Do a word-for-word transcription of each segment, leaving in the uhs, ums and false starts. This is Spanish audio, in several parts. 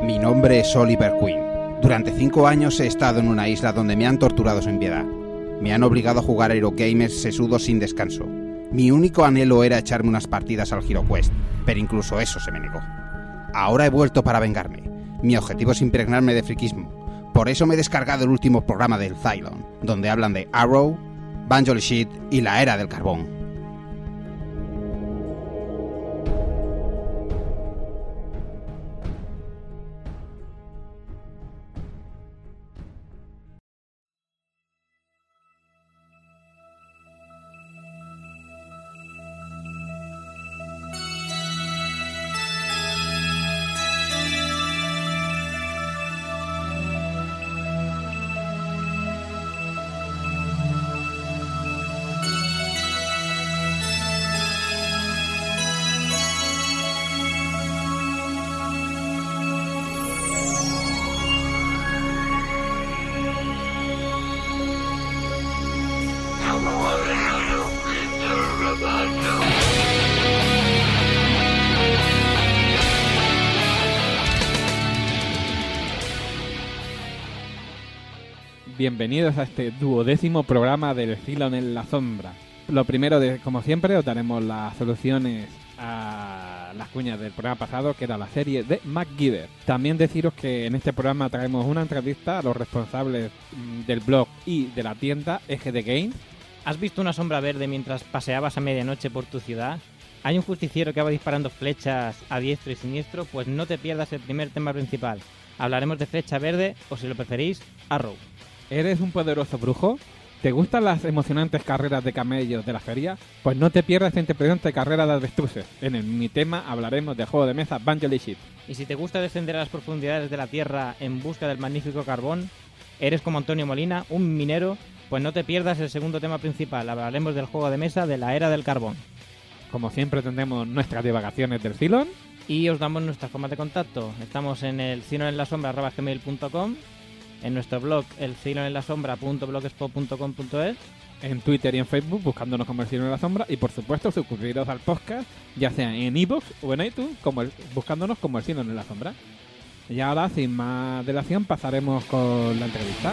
Mi nombre es Oliver Queen. Durante cinco años he estado en una isla donde me han torturado sin piedad. Me han obligado a jugar a Eurogamers sesudo sin descanso. Mi único anhelo era echarme unas partidas al HeroQuest, pero incluso eso se me negó. Ahora he vuelto para vengarme. Mi objetivo es impregnarme de friquismo. Por eso me he descargado el último programa del Cylon, donde hablan de Arrow, Banjo-Shit y la Era del Carbón. Bienvenidos a este duodécimo programa del Cylon en la sombra. Lo primero, de, como siempre, os daremos las soluciones a las cuñas del programa pasado, que era la serie de MacGyver. También deciros que en este programa traemos una entrevista a los responsables del blog y de la tienda E G D Games. ¿Has visto una sombra verde mientras paseabas a medianoche por tu ciudad? ¿Hay un justiciero que va disparando flechas a diestro y siniestro? Pues no te pierdas el primer tema principal. Hablaremos de Flecha Verde, o si lo preferís, Arrow. ¿Eres un poderoso brujo? ¿Te gustan las emocionantes carreras de camellos de la feria? Pues no te pierdas esta impresionante carrera de avestruces. En el Mi Tema hablaremos del juego de mesa Banjo-Shit. Y si te gusta descender a las profundidades de la Tierra en busca del magnífico carbón, eres como Antonio Molina, un minero, pues no te pierdas el segundo tema principal. Hablaremos del juego de mesa de la Era del Carbón. Como siempre tendremos nuestras divagaciones del Cylon. Y os damos nuestras formas de contacto. Estamos en el cylon en la sombra arroba gmail punto com, en nuestro blog el cylon en la sombra punto blogspot punto com punto es, en Twitter y en Facebook buscándonos como el Cylon en la sombra, y por supuesto suscribiros al podcast ya sea en iVoox o en iTunes como el, buscándonos como el Cylon en la sombra. Y ahora, sin más dilación, pasaremos con la entrevista.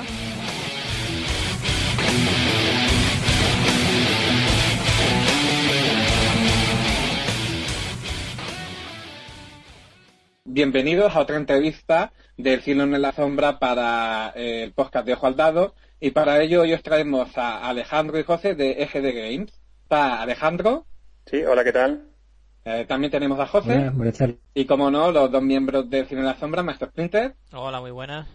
Bienvenidos a otra entrevista del Cylon en la sombra para eh, el podcast de Ojo al Dado, y para ello hoy os traemos a Alejandro y José de E G D Games. Está Alejandro. Sí, hola, ¿qué tal? Eh, también tenemos a José. Hola, buenas tardes. Y como no, los dos miembros del Cylon en la sombra, Maestro Splinter. Hola, muy buenas.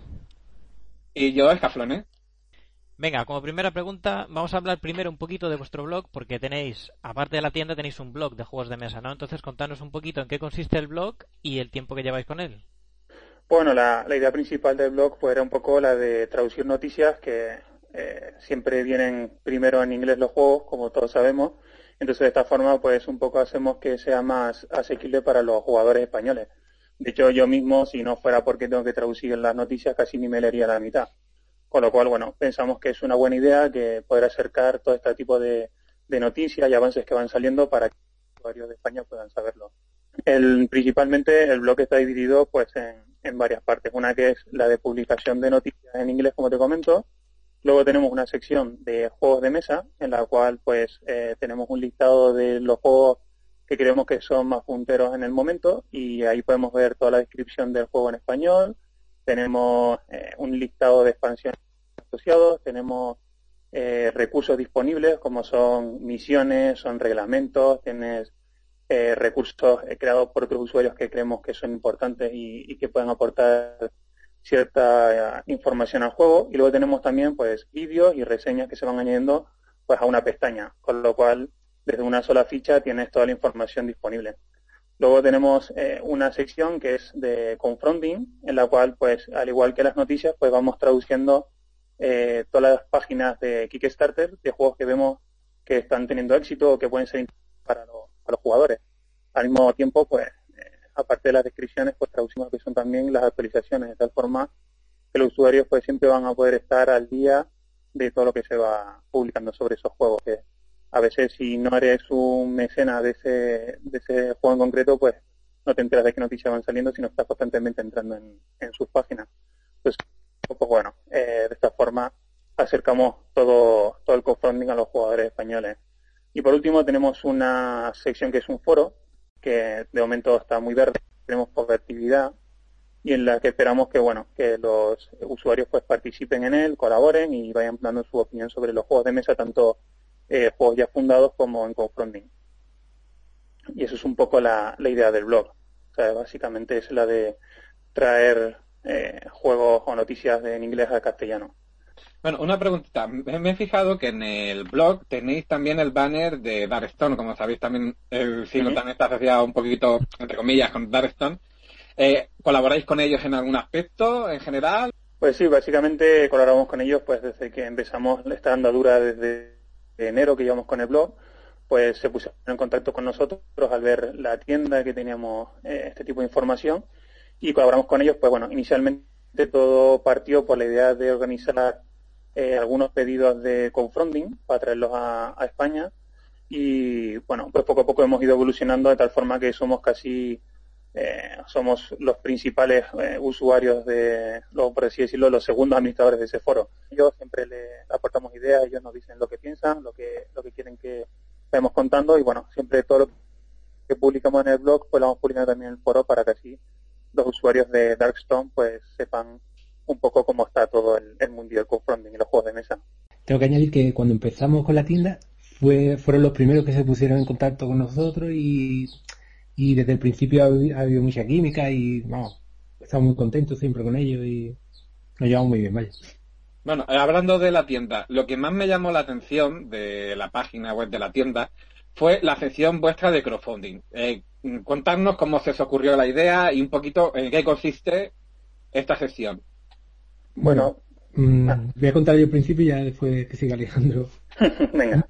Y yo, Escaflón. Venga, como primera pregunta, vamos a hablar primero un poquito de vuestro blog, porque tenéis, aparte de la tienda, tenéis un blog de juegos de mesa, ¿no? Entonces, contanos un poquito en qué consiste el blog y el tiempo que lleváis con él. Bueno, la, la idea principal del blog pues era un poco la de traducir noticias que eh, siempre vienen primero en inglés los juegos, como todos sabemos. Entonces, de esta forma, pues un poco hacemos que sea más asequible para los jugadores españoles. De hecho, yo mismo, si no fuera porque tengo que traducir las noticias, casi ni me leería la mitad. Con lo cual, bueno, pensamos que es una buena idea que poder acercar todo este tipo de, de noticias y avances que van saliendo para que los usuarios de España puedan saberlo. El, principalmente el blog está dividido pues en, en varias partes. Una que es la de publicación de noticias en inglés, como te comento. Luego tenemos una sección de juegos de mesa, en la cual pues eh, tenemos un listado de los juegos que creemos que son más punteros en el momento, y ahí podemos ver toda la descripción del juego en español. Tenemos eh, un listado de expansiones asociados, tenemos eh, recursos disponibles como son misiones, son reglamentos, tienes eh, recursos eh, creados por otros usuarios que creemos que son importantes y, y que pueden aportar cierta eh, información al juego. Y luego tenemos también pues vídeos y reseñas que se van añadiendo pues a una pestaña, con lo cual desde una sola ficha tienes toda la información disponible. Luego tenemos eh, una sección que es de confronting, en la cual, pues, al igual que las noticias, pues vamos traduciendo eh, todas las páginas de Kickstarter de juegos que vemos que están teniendo éxito o que pueden ser interesantes para los, para los jugadores. Al mismo tiempo, pues, eh, aparte de las descripciones, pues traducimos lo que son también las actualizaciones, de tal forma que los usuarios pues siempre van a poder estar al día de todo lo que se va publicando sobre esos juegos, que a veces si no eres un mecenas de ese, de ese juego en concreto, pues no te enteras de qué noticias van saliendo, sino estás constantemente entrando en, en sus páginas. Entonces, pues bueno, eh, de esta forma acercamos todo, todo el crowdfunding a los jugadores españoles. Y por último tenemos una sección que es un foro, que de momento está muy verde, tenemos poca actividad, y en la que esperamos que bueno que los usuarios pues participen en él, colaboren y vayan dando su opinión sobre los juegos de mesa, tanto eh, juegos ya fundados como en crowdfunding. Y eso es un poco la, la idea del blog. O sea, básicamente es la de traer eh, juegos o noticias de en inglés al castellano. Bueno, una preguntita. Me he fijado que en el blog tenéis también el banner de Darkstone. Como sabéis, también el siglo uh-huh. también está asociado un poquito, entre comillas, con Darkstone. Eh, ¿Colaboráis con ellos en algún aspecto, en general? Pues sí, básicamente colaboramos con ellos pues desde que empezamos esta andadura desde enero que llevamos con el blog. Pues se pusieron en contacto con nosotros al ver la tienda que teníamos eh, este tipo de información y colaboramos con ellos. Pues bueno, inicialmente todo partió por la idea de organizar eh, algunos pedidos de crowdfunding para traerlos a, a España y bueno, pues poco a poco hemos ido evolucionando de tal forma que somos casi eh, somos los principales eh, usuarios de, lo, por así decirlo, los segundos administradores de ese foro. Ellos siempre le aportamos ideas, ellos nos dicen lo que piensan, lo que lo que quieren que estemos contando y bueno, siempre todo lo que publicamos en el blog pues lo vamos publicando también en el foro para que así los usuarios de Darkstone pues sepan un poco cómo está todo el, el mundo del crowdfunding y los juegos de mesa. Tengo que añadir que cuando empezamos con la tienda fue fueron los primeros que se pusieron en contacto con nosotros y, y desde el principio ha, ha habido mucha química y vamos, estamos muy contentos siempre con ellos y nos llevamos muy bien, vaya. Bueno, hablando de la tienda, lo que más me llamó la atención de la página web de la tienda fue la sección vuestra de crowdfunding. Eh, contarnos cómo se os ocurrió la idea y un poquito en qué consiste esta sección. Bueno, mmm, voy a contar yo el principio y ya después que siga Alejandro. Venga.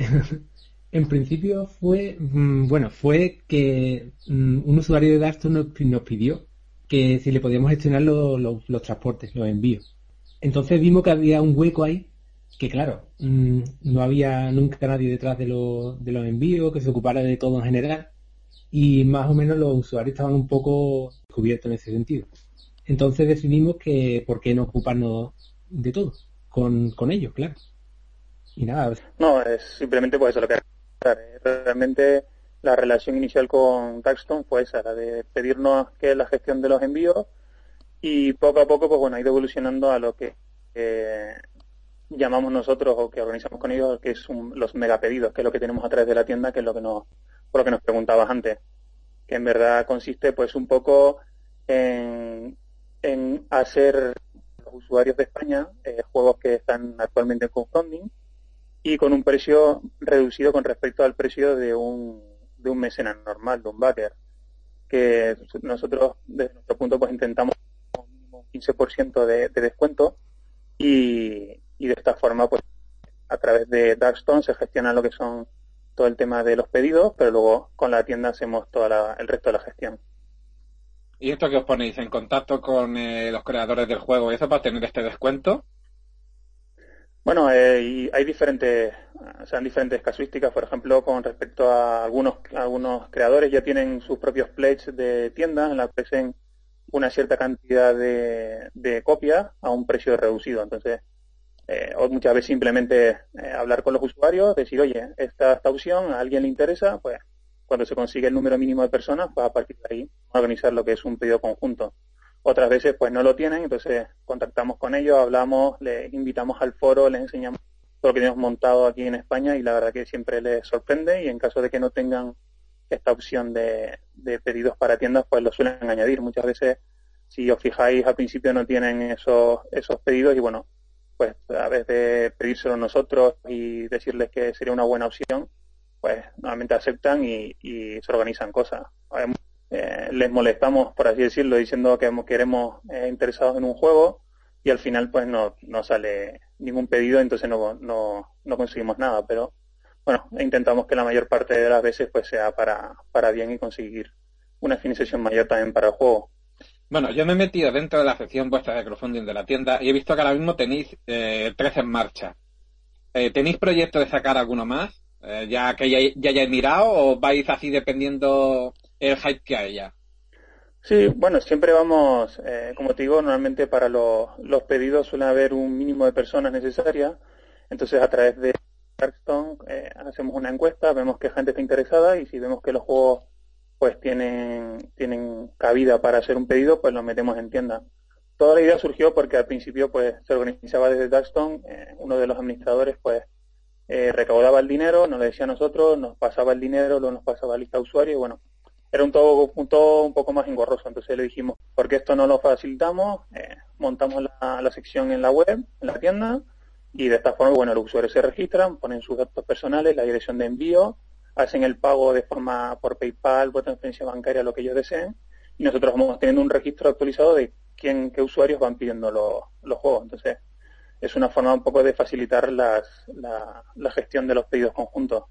En principio fue, mmm, bueno, fue que mmm, un usuario de Darkstone nos, nos pidió que si le podíamos gestionar los, los, los transportes, los envíos. Entonces vimos que había un hueco ahí, que claro, mmm, no había nunca nadie detrás de, lo, de los envíos, que se ocupara de todo en general, y más o menos los usuarios estaban un poco cubiertos en ese sentido. Entonces decidimos que por qué no ocuparnos de todo, con, con ellos, claro. Y nada. No, es simplemente pues eso lo que realmente la relación inicial con Darkstone fue esa, la de pedirnos que la gestión de los envíos y poco a poco pues bueno ha ido evolucionando a lo que eh, llamamos nosotros o que organizamos con ellos, que es un, los megapedidos, que es lo que tenemos a través de la tienda, que es lo que nos, por lo que nos preguntabas antes, que en verdad consiste pues un poco en, en hacer los usuarios de España eh, juegos que están actualmente en crowdfunding y con un precio reducido con respecto al precio de un de un mecenas normal, de un backer, que nosotros desde nuestro punto pues intentamos un quince por ciento de, de descuento y, y de esta forma pues a través de Darkstone se gestiona lo que son todo el tema de los pedidos, pero luego con la tienda hacemos todo el resto de la gestión. ¿Y esto que os ponéis en contacto con eh, los creadores del juego y eso para tener este descuento? Bueno, eh, y hay diferentes, o sea, diferentes casuísticas. Por ejemplo, con respecto a algunos algunos creadores ya tienen sus propios pledges de tienda en la que ofrecen una cierta cantidad de, de copias a un precio reducido. Entonces, eh, o muchas veces simplemente eh, hablar con los usuarios, decir, oye, esta, esta opción a alguien le interesa, pues cuando se consigue el número mínimo de personas, pues a partir de ahí organizar lo que es un pedido conjunto. Otras veces pues no lo tienen, entonces contactamos con ellos, hablamos, les invitamos al foro, les enseñamos todo lo que tenemos montado aquí en España y la verdad que siempre les sorprende y en caso de que no tengan esta opción de, de pedidos para tiendas pues lo suelen añadir. Muchas veces, si os fijáis, al principio no tienen esos, esos pedidos y bueno, pues a vez de pedírselo nosotros y decirles que sería una buena opción, pues normalmente aceptan y, y se organizan cosas. Eh, les molestamos, por así decirlo, diciendo que queremos eh, interesados en un juego y al final pues no, no sale ningún pedido, entonces no, no, no conseguimos nada, pero bueno, intentamos que la mayor parte de las veces pues sea para, para bien y conseguir una financiación mayor también para el juego. Bueno, yo me he metido dentro de la sección vuestra de crowdfunding de la tienda y he visto que ahora mismo tenéis eh, tres en marcha. Eh, ¿Tenéis proyecto de sacar alguno más? Eh, ya que ya, ya hayáis mirado o vais así dependiendo el hype que haya. Sí, bueno, siempre vamos, eh, como te digo, normalmente para los, los pedidos suele haber un mínimo de personas necesarias, entonces a través de Darkstone eh, hacemos una encuesta, vemos que gente está interesada y si vemos que los juegos pues tienen, tienen cabida para hacer un pedido, pues los metemos en tienda. Toda la idea surgió porque al principio pues se organizaba desde Darkstone, eh, uno de los administradores pues eh, recaudaba el dinero, nos lo decía a nosotros, nos pasaba el dinero, luego nos pasaba la lista de usuarios y bueno, era un todo, un todo un poco más engorroso, entonces le dijimos, porque esto no lo facilitamos, eh, montamos la, la sección en la web, en la tienda, y de esta forma, bueno, los usuarios se registran, ponen sus datos personales, la dirección de envío, hacen el pago de forma por PayPal, por transferencia bancaria, lo que ellos deseen, y nosotros vamos teniendo un registro actualizado de quién, qué usuarios van pidiendo los, los juegos. Entonces, es una forma un poco de facilitar las, la, la gestión de los pedidos conjuntos.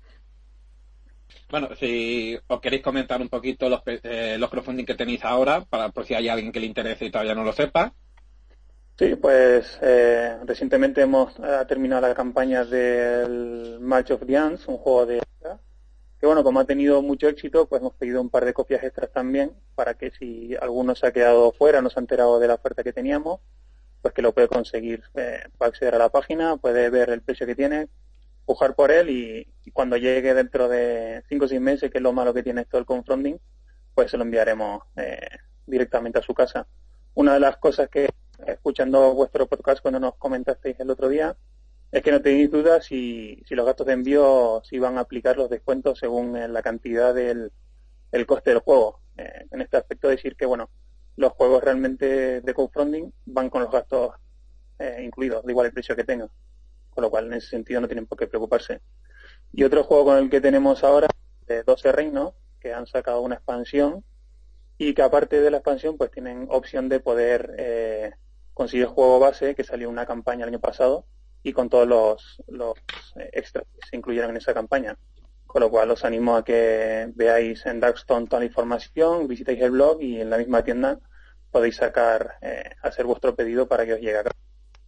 Bueno, si os queréis comentar un poquito los, eh, los crowdfunding que tenéis ahora, para por si hay alguien que le interese y todavía no lo sepa. Sí, pues eh, recientemente hemos eh, terminado la campaña del March of the Ants, un juego de que bueno, como ha tenido mucho éxito, pues hemos pedido un par de copias extras también, para que si alguno se ha quedado fuera, no se ha enterado de la oferta que teníamos, pues que lo puede conseguir, eh, para acceder a la página, puede ver el precio que tiene, pujar por él y, y cuando llegue dentro de cinco o seis meses, que es lo malo que tiene esto el crowdfunding, pues se lo enviaremos eh, directamente a su casa. Una de las cosas que, escuchando vuestro podcast cuando nos comentasteis el otro día, es que no tenéis dudas si, si los gastos de envío si van a aplicar los descuentos según eh, la cantidad del el coste del juego. Eh, en este aspecto decir que, bueno, los juegos realmente de crowdfunding van con los gastos eh, incluidos, da igual el precio que tengan. Con lo cual, en ese sentido, no tienen por qué preocuparse. Y otro juego con el que tenemos ahora, de doce reinos, que han sacado una expansión, y que aparte de la expansión, pues tienen opción de poder eh, conseguir el juego base, que salió una campaña el año pasado, y con todos los, los extras que se incluyeron en esa campaña. Con lo cual, os animo a que veáis en Darkstone toda la información, visitéis el blog y en la misma tienda podéis sacar, eh, hacer vuestro pedido para que os llegue a casa.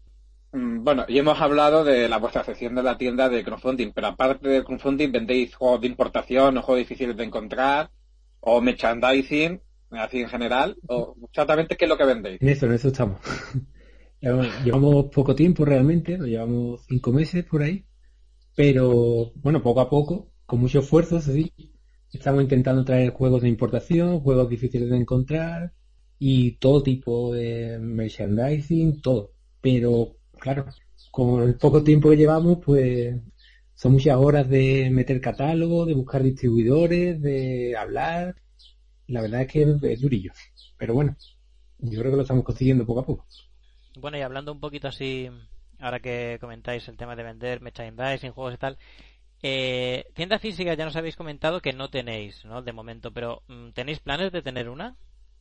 Bueno, y hemos hablado de la vuestra sección de la tienda de crowdfunding, pero aparte del crowdfunding, ¿vendéis juegos de importación o juegos difíciles de encontrar? ¿O merchandising, así en general? ¿O exactamente qué es lo que vendéis? En eso, en eso estamos. Llevamos poco tiempo realmente, nos llevamos cinco meses por ahí, pero bueno, poco a poco, con mucho esfuerzo, sí, estamos intentando traer juegos de importación, juegos difíciles de encontrar y todo tipo de merchandising, todo. Pero claro, con el poco tiempo que llevamos, pues son muchas horas de meter catálogo, de buscar distribuidores, de hablar. La verdad es que es durillo, pero bueno, yo creo que lo estamos consiguiendo poco a poco. Bueno, y hablando un poquito así, ahora que comentáis el tema de vender merchandising, juegos y tal, eh, tienda física ya nos habéis comentado que no tenéis, ¿no? De momento, pero ¿tenéis planes de tener una?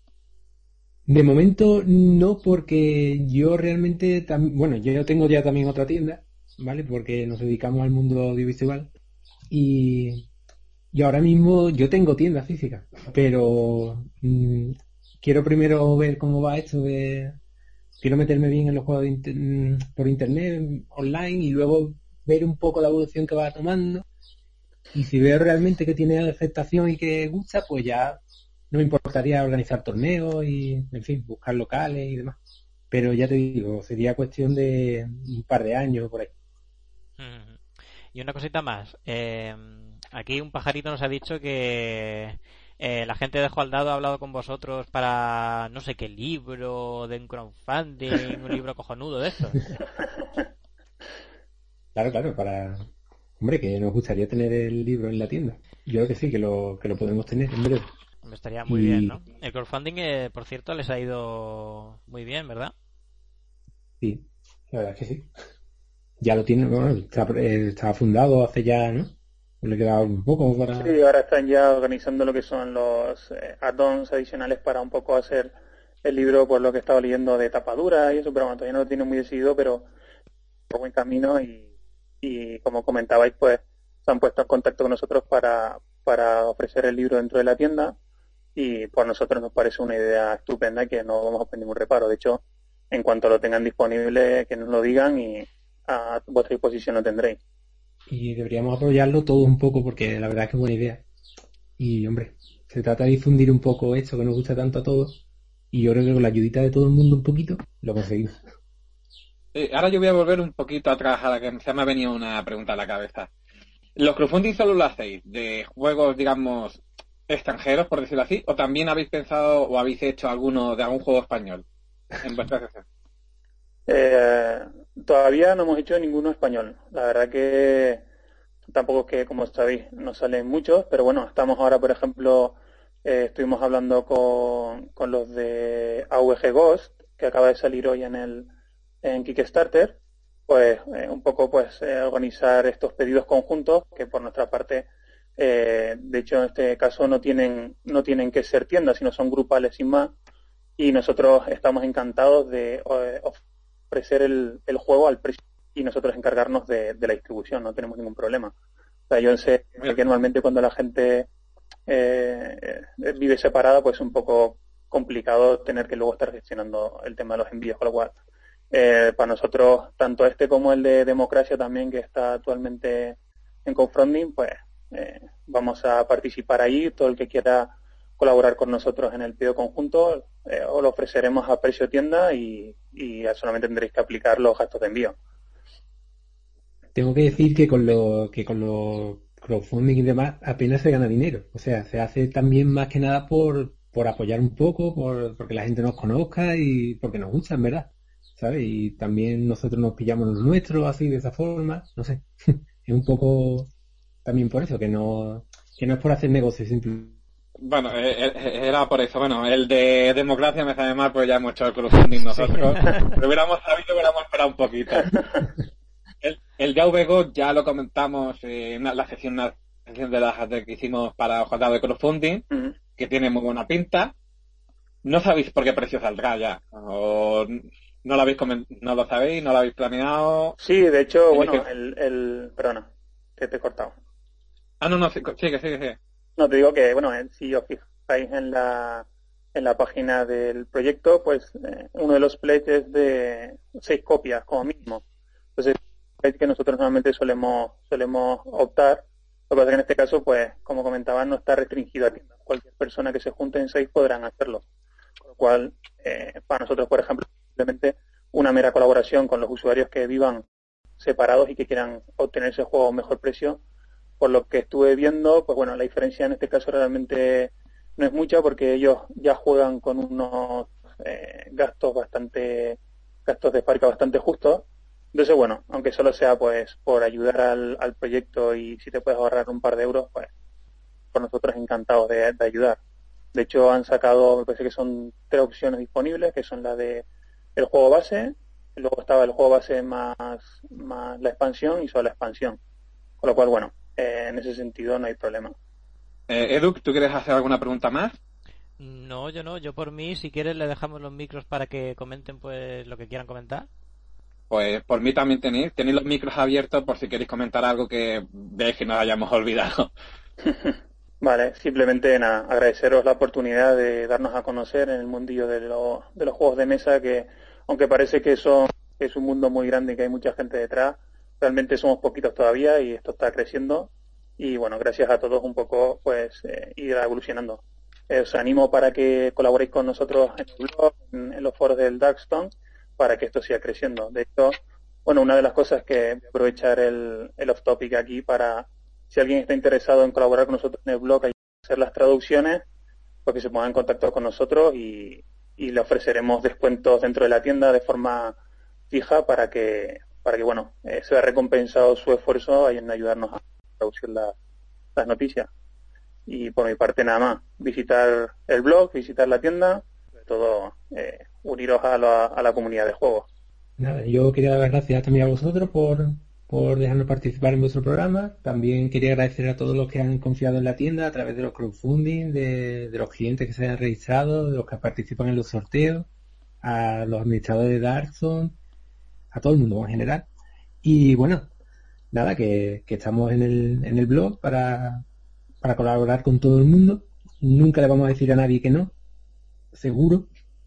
De momento no, porque yo realmente, tam- bueno, yo tengo ya también otra tienda, ¿vale? Porque nos dedicamos al mundo audiovisual y, y ahora mismo yo tengo tienda física, pero mm, quiero primero ver cómo va esto de... Quiero meterme bien en los juegos de inter- por internet, online, y luego ver un poco la evolución que va tomando. Y si veo realmente que tiene aceptación y que gusta, pues ya no me importaría organizar torneos y, en fin, buscar locales y demás. Pero ya te digo, sería cuestión de un par de años por ahí. Y una cosita más. Eh, aquí un pajarito nos ha dicho que eh, la gente de Juego al Dado ha hablado con vosotros para no sé qué libro de un crowdfunding, un libro cojonudo de esto. Claro, claro, para... Hombre, que nos gustaría tener el libro en la tienda. Yo creo que sí, que lo, que lo podemos tener en breve. Me estaría muy Y- bien, ¿no? El crowdfunding, eh, por cierto, les ha ido muy bien, ¿verdad? Sí, la verdad es que sí. Ya lo tiene, bueno, está, eh, estaba fundado hace ya, ¿no? Le quedaba un poco para... Sí, ahora están ya organizando lo que son los eh, add-ons adicionales para un poco hacer el libro, por lo que he estado leyendo, de tapadura y eso, pero bueno, todavía no lo tiene muy decidido, pero por buen camino y, y como comentabais, pues se han puesto en contacto con nosotros para, para ofrecer el libro dentro de la tienda y por nosotros nos parece una idea estupenda que no vamos a poner ningún reparo. De hecho, en cuanto lo tengan disponible, que nos lo digan y a vuestra disposición lo tendréis. Y deberíamos apoyarlo todo un poco porque la verdad es que es buena idea. Y, hombre, Se trata de difundir un poco esto que nos gusta tanto a todos, y yo creo que con la ayudita de todo el mundo un poquito, lo conseguimos. Eh, ahora yo voy a volver un poquito atrás a la que se me ha venido una pregunta a la cabeza. ¿Los crowdfunding solo lo hacéis de juegos, digamos, extranjeros, por decirlo así, o también habéis pensado o habéis hecho alguno de algún juego español en vuestra sesión? Eh, todavía no hemos hecho ninguno español. La verdad que tampoco es que, como sabéis, no salen muchos, pero bueno, estamos ahora, por ejemplo, eh, estuvimos hablando con, con los de A V G Ghost, que acaba de salir hoy en el en Kickstarter, pues eh, un poco pues eh, organizar estos pedidos conjuntos que por nuestra parte, eh, de hecho en este caso no tienen no tienen que ser tiendas, sino son grupales sin más, y nosotros estamos encantados de eh, ofrecer el, el juego al precio y nosotros encargarnos de, de la distribución, no tenemos ningún problema. O sea, yo sé que normalmente cuando la gente eh, vive separada, pues es un poco complicado tener que luego estar gestionando el tema de los envíos, con lo cual Eh, para nosotros, tanto este como el de Democracia también, que está actualmente en crowdfunding, pues eh, vamos a participar ahí. Todo el que quiera colaborar con nosotros en el pedido conjunto, eh, os lo ofreceremos a precio tienda y, y solamente tendréis que aplicar los gastos de envío. Tengo que decir que con lo que con los crowdfunding y demás apenas se gana dinero. O sea, se hace también más que nada por, por apoyar un poco, por porque la gente nos conozca y porque nos gusta, en verdad. ¿Sabes? Y también nosotros nos pillamos los nuestros así de esa forma, no sé, es un poco también por eso, que no que no es por hacer negocio simplemente. Bueno, eh, era por eso. Bueno, el de Democracia me sabe mal, pues ya hemos hecho el crowdfunding nosotros. Sí. Pero hubiéramos sabido, hubiéramos esperado un poquito. El, el de A V G O ya lo comentamos en la sesión, una sesión de las que hicimos para J de crowdfunding, uh-huh. que tiene muy buena pinta. No sabéis por qué precio saldrá ya, o no lo habéis coment- no lo sabéis, no lo habéis planeado. Sí, de hecho, bueno, que... el, el, perdona, que te he cortado. Ah, no, no, sigue, sigue, sigue. No, te digo que, bueno, si os fijáis en la en la página del proyecto, pues eh, uno de los pledges es de seis copias como mínimo. Entonces, es que nosotros normalmente solemos solemos optar. Lo que pasa es que en este caso, pues, como comentaba, no está restringido a tiendas. Cualquier persona que se junte en seis podrán hacerlo. Con lo cual, eh, para nosotros, por ejemplo, simplemente una mera colaboración con los usuarios que vivan separados y que quieran obtener ese juego a un mejor precio. Por lo que estuve viendo, pues bueno, la diferencia en este caso realmente no es mucha porque ellos ya juegan con unos eh, gastos bastante, gastos de fábrica bastante justos. Entonces, bueno, aunque solo sea pues por ayudar al, al proyecto y si te puedes ahorrar un par de euros, pues por nosotros encantados de, de ayudar. De hecho, han sacado, me parece que son tres opciones disponibles, que son la de el juego base, luego estaba el juego base más, más la expansión y solo la expansión. Con lo cual, bueno, eh, en ese sentido no hay problema. Eh, Edu, ¿tú quieres hacer alguna pregunta más? No, yo no. Yo por mí, si quieres, le dejamos los micros para que comenten pues lo que quieran comentar. Pues por mí también tenéis, tenéis los micros abiertos por si queréis comentar algo que veáis que nos hayamos olvidado. Vale, simplemente nada, agradeceros la oportunidad de darnos a conocer en el mundillo de, lo, de los juegos de mesa, que aunque parece que, son, que es un mundo muy grande y que hay mucha gente detrás, realmente somos poquitos todavía y esto está creciendo. Y bueno, gracias a todos un poco pues eh, ir evolucionando. Eh, os animo para que colaboréis con nosotros en el blog, en, en los foros del Darkstone, para que esto siga creciendo. De hecho, bueno, una de las cosas que voy a aprovechar el, el off topic aquí para, si alguien está interesado en colaborar con nosotros en el blog y hacer las traducciones, pues que se ponga en contacto con nosotros y, y le ofreceremos descuentos dentro de la tienda de forma fija para que, para que bueno, eh, se vea recompensado su esfuerzo en ayudarnos a traducir la, las noticias. Y por mi parte nada más, visitar el blog, visitar la tienda, sobre todo eh, uniros a la, a la comunidad de juegos. Nada, yo quería dar las gracias también a vosotros por, por dejarnos participar en vuestro programa. También quería agradecer a todos los que han confiado en la tienda a través de los crowdfunding, de, de los clientes que se han registrado, de los que participan en los sorteos, a los administradores de Darkstone, a todo el mundo en general. Y bueno, nada, que, que estamos en el, en el blog para, para colaborar con todo el mundo. Nunca le vamos a decir a nadie que no, seguro.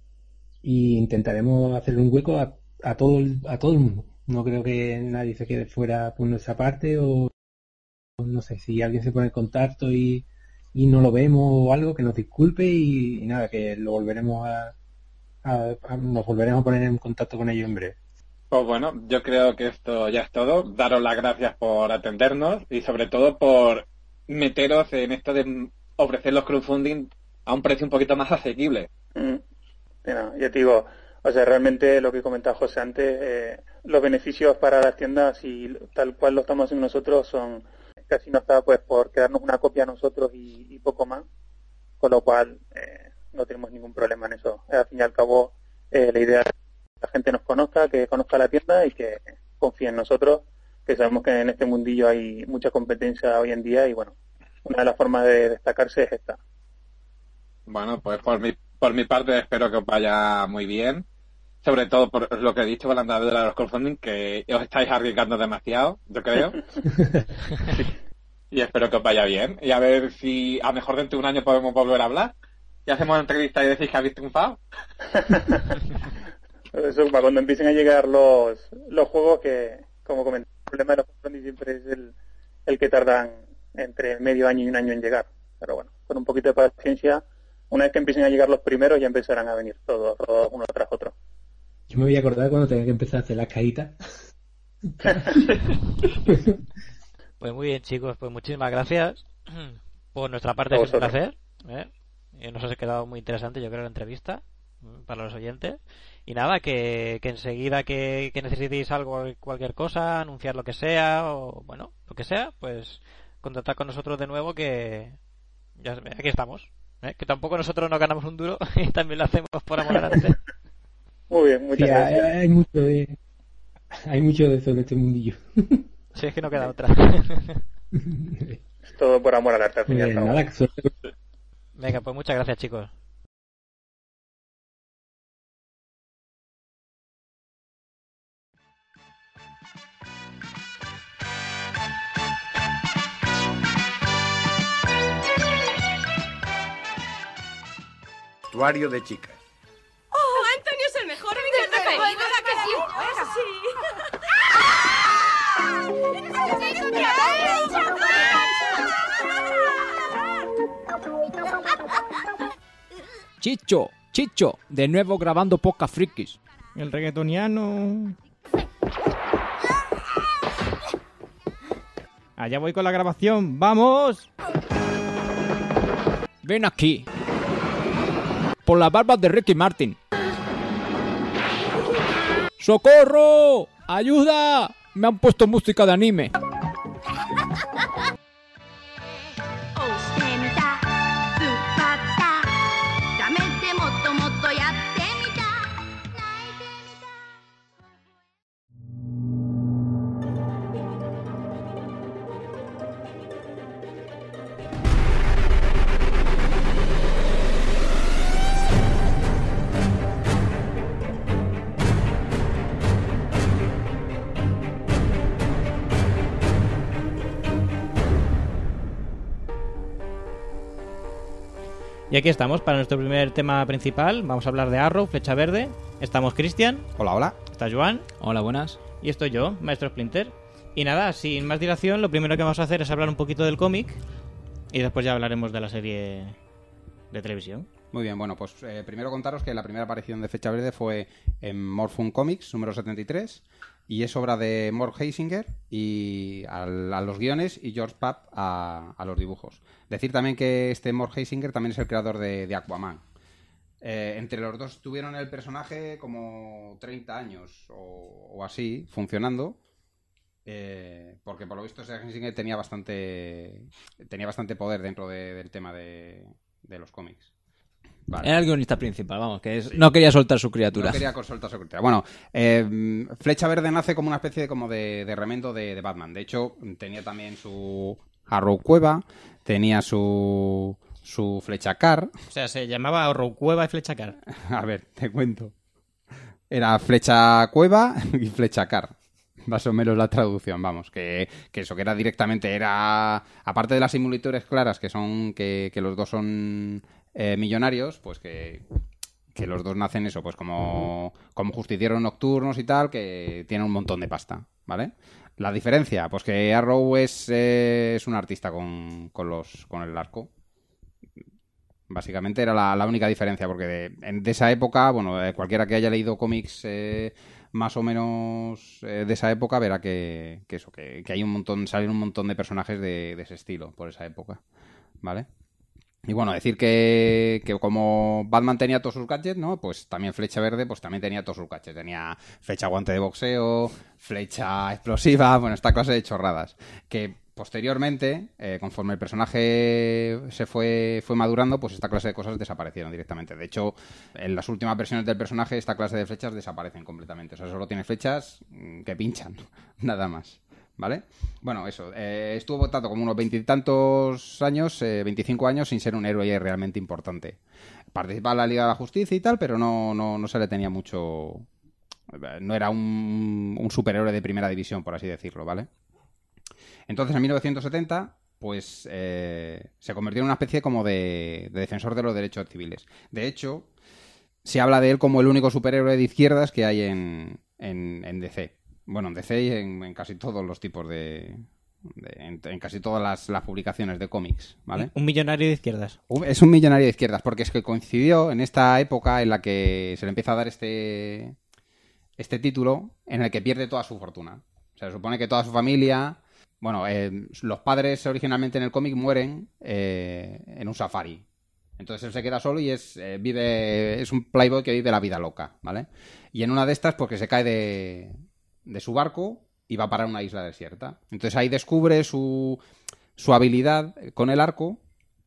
Y intentaremos hacer un hueco a, a todo el, a todo el mundo. No creo que nadie se quede fuera por nuestra parte, o no sé, si alguien se pone en contacto y, y no lo vemos o algo, que nos disculpe y, y nada, que lo volveremos a, a, a nos volveremos a poner en contacto con ellos en breve. Pues bueno, yo creo que esto ya es todo. Daros las gracias por atendernos y sobre todo por meteros en esto de ofrecer los crowdfunding a un precio un poquito más asequible. Mm. Bueno, ya te digo, o sea, realmente lo que comentaba José antes, eh, los beneficios para las tiendas y tal cual lo estamos haciendo nosotros son casi no está pues por quedarnos una copia a nosotros y, y poco más, con lo cual eh, no tenemos ningún problema en eso. Al fin y al cabo, eh, la idea es que la gente nos conozca, que conozca la tienda y que confíe en nosotros, que sabemos que en este mundillo hay mucha competencia hoy en día y bueno, una de las formas de destacarse es esta. Bueno, pues por mi, por mi parte espero que os vaya muy bien, sobre todo por lo que he dicho con la andadura de los crowdfunding, que os estáis arriesgando demasiado, yo creo. Y espero que os vaya bien. Y a ver si a lo mejor dentro de un año podemos volver a hablar. Y hacemos entrevista y decís que habéis triunfado. Eso para cuando empiecen a llegar los los juegos que, como comenté, el problema de los crowdfunding siempre es el, el que tardan entre medio año y un año en llegar. Pero bueno, con un poquito de paciencia, una vez que empiecen a llegar los primeros ya empezarán a venir todos, todos uno tras otro. Yo me voy a acordar cuando tenga que empezar a hacer las caídas. Pues muy bien, chicos, pues muchísimas gracias. Por nuestra parte es un placer, ¿eh? Y nos ha quedado muy interesante, yo creo, la entrevista para los oyentes. Y nada, que, que enseguida que, que necesitéis algo, cualquier cosa, anunciar lo que sea, o bueno, lo que sea, pues contactad con nosotros de nuevo, que ya aquí estamos, ¿eh? Que tampoco nosotros no ganamos un duro y también lo hacemos por amor al arte. Muy bien, muchas sí, gracias. Hay, hay mucho de hay mucho de eso en este mundillo. Sí, es que no queda otra. Todo por amor al arte, al fin y al Pues cabo. nada, que suerte. Venga, pues muchas gracias, chicos. Vestuario de chicas. ¡Oh, Antonio es el mejor! ¡Mi preferido! ¿Verdad que sí? Chicho, Chicho, de nuevo grabando Poca Frikis. El reggaetoniano. Allá voy con la grabación, ¡vamos! Ven aquí. Por las barbas de Ricky Martin. ¡Socorro! ¡Ayuda! Me han puesto música de anime. Y aquí estamos para nuestro primer tema principal. Vamos a hablar de Arrow, Flecha Verde. Estamos Cristian. Hola, hola. Está Joan. Hola, buenas. Y estoy yo, Maestro Splinter. Y nada, sin más dilación, lo primero que vamos a hacer es hablar un poquito del cómic. Y después ya hablaremos de la serie de televisión. Muy bien, bueno, pues eh, primero contaros que la primera aparición de Flecha Verde fue en Morphin Comics, número setenta y tres, y es obra de Mort Heisinger y a, a los guiones y George Papp a, a los dibujos. Decir también que este Mort Heisinger también es el creador de, de Aquaman. Eh, entre los dos tuvieron el personaje como treinta años o, o así, funcionando. Eh, porque por lo visto Heisinger tenía bastante tenía bastante poder dentro de, del tema de, de los cómics. Vale. Era el guionista principal, vamos, que es, sí. No quería soltar su criatura. No quería soltar su criatura. Bueno, eh, Flecha Verde nace como una especie de, como de, de remendo de, de Batman. De hecho, tenía también su Arrow Cueva, tenía su su Flecha Car. O sea, se llamaba Arrow Cueva y Flecha Car. A ver, te cuento. Era Flecha Cueva y Flecha Car. Más o menos la traducción, vamos, que, que eso, que era directamente, era, aparte de las similitudes claras, que son, que, que los dos son eh, millonarios, pues que, que los dos nacen eso, pues como, como justicieros nocturnos y tal, que tienen un montón de pasta, ¿vale? La diferencia, pues que Arrow es, eh, es un artista con, con, los, con el arco, Básicamente era la, la única diferencia, porque de, en, de esa época, bueno, eh, cualquiera que haya leído cómics eh, más o menos eh, de esa época verá que, que eso, que, que hay un montón, salen un montón de personajes de, de ese estilo por esa época, ¿vale? Y bueno, decir que, que como Batman tenía todos sus gadgets, ¿no? Pues también Flecha Verde, pues también tenía todos sus gadgets. Tenía flecha guante de boxeo, flecha explosiva, bueno, esta clase de chorradas. Que posteriormente, eh, conforme el personaje se fue, fue madurando, pues esta clase de cosas desaparecieron directamente. De hecho, en las últimas versiones del personaje, esta clase de flechas desaparecen completamente. O sea, solo tiene flechas que pinchan, nada más. ¿Vale? Bueno, eso. Eh, estuvo tanto como unos veintitantos años, eh, veinticinco años, sin ser un héroe realmente importante. Participaba en la Liga de la Justicia y tal, pero no, no, no se le tenía mucho... No era un, un superhéroe de primera división, por así decirlo, ¿vale? Entonces, en mil novecientos setenta, pues eh, se convirtió en una especie como de, de defensor de los derechos civiles. De hecho, se habla de él como el único superhéroe de izquierdas que hay en, en, en D C. Bueno, en D C y en, en casi todos los tipos de... de en, en casi todas las, las publicaciones de cómics, ¿vale? Un millonario de izquierdas. Es un millonario de izquierdas, porque es que coincidió en esta época en la que se le empieza a dar este, este título, en el que pierde toda su fortuna. O sea, se supone que toda su familia... Bueno, eh, los padres originalmente en el cómic mueren eh, en un safari. Entonces él se queda solo y es eh, vive es un playboy que vive la vida loca, ¿vale? Y en una de estas, porque se cae de... de su barco y va a parar a una isla desierta. Entonces ahí descubre su, su habilidad con el arco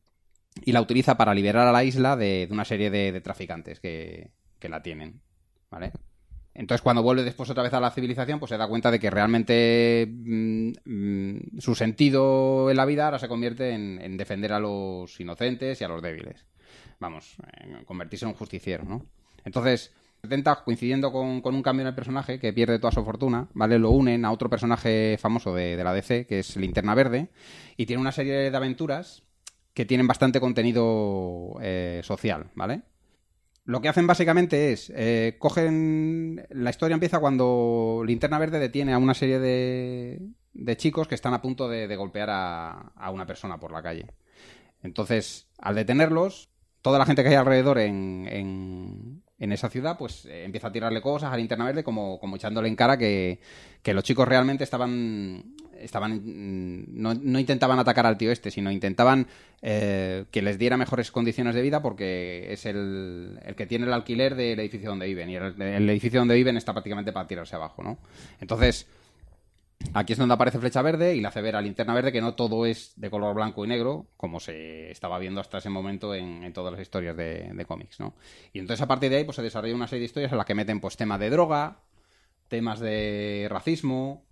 y la utiliza para liberar a la isla de, de una serie de, de traficantes que, que la tienen, ¿vale? Entonces cuando vuelve después otra vez a la civilización, pues se da cuenta de que realmente mmm, mmm, su sentido en la vida ahora se convierte en, en defender a los inocentes y a los débiles. Vamos, en convertirse en un justiciero, ¿no? Entonces... setenta, coincidiendo con, con un cambio en el personaje que pierde toda su fortuna, ¿vale? Lo unen a otro personaje famoso de, de la D C, que es Linterna Verde, y tiene una serie de aventuras que tienen bastante contenido eh, social, ¿vale? Lo que hacen básicamente es, eh, cogen... La historia empieza cuando Linterna Verde detiene a una serie de, de chicos que están a punto de, de golpear a, a una persona por la calle. Entonces, al detenerlos, toda la gente que hay alrededor en... en en esa ciudad, pues eh, empieza a tirarle cosas a Linterna Verde como, como echándole en cara que, que los chicos realmente estaban... estaban no, no intentaban atacar al tío este, sino intentaban eh, que les diera mejores condiciones de vida porque es el, el que tiene el alquiler del edificio donde viven y el, el edificio donde viven está prácticamente para tirarse abajo, ¿no? Entonces... aquí es donde aparece Flecha Verde y le hace ver a Linterna Verde que no todo es de color blanco y negro, como se estaba viendo hasta ese momento en, en todas las historias de, de cómics, ¿no? Y entonces a partir de ahí pues se desarrolla una serie de historias en las que meten pues temas de droga, temas de racismo,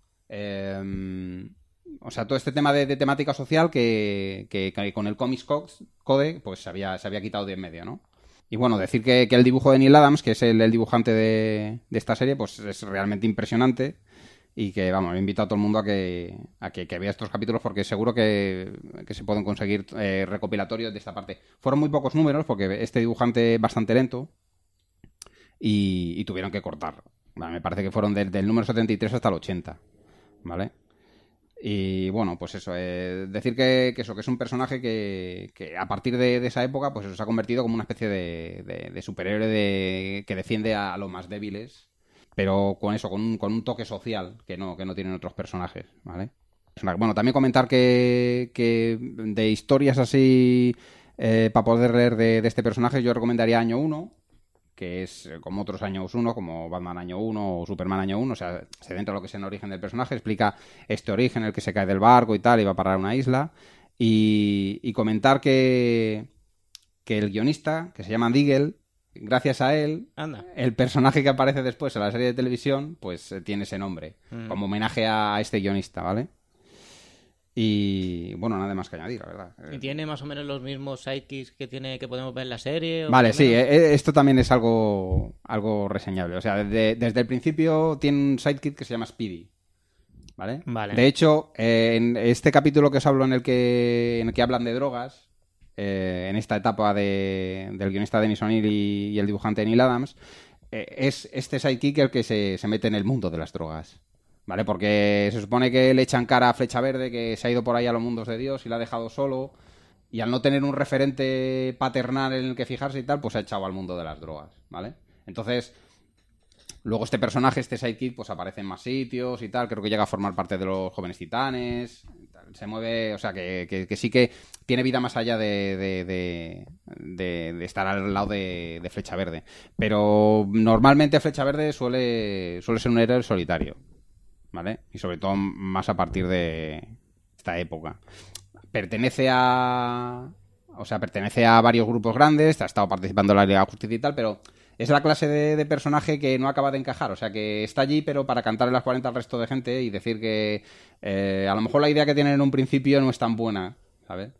eh, o sea, todo este tema de, de temática social que, que, que con el Comics Code pues se había, se había quitado de en medio, ¿no? Y bueno, decir que, que el dibujo de Neil Adams, que es el, el dibujante de, de esta serie, pues es realmente impresionante. Y que, vamos, he invitado a todo el mundo a que, a que, que vea estos capítulos porque seguro que, que se pueden conseguir eh, recopilatorios de esta parte. Fueron muy pocos números porque este dibujante es bastante lento y, y tuvieron que cortar. Bueno, me parece que fueron del, del número setenta y tres hasta el ochenta, ¿vale? Y bueno, pues eso, eh, decir que, que eso, que es un personaje que, que a partir de, de esa época pues eso, se ha convertido como una especie de, de, de superhéroe de, que defiende a, a los más débiles. Pero con eso, con un, con un toque social que no, que no tienen otros personajes, ¿vale? Bueno, también comentar que, que de historias así, eh, para poder leer de, de este personaje, yo recomendaría Año uno, que es como otros Años uno, como Batman Año uno o Superman Año uno, o sea, se centra en lo que es el origen del personaje, explica este origen, el que se cae del barco y tal, y va a parar a una isla, y, y comentar que, que el guionista, que se llama Diggle, gracias a él, Anda. El personaje que aparece después en la serie de televisión, pues eh, tiene ese nombre, mm. como homenaje a este guionista, ¿vale? Y bueno, nada más que añadir, la verdad. ¿Y tiene más o menos los mismos sidekicks que tiene que podemos ver en la serie? Vale, sí, eh, esto también es algo, algo reseñable. O sea, desde, desde el principio tiene un sidekick que se llama Speedy, ¿vale? Vale. De hecho, eh, en este capítulo que os hablo en el que, en el que hablan de drogas, Eh, en esta etapa de, del guionista Dennis O'Neil y, y el dibujante Neil Adams, eh, es este sidekick el que se, se mete en el mundo de las drogas, ¿vale? Porque se supone que le echan cara a Flecha Verde, que se ha ido por ahí a los mundos de Dios y la ha dejado solo, Y al no tener un referente paternal en el que fijarse y tal, pues se ha echado al mundo de las drogas, ¿vale? Entonces, luego este personaje, este sidekick, pues aparece en más sitios y tal. Creo que llega a formar parte de los Jóvenes Titanes. Se mueve, o sea, que, que, que sí que tiene vida más allá de, de, de, de, de estar al lado de, de Flecha Verde. Pero normalmente Flecha Verde suele, suele ser un héroe solitario, ¿vale? Y sobre todo más a partir de esta época. Pertenece a... O sea, pertenece a varios grupos grandes, ha estado participando en la Liga de Justicia y tal, pero es la clase de, de personaje que no acaba de encajar. O sea, que está allí, pero para cantar en las cuarenta al resto de gente y decir que eh, a lo mejor la idea que tienen en un principio no es tan buena, ¿sabes?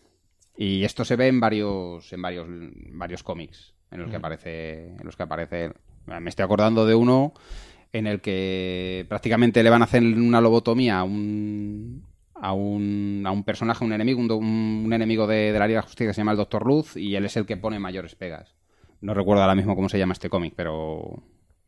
Y esto se ve en varios en varios, varios cómics en los que aparece en los que aparece él. Me estoy acordando de uno en el que prácticamente le van a hacer una lobotomía a un... A un, a un personaje, un enemigo, un, un enemigo de, de la Liga de Justicia que se llama el Doctor Luz, y él es el que pone mayores pegas. No recuerdo ahora mismo cómo se llama este cómic, pero...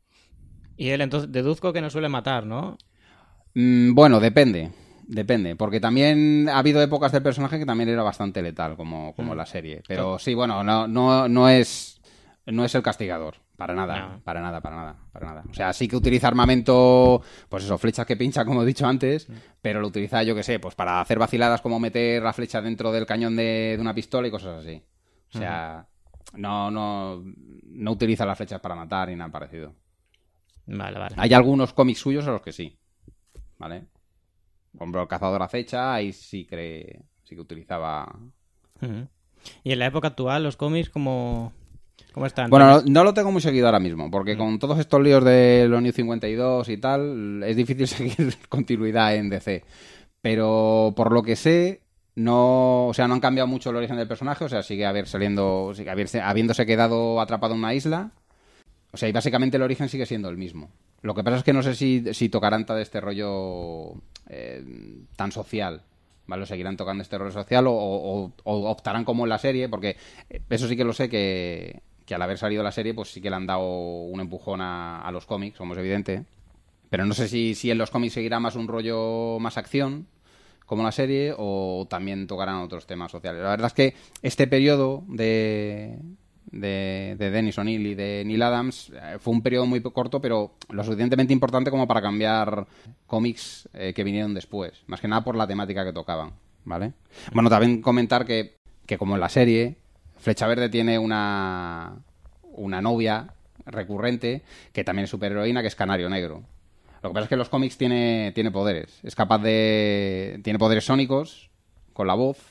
Y él entonces deduzco que no suele matar, ¿no? Mm, bueno, depende, depende, porque también ha habido épocas del personaje que también era bastante letal, como, como mm. la serie. Pero sí, bueno, no, no, no es no es el castigador. Para nada, no. para nada, para nada, para nada. O sea, sí que utiliza armamento, pues eso, flechas que pincha, como he dicho antes, pero lo utiliza, yo que sé, pues para hacer vaciladas como meter la flecha dentro del cañón de, de una pistola y cosas así. O sea, uh-huh. no, no, no utiliza las flechas para matar ni nada parecido. Vale, vale. Hay algunos cómics suyos a los que sí, ¿vale? Por ejemplo, el Cazador Acecha, ahí sí que, sí que utilizaba... Uh-huh. Y en la época actual, los cómics como... ¿Cómo están? Bueno, no, no lo tengo muy seguido ahora mismo, porque mm. con todos estos líos de los New cincuenta y dos y tal, es difícil seguir continuidad en D C. Pero por lo que sé, no, o sea, no han cambiado mucho el origen del personaje, o sea, sigue haber saliendo, sigue haberse, habiéndose quedado atrapado en una isla. O sea, y básicamente el origen sigue siendo el mismo. Lo que pasa es que no sé si, si tocarán de este rollo eh, tan social. ¿Vale? O seguirán tocando este rollo social o, o, o optarán como en la serie, porque eso sí que lo sé que... que al haber salido la serie, pues sí que le han dado un empujón a, a los cómics, como es evidente. Pero no sé si, si en los cómics seguirá más un rollo más acción, como la serie, o también tocarán otros temas sociales. La verdad es que este periodo de, de, de Dennis O'Neil y de Neil Adams eh, fue un periodo muy corto, pero lo suficientemente importante como para cambiar cómics eh, que vinieron después. Más que nada por la temática que tocaban, ¿vale? Bueno, también comentar que, que como en la serie... Flecha Verde tiene una, una novia recurrente que también es superheroína, que es Canario Negro. Lo que pasa es que en los cómics tiene, tiene poderes. Es capaz de... Tiene poderes sónicos con la voz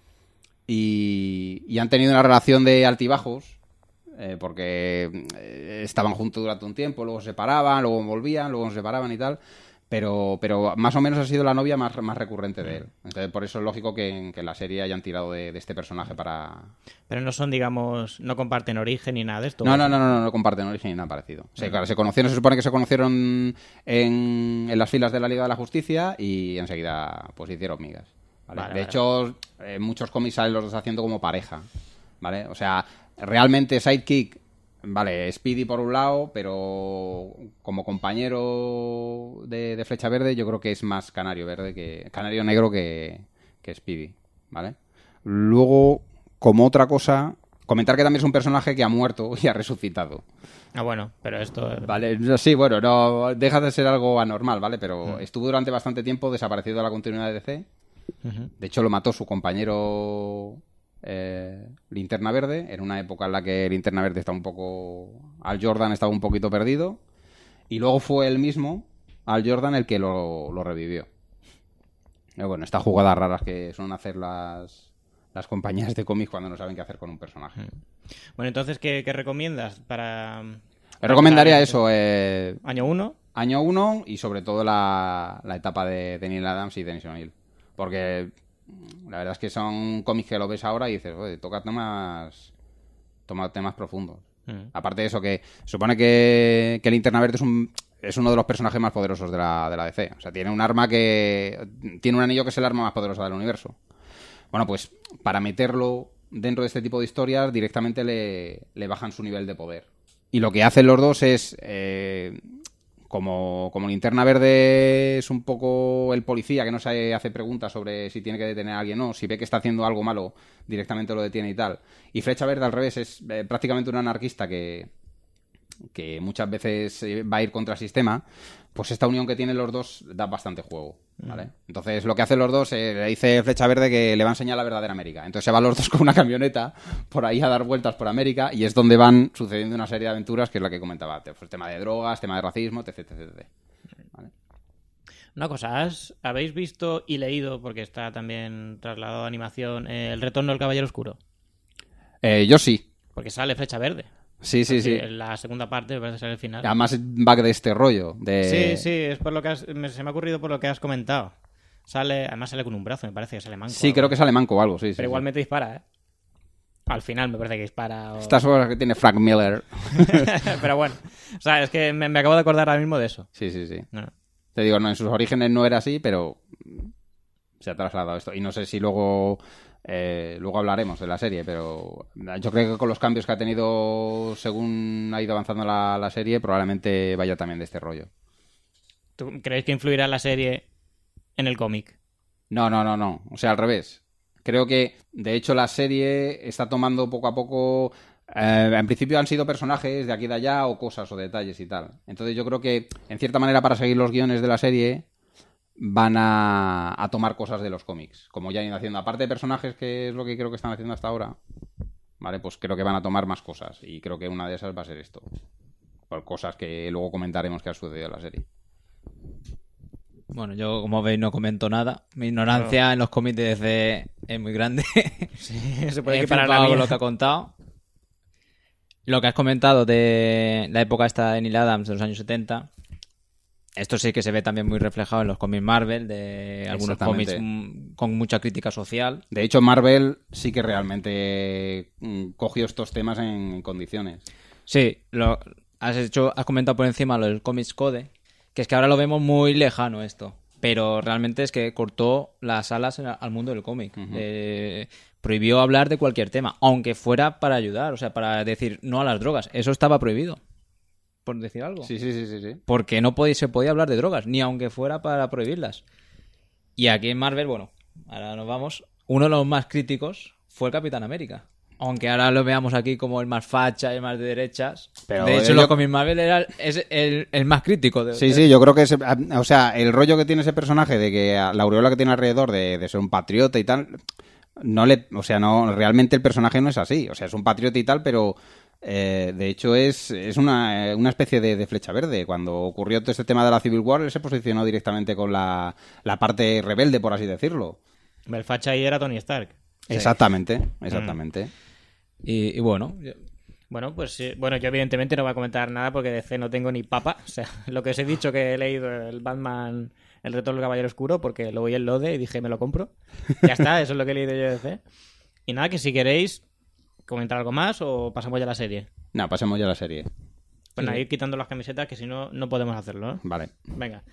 y, y han tenido una relación de altibajos eh, porque estaban juntos durante un tiempo, luego se separaban, luego volvían, luego se separaban y tal... Pero, pero más o menos ha sido la novia más, más recurrente de él. Entonces, por eso es lógico que, que en la serie hayan tirado de, de este personaje para... Pero no son, digamos, no comparten origen ni nada de esto. No, no, no, no, no, no comparten origen ni nada parecido. O sea, claro, se conocieron, se supone que se conocieron en, en las filas de la Liga de la Justicia y enseguida pues hicieron migas. ¿Vale? Vale, de vale. hecho, en muchos cómics salen los dos haciendo como pareja. ¿Vale? O sea, realmente Sidekick... Vale, Speedy por un lado, pero como compañero de, de Flecha Verde yo creo que es más Canario Verde que Canario Negro que, que Speedy, ¿vale? Luego, como otra cosa, comentar que también es un personaje que ha muerto y ha resucitado. Ah, bueno, pero esto... Vale, sí, bueno, no deja de ser algo anormal, ¿vale? Pero uh-huh. estuvo durante bastante tiempo desaparecido de la continuidad de D C. Uh-huh. De hecho, lo mató su compañero... Eh, Linterna Verde, en una época en la que Linterna Verde estaba un poco... Al Jordan estaba un poquito perdido, y luego fue él mismo, Al Jordan, el que lo, lo revivió. Y bueno, estas jugadas raras que suelen hacer las, las compañías de cómics cuando no saben qué hacer con un personaje. Bueno, entonces, ¿qué, qué recomiendas para...? Me recomendaría eso. Eh, ¿Año uno? Año uno y sobre todo la, la etapa de, de Neil Adams y Dennis O'Neil. Porque... La verdad es que son cómics que lo ves ahora y dices, oye, toca temas, toma temas profundos. Mm. Aparte de eso, que supone que, que Linterna Verde es, un, es uno de los personajes más poderosos de la, de la D C. O sea, tiene un arma que... Tiene un anillo que es el arma más poderosa del universo. Bueno, pues para meterlo dentro de este tipo de historias, directamente le, le bajan su nivel de poder. Y lo que hacen los dos es... Eh, como, como Linterna Verde es un poco el policía que no se hace preguntas sobre si tiene que detener a alguien o no, si ve que está haciendo algo malo, directamente lo detiene y tal. Y Flecha Verde, al revés, es eh, prácticamente un anarquista que, que muchas veces va a ir contra el sistema. Pues esta unión que tienen los dos da bastante juego, ¿vale? Entonces lo que hacen los dos, eh, le dice Flecha Verde que le va a enseñar la verdadera América. Entonces se van los dos con una camioneta por ahí a dar vueltas por América y es donde van sucediendo una serie de aventuras que es la que comentaba. Pues tema de drogas, tema de racismo, etc, etc, etcétera. ¿Vale? Una cosa, ¿has, ¿habéis visto y leído, porque está también trasladado a animación, eh, El Retorno del Caballero Oscuro? Eh, yo sí. Porque sale Flecha Verde. Sí, sí, sí. En la segunda parte me parece ser el final. Además va de este rollo. De... Sí, sí, es por lo que has, me, se me ha ocurrido por lo que has comentado. Sale, además sale con un brazo, me parece que sale manco. Sí, creo que sale manco o algo, sí. Pero sí, igualmente sí. dispara, ¿eh? Al final me parece que dispara. O... Estas obras que tiene Frank Miller. Pero bueno, o sea, es que me, me acabo de acordar ahora mismo de eso. Sí, sí, sí. No. Te digo, no, en sus orígenes no era así, pero se ha trasladado esto. Y no sé si luego... Eh, luego hablaremos de la serie, pero yo creo que con los cambios que ha tenido según ha ido avanzando la, la serie, probablemente vaya también de este rollo. ¿Tú crees que influirá la serie en el cómic? No, no, no, no. O sea, al revés. Creo que, de hecho, la serie está tomando poco a poco... Eh, en principio han sido personajes de aquí y de allá o cosas o detalles y tal. Entonces yo creo que, en cierta manera, para seguir los guiones de la serie... van a, a tomar cosas de los cómics, como ya han ido haciendo. Aparte de personajes, que es lo que creo que están haciendo hasta ahora, vale, pues creo que van a tomar más cosas. Y creo que una de esas va a ser esto. Por cosas que luego comentaremos que ha sucedido en la serie. Bueno, yo, como veis, no comento nada. Mi ignorancia no. en los cómics de D C es muy grande. Sí, se puede He equiparar flipado la con mía. lo que ha contado. Lo que has comentado de la época esta de Neil Adams de los años setenta... Esto sí que se ve también muy reflejado en los cómics Marvel, de algunos cómics m- con mucha crítica social. De hecho, Marvel sí que realmente mm, cogió estos temas en, en condiciones. Sí, lo, has hecho, has comentado por encima lo del Comics Code, que es que ahora lo vemos muy lejano esto, pero realmente es que cortó las alas en, al mundo del cómic. Uh-huh. Eh, prohibió hablar de cualquier tema, aunque fuera para ayudar, o sea, para decir no a las drogas. Eso estaba prohibido. Por decir algo. Sí, sí, sí, sí, sí. Porque no podía, se podía hablar de drogas, ni aunque fuera para prohibirlas. Y aquí en Marvel, bueno, ahora nos vamos. Uno de los más críticos fue el Capitán América. Aunque ahora lo veamos aquí como el más facha, el más de derechas. Pero de hecho, yo... lo con Marvel era el, es el, el más crítico. De, sí, de... sí, yo creo que... Ese, o sea, el rollo que tiene ese personaje de que la aureola que tiene alrededor de, de ser un patriota y tal... No le... O sea, no... Realmente el personaje no es así. O sea, es un patriota y tal, pero... Eh, de hecho es, es una, una especie de, de Flecha Verde. Cuando ocurrió todo este tema de la Civil War, él se posicionó directamente con la, la parte rebelde, por así decirlo. El facha ahí era Tony Stark. Exactamente, sí. exactamente. Mm. Y, y bueno... Bueno, pues sí. Bueno, yo evidentemente no voy a comentar nada porque de D C no tengo ni papa. O sea, lo que os he dicho que he leído el Batman, el Retorno del Caballero Oscuro, porque lo voy en Lode y dije me lo compro. Ya está, eso es lo que he leído yo de D C. Y nada, que si queréis... ¿Comentar algo más o pasamos ya a la serie? No, pasemos ya a la serie. Bueno, sí. Ir quitando las camisetas, que si no, no podemos hacerlo, ¿no? Vale. Venga.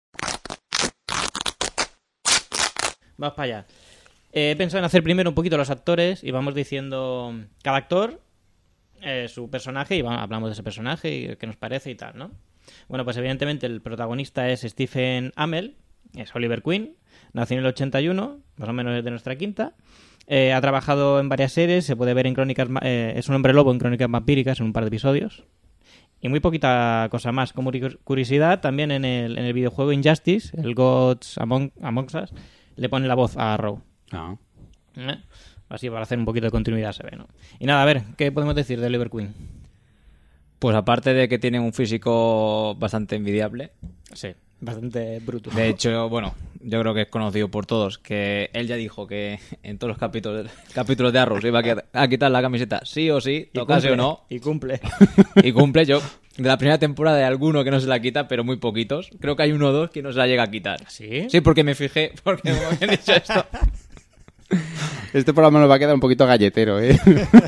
Vamos para allá. Eh, he pensado en hacer primero un poquito los actores y vamos diciendo cada actor, eh, su personaje, y vamos, hablamos de ese personaje y qué nos parece y tal, ¿no? Bueno, pues evidentemente el protagonista es Stephen Amell, es Oliver Queen, nació en el ochenta y uno, más o menos de nuestra quinta. Eh, ha trabajado en varias series, se puede ver en Crónicas, eh, es un hombre lobo en Crónicas Vampíricas en un par de episodios. Y muy poquita cosa más. Como curiosidad, también en el, en el videojuego Injustice, el Gods Among, Among Us, le pone la voz a Arrow. Ah. ¿Eh? Así para hacer un poquito de continuidad se ve, ¿no? Y nada, a ver, ¿qué podemos decir de Oliver Queen? Pues aparte de que tiene un físico bastante envidiable. Sí, bastante bruto. De hecho, bueno, yo creo que es conocido por todos que él ya dijo que en todos los capítulos, capítulos de Arrow se iba a quitar la camiseta sí o sí, tocase o no. Y cumple. Y cumple. Yo, de la primera temporada hay alguno que no se la quita, pero muy poquitos. Creo que hay uno o dos que no se la llega a quitar. ¿Sí? Sí, porque me fijé, porque me habían dicho esto. Este programa nos va a quedar un poquito galletero, ¿eh?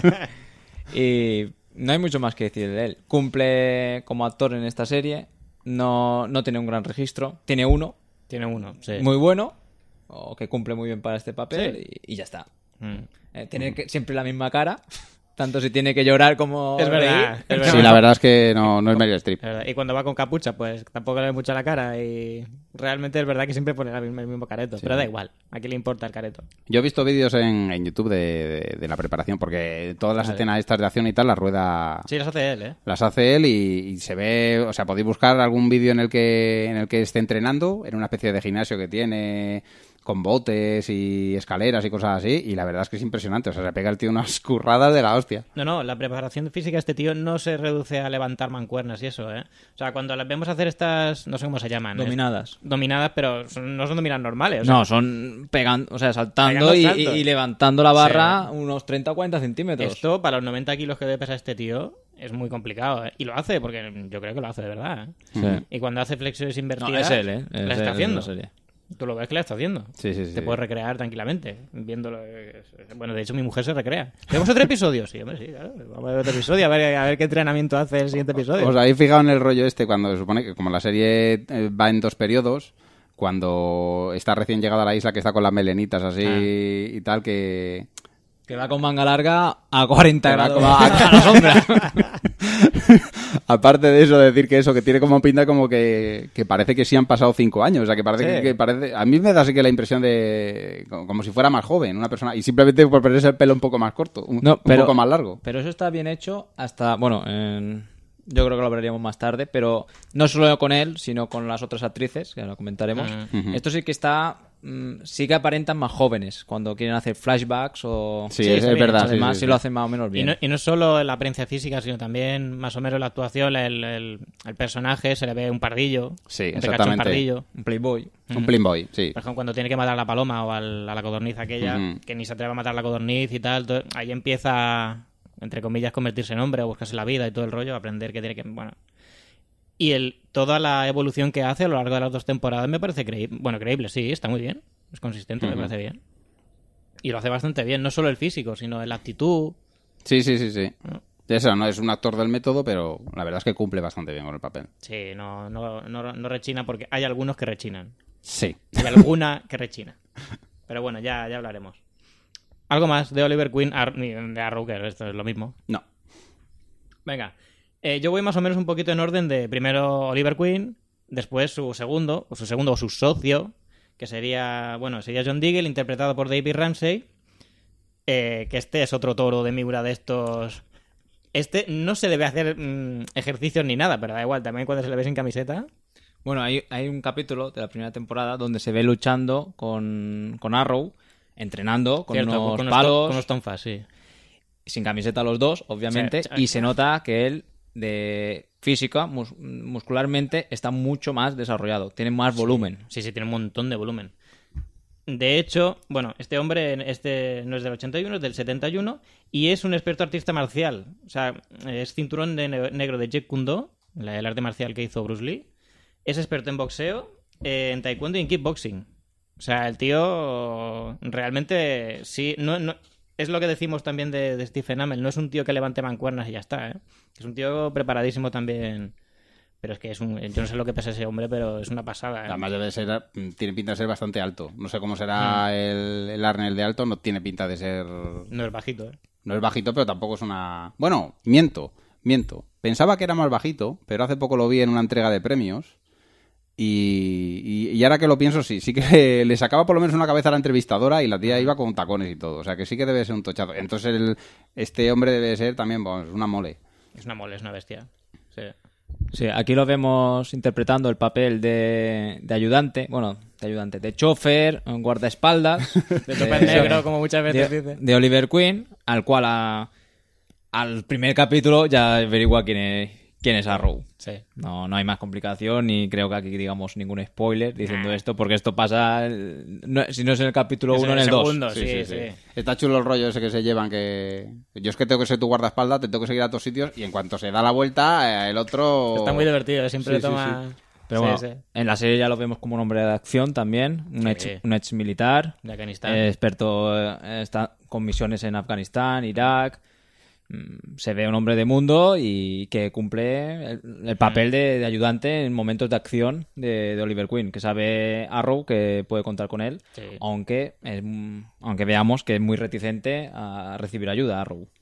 Y no hay mucho más que decir de él. Cumple como actor en esta serie. No, no tiene un gran registro. Tiene uno. Tiene uno, sí. Muy bueno. O que cumple muy bien para este papel. Sí. Y, y ya está. Mm. Eh, tiene que, siempre la misma cara. Tanto si tiene que llorar como Es verdad, reír. es verdad. Sí, la verdad es que no, no es Meryl Streep. Es verdad. Y cuando va con capucha, pues tampoco le ve mucho la cara y realmente es verdad que siempre pone el mismo careto. Sí. Pero da igual, ¿a quién le importa el careto? Yo he visto vídeos en, en YouTube de, de, de la preparación, porque todas las Vale. escenas estas de acción y tal las rueda... Sí, las hace él, ¿eh? Las hace él y, y se ve... O sea, podéis buscar algún vídeo en el que en el que esté entrenando, en una especie de gimnasio que tiene... con botes y escaleras y cosas así, y la verdad es que es impresionante. O sea, se pega el tío unas curradas de la hostia. No, no, la preparación física de este tío no se reduce a levantar mancuernas y eso, ¿eh? O sea, cuando las vemos hacer estas, no sé cómo se llaman. Dominadas. ¿eh? Dominadas, pero son- no son dominadas normales. O sea, No, son pegando, o sea, saltando Pegando y, saltos. y- y levantando la barra Sí. unos treinta o cuarenta centímetros. Esto, para los noventa kilos que debe pesar este tío, es muy complicado, ¿eh? Y lo hace, porque yo creo que lo hace de verdad, ¿eh? Sí. Y cuando hace flexiones invertidas... No, es él, ¿eh? Es La está él, haciendo. es la serie. Tú lo ves que la está haciendo. Sí, sí, sí. Te puedes recrear tranquilamente viéndolo. Bueno, de hecho, mi mujer se recrea. ¿Tenemos otro episodio? Sí, hombre, sí, claro. Vamos a ver otro episodio, a ver, a ver qué entrenamiento hace el siguiente episodio. ¿Os habéis fijado en el rollo este cuando se supone que como la serie eh, va en dos periodos, cuando está recién llegada a la isla, que está con las melenitas así Ah. y tal, que... Que va con manga larga a cuarenta que va grados como a, a la sombra. Aparte de eso, decir que eso, que tiene como pinta como que, que parece que sí han pasado cinco años. O sea, que parece Sí. que, que parece... A mí me da así que la impresión de... Como, como si fuera más joven, una persona... Y simplemente por ponerse el pelo un poco más corto, un, No, un pero- poco más largo. Pero eso está bien hecho hasta, bueno, en- yo creo que lo hablaríamos más tarde, pero no solo con él, sino con las otras actrices, que lo comentaremos. Ujú. Esto sí que está, mm, sí que aparentan más jóvenes cuando quieren hacer flashbacks o... Sí, Sí, es, está es bien verdad. hecho. sí, Además, sí, sí, sí. lo hacen más o menos Y bien. no, y no solo la apariencia física, sino también más o menos la actuación, el, el, el personaje, se le ve un pardillo. Sí, un Pikachu exactamente. pardillo. Un Playboy. Un Playboy, sí. Por ejemplo, cuando tiene que matar a la paloma o al- a la codorniz aquella, Ujú. que ni se atreve a matar a la codorniz y tal, to- ahí empieza, entre comillas, convertirse en hombre, a buscarse la vida y todo el rollo, aprender que tiene que... Bueno. Y el, toda la evolución que hace a lo largo de las dos temporadas me parece creíble. Bueno, creíble, sí, está muy bien. Es consistente, me Ujú. parece bien. Y lo hace bastante bien, no solo el físico, sino la actitud. Sí, sí, sí, sí. Eso, no es un actor del método, pero la verdad es que cumple bastante bien con el papel. Sí, no, no, no, no rechina porque hay algunos que rechinan. Sí. Y alguna que rechina. Pero bueno, ya, ya hablaremos. Algo más de Oliver Queen, Ar- ni de Arrow, que esto es lo mismo. No. Venga, eh, yo voy más o menos un poquito en orden de primero Oliver Queen, después su segundo, o su segundo o su socio, que sería, bueno, sería John Diggle, interpretado por David Ramsey, eh, que este es otro toro de Miura de estos... Este no se debe hacer mm, ejercicios ni nada, pero da igual, también cuando se le ve sin camiseta... Bueno, hay, hay un capítulo de la primera temporada donde se ve luchando con, con Arrow, entrenando con Cierto, unos con unos palos, to- con unos tonfas, sí. sin camiseta los dos, obviamente, Sí, sí. y se nota que él, de física, mus- muscularmente, está mucho más desarrollado, tiene más volumen. Sí, sí, tiene un montón de volumen. De hecho, bueno, este hombre este no es del ochenta y uno, es del setenta y uno y es un experto artista marcial. O sea, es cinturón de ne- negro de Jeet Kune Do, la- el arte marcial que hizo Bruce Lee. Es experto en boxeo, eh, en taekwondo y en kickboxing. O sea, el tío realmente sí, no, no, es lo que decimos también de, de Stephen Amell. No es un tío que levante mancuernas y ya está, ¿eh? Es un tío preparadísimo también. Pero es que es un... Yo no sé lo que pesa ese hombre, pero es una pasada, ¿eh? Además debe ser, tiene pinta de ser bastante alto. No sé cómo será el, el Arnold de alto, no tiene pinta de ser... No es bajito, ¿eh? No es bajito, pero tampoco es una... Bueno, miento, miento. Pensaba que era más bajito, pero hace poco lo vi en una entrega de premios. Y, y, y ahora que lo pienso, sí, sí que le sacaba por lo menos una cabeza a la entrevistadora y la tía iba con tacones y todo. O sea que sí que debe ser un tochazo. Entonces el, este hombre debe ser también pues, una mole. Es una mole, es una bestia. Sí. Sí, aquí lo vemos interpretando el papel de, de ayudante, bueno, de ayudante, de chofer, un guardaespaldas. De chofer negro, como muchas veces de, dice. de Oliver Queen, al cual a- al primer capítulo ya averigua quién es, quién es Arrow. Sí. No, no hay más complicación y creo que aquí digamos ningún spoiler diciendo Nah. esto, porque esto pasa, el- no- si no es en el capítulo Es uno, en en el el dos. segundo. Sí, sí. Está chulo el rollo ese que se llevan, que yo es que tengo que ser tu guardaespaldas, te tengo que seguir a todos sitios y en cuanto se da la vuelta, eh, el otro... Está muy divertido, ¿eh? Siempre Sí, sí, toma... sí. Pero Sí, bueno, sí. en la serie ya lo vemos como un hombre de acción también, un, Sí. ex, un ex militar, De Afganistán. eh, experto, eh, está con misiones en Afganistán, Irak. Mm, Se ve un hombre de mundo y que cumple el, el papel de, de ayudante en momentos de acción de, de Oliver Queen, que sabe Arrow que puede contar con él, Sí. aunque, es, mm, aunque veamos que es muy reticente a recibir ayuda Arrow.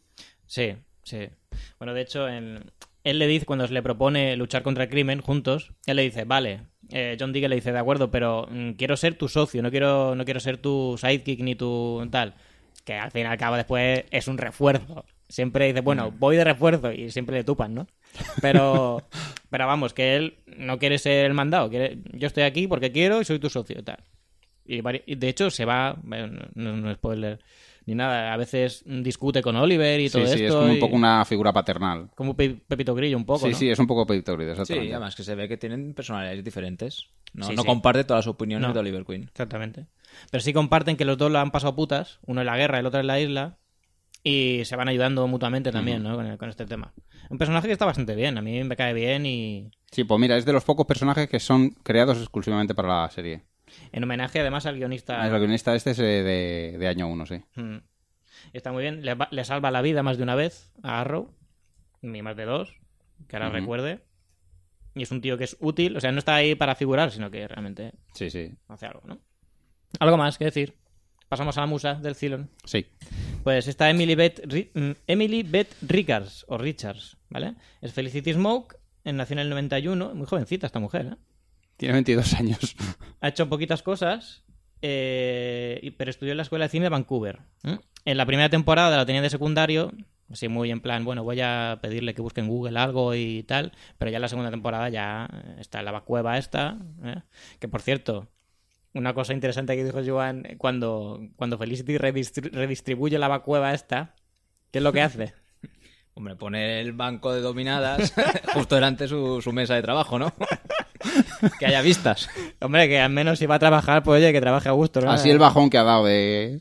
Sí, sí. Bueno, de hecho, en... él le dice, cuando se le propone luchar contra el crimen juntos, él le dice, vale, eh, John Diggle le dice, de acuerdo, pero mm, quiero ser tu socio, no quiero, no quiero ser tu sidekick ni tu tal. Que al fin y al cabo después es un refuerzo. Siempre dice, bueno, voy de refuerzo y siempre le tupan, ¿no? Pero, pero vamos, que él no quiere ser el mandado. Quiere, yo estoy aquí porque quiero y soy tu socio, tal. Y, y de hecho se va, bueno, no, no es spoiler ni nada, a veces discute con Oliver y sí, todo sí, esto. Sí, es como y... un poco una figura paternal. Como Pe- Pepito Grillo un poco, Sí, ¿no? sí, es un poco Pepito Grillo, exactamente. Sí, además que se ve que tienen personalidades diferentes. No, Sí, no sí. comparte todas las opiniones No. de Oliver Queen. Exactamente. Pero sí comparten que los dos lo han pasado putas, uno en la guerra y el otro en la isla, y se van ayudando mutuamente también, Ujú. ¿no? Con, el- con este tema. Un personaje que está bastante bien, a mí me cae bien y Sí, pues mira, es de los pocos personajes que son creados exclusivamente para la serie. en homenaje además al guionista. El guionista este es eh, de, de año uno, sí. Mm. Está muy bien, le, va- le salva la vida más de una vez a Arrow, ni más de dos, que ahora Ujú. recuerde. Y es un tío que es útil, o sea, no está ahí para figurar, sino que realmente Sí, sí. hace algo, ¿no? Algo más que decir. Pasamos a la musa del Cylon. Sí. Pues está Emily Beth, Ri- mm, Emily Beth Rickards, o Richards, ¿vale? Es Felicity Smoke, nació en el noventa y uno, muy jovencita esta mujer, ¿eh? Tiene veintidós años. Ha hecho poquitas cosas, eh, y- pero estudió en la Escuela de Cine de Vancouver. ¿eh? En la primera temporada la tenía de secundario, así muy en plan, bueno, voy a pedirle que busque en Google algo y tal, pero ya en la segunda temporada ya está en la cueva esta, ¿eh? Que por cierto, una cosa interesante que dijo Joan, cuando, cuando Felicity redistri- redistribuye la vacueva esta, ¿qué es lo que hace? Hombre, pone el banco de dominadas justo delante de su, su mesa de trabajo, ¿no? Que haya vistas. Hombre, que al menos si va a trabajar, pues oye, que trabaje a gusto, ¿no? Así el bajón que ha dado de...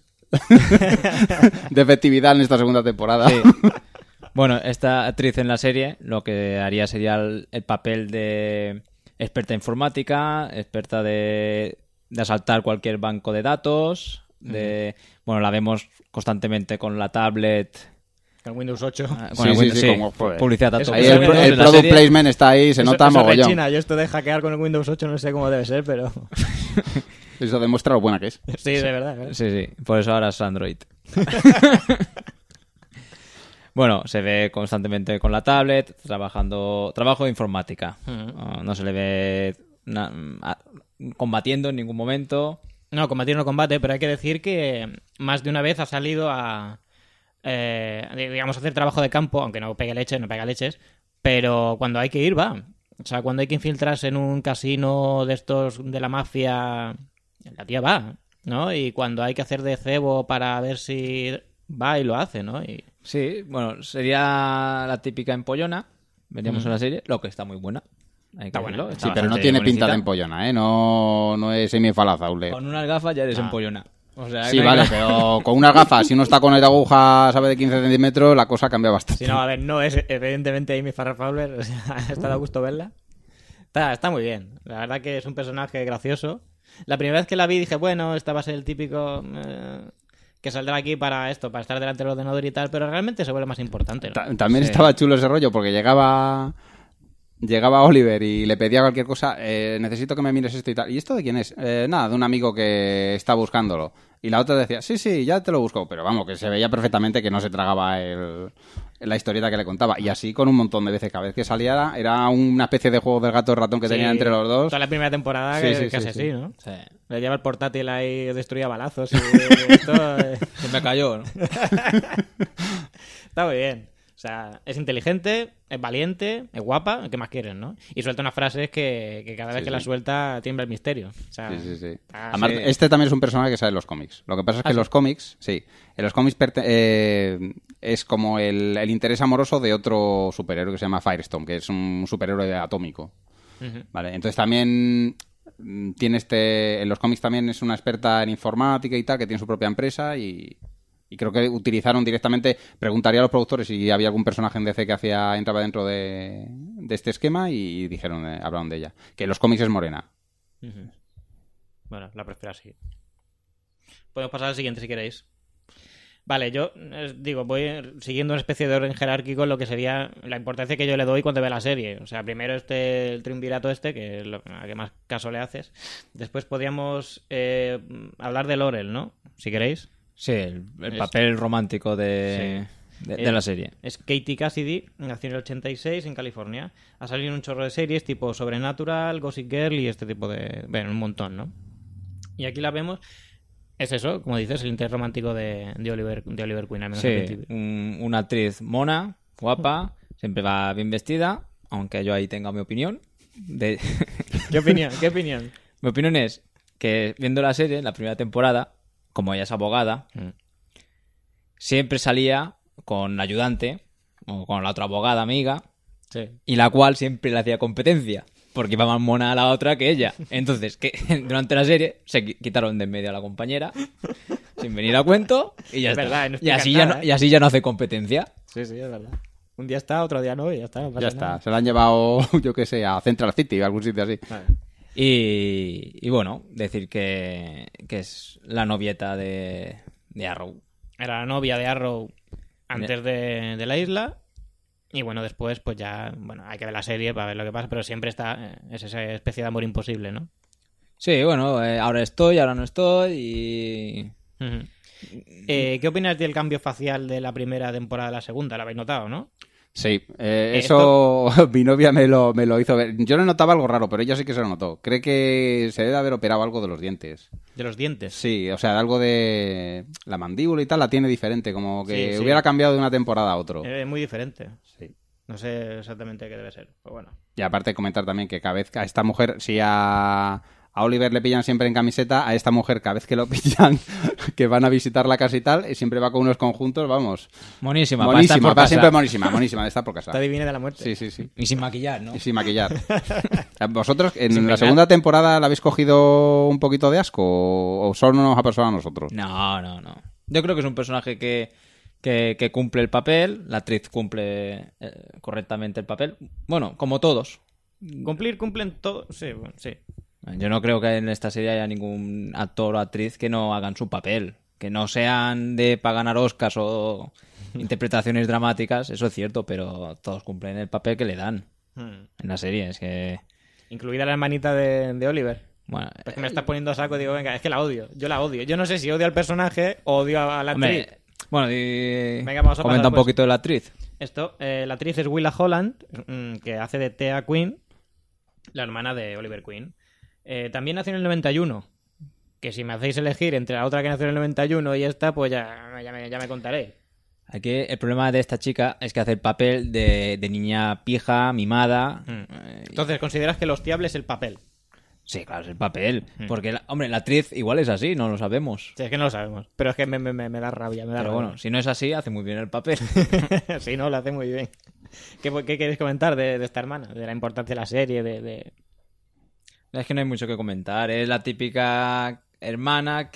de efectividad en esta segunda temporada. Sí. Bueno, esta actriz en la serie lo que haría sería el, el papel de experta informática, experta de, de asaltar cualquier banco de datos, de bueno, la vemos constantemente con la tablet, Con Windows ocho. con Sí, el sí, Windows- sí, sí, como, joder. publicidad tanto. Ahí Eso el, que no el es de la product serie. placement está ahí, se Eso- nota eso es de mogollón. China. Yo esto de hackear con el Windows ocho no sé cómo debe ser, pero... Eso demuestra lo buena que es. sí, de verdad. ¿eh? Sí, sí, por eso ahora es Android. Bueno, se ve constantemente con la tablet, trabajando, trabajo de informática. Ujú. No, no se le ve na- a- combatiendo en ningún momento. No, combatir no combate, pero hay que decir que más de una vez ha salido a, eh, digamos, a hacer trabajo de campo, aunque no pegue leche, no pega leches, pero cuando hay que ir, va. O sea, cuando hay que infiltrarse en un casino de estos de la mafia, la tía va, ¿no? Y cuando hay que hacer de cebo para ver si va y lo hace, ¿no? Y... Sí, bueno, sería la típica empollona, veríamos Ujú. en la serie, lo que está muy buena. Hay que Está buena, decirlo, está Sí, pero no bastante tiene pinta bonecita. de empollona, ¿eh? No, no es semifalazaule. Con unas gafas ya eres Ah. empollona. O sea, Sí, que- vale, pero con unas gafas, si uno está con el de aguja, sabe, de quince centímetros, la cosa cambia bastante. Si no, a ver, no es evidentemente Amy Farrah Fowler, o sea, está de gusto verla. Está, está muy bien, la verdad que es un personaje gracioso. La primera vez que la vi dije, bueno, esta va a ser el típico eh, que saldrá aquí para esto, para estar delante del ordenador y tal, pero realmente se vuelve más importante, ¿no? Ta- También Sí. estaba chulo ese rollo, porque llegaba llegaba Oliver y le pedía cualquier cosa, eh, necesito que me mires esto y tal. ¿Y esto de quién es? Eh, nada, de un amigo que está buscándolo. Y la otra decía, sí, sí, ya te lo busco. Pero vamos, que se veía perfectamente que no se tragaba el, la historieta que le contaba. Y así con un montón de veces. Cada vez que salía era una especie de juego del gato y ratón que Sí, tenía entre los dos. Toda la primera temporada Sí, que, sí, casi sí, así, sí. ¿no? Sí. Le lleva el portátil ahí, destruía balazos y esto, eh. Se me cayó, ¿no? Está muy bien. O sea, es inteligente, es valiente, es guapa, ¿qué más quieres, no? Y suelta unas frases que, que cada vez Sí, que la sí. suelta tiembla el misterio. O sea, Sí, sí, sí. ah, Además, sí. este también es un personaje que sale en los cómics. Lo que pasa es que ¿Ah, en sí? los cómics, sí, en los cómics perte- eh, es como el, el interés amoroso de otro superhéroe que se llama Firestorm, que es un superhéroe atómico. Ujú. Vale, entonces también mm, tiene este, en los cómics también es una experta en informática y tal, que tiene su propia empresa y, y creo que utilizaron directamente, preguntaría a los productores si había algún personaje en D C que hacía entraba dentro de, de este esquema y dijeron, eh, hablaron de ella. Que en los cómics es morena. Ujú. Bueno, la prefiero así. Podemos pasar al siguiente si queréis. Vale, yo eh, digo, voy siguiendo una especie de orden jerárquico en lo que sería la importancia que yo le doy cuando veo la serie. O sea, primero este el triunvirato este, que es lo a que más caso le haces. Después podríamos eh, hablar de Laurel, ¿no? Si queréis. Sí, el, el Es- papel romántico de, de, Eh, de la serie. Es Katie Cassidy, nació en el ochenta y seis en California. Ha salido en un chorro de series tipo Sobrenatural, Gossip Girl y este tipo de... Bueno, un montón, ¿no? Y aquí la vemos... Es eso, como dices, el interés romántico de, de, Oliver, de Oliver Queen, al menos al Sí, principio. un- una actriz mona, guapa, siempre va bien vestida, aunque yo ahí tenga mi opinión. De... ¿Qué opinión? ¿Qué opinión? Mi opinión es que viendo la serie, la primera temporada, como ella es abogada, Mm. siempre salía con la ayudante o con la otra abogada amiga, Sí. y la cual siempre le hacía competencia, porque iba más mona a la otra que ella. Entonces, que durante la serie se qui- quitaron de en medio a la compañera, sin venir a cuento, y ya Es está. verdad, no y, explican así ya nada, no, ¿eh? y así ya no hace competencia. Sí, sí, es verdad. Un día está, otro día no, y ya está. No pasa Ya está, nada. se la han llevado, yo qué sé, a Central City o algún sitio así. Vale. Y, y bueno, decir que, que es la novieta de, de Arrow. Era la novia de Arrow antes de, de la isla. Y bueno, después, pues ya, bueno, hay que ver la serie para ver lo que pasa, pero siempre está, eh, es esa especie de amor imposible, ¿no? Sí, bueno, eh, ahora estoy, ahora no estoy y... Ujú. Eh, ¿Qué opinas del cambio facial de la primera temporada a la segunda? ¿La habéis notado, no? Sí, eh, Esto- eso mi novia me lo, me lo hizo ver. Yo no notaba algo raro, pero ella sí que se lo notó. Cree que se debe haber operado algo de los dientes. De los dientes. Sí, o sea, algo de la mandíbula y tal la tiene diferente, como que Sí, sí. hubiera cambiado de una temporada a otro. Es muy diferente. Sí. No sé exactamente qué debe ser, pero bueno. Y aparte comentar también que cada vez que a esta mujer, si a, a Oliver le pillan siempre en camiseta, a esta mujer cada vez que lo pillan, que van a visitar la casa y tal, siempre va con unos conjuntos, vamos. Monísima, para estar Monísima, por va casa. siempre monísima, monísima de estar por casa. Está divina de la muerte. Sí, sí, sí. Y sin maquillar, ¿no? Y sin maquillar. ¿Vosotros en Sin la peinar. segunda temporada la habéis cogido un poquito de asco o, o solo nos ha pasado a nosotros? No, no, no. Yo creo que es un personaje que, que, que cumple el papel, la actriz cumple eh, correctamente el papel. Bueno, como todos. Cumplir, cumplen todo. Sí, bueno, sí. Yo no creo que en esta serie haya ningún actor o actriz que no hagan su papel. Que no sean de para ganar Oscars o interpretaciones dramáticas, eso es cierto, pero todos cumplen el papel que le dan Hmm. en la serie. Es que, Incluida la hermanita de, de Oliver. bueno, Es que me estás poniendo a saco y digo, venga, es que la odio. Yo la odio. Yo no sé si odio al personaje o odio a la actriz. hombre, bueno, y... Venga, vamos a comenta pasar, un pues. poquito de la actriz. Esto, eh, la actriz es Willa Holland, mm, que hace de Thea Queen, la hermana de Oliver Queen. Eh, también nació en el noventa y uno. Que si me hacéis elegir entre la otra que nació en el noventa y uno y esta, pues ya, ya, me, ya me contaré. Aquí el problema de esta chica es que hace el papel de, de niña pija, mimada. Mm. eh, y- Entonces, ¿consideras que lo hostiable es el papel? Sí, claro, es el papel. Mm. Porque, la- hombre, la actriz igual es así, no lo sabemos. Sí, es que no lo sabemos. Pero es que me, me, me- me da rabia, me da Pero rabia. bueno, si no es así, hace muy bien el papel. Sí, no, lo hace muy bien. ¿Qué, qué queréis comentar de, de esta hermana? De la importancia de la serie, de... de... Es que no hay mucho que comentar. Es la típica hermana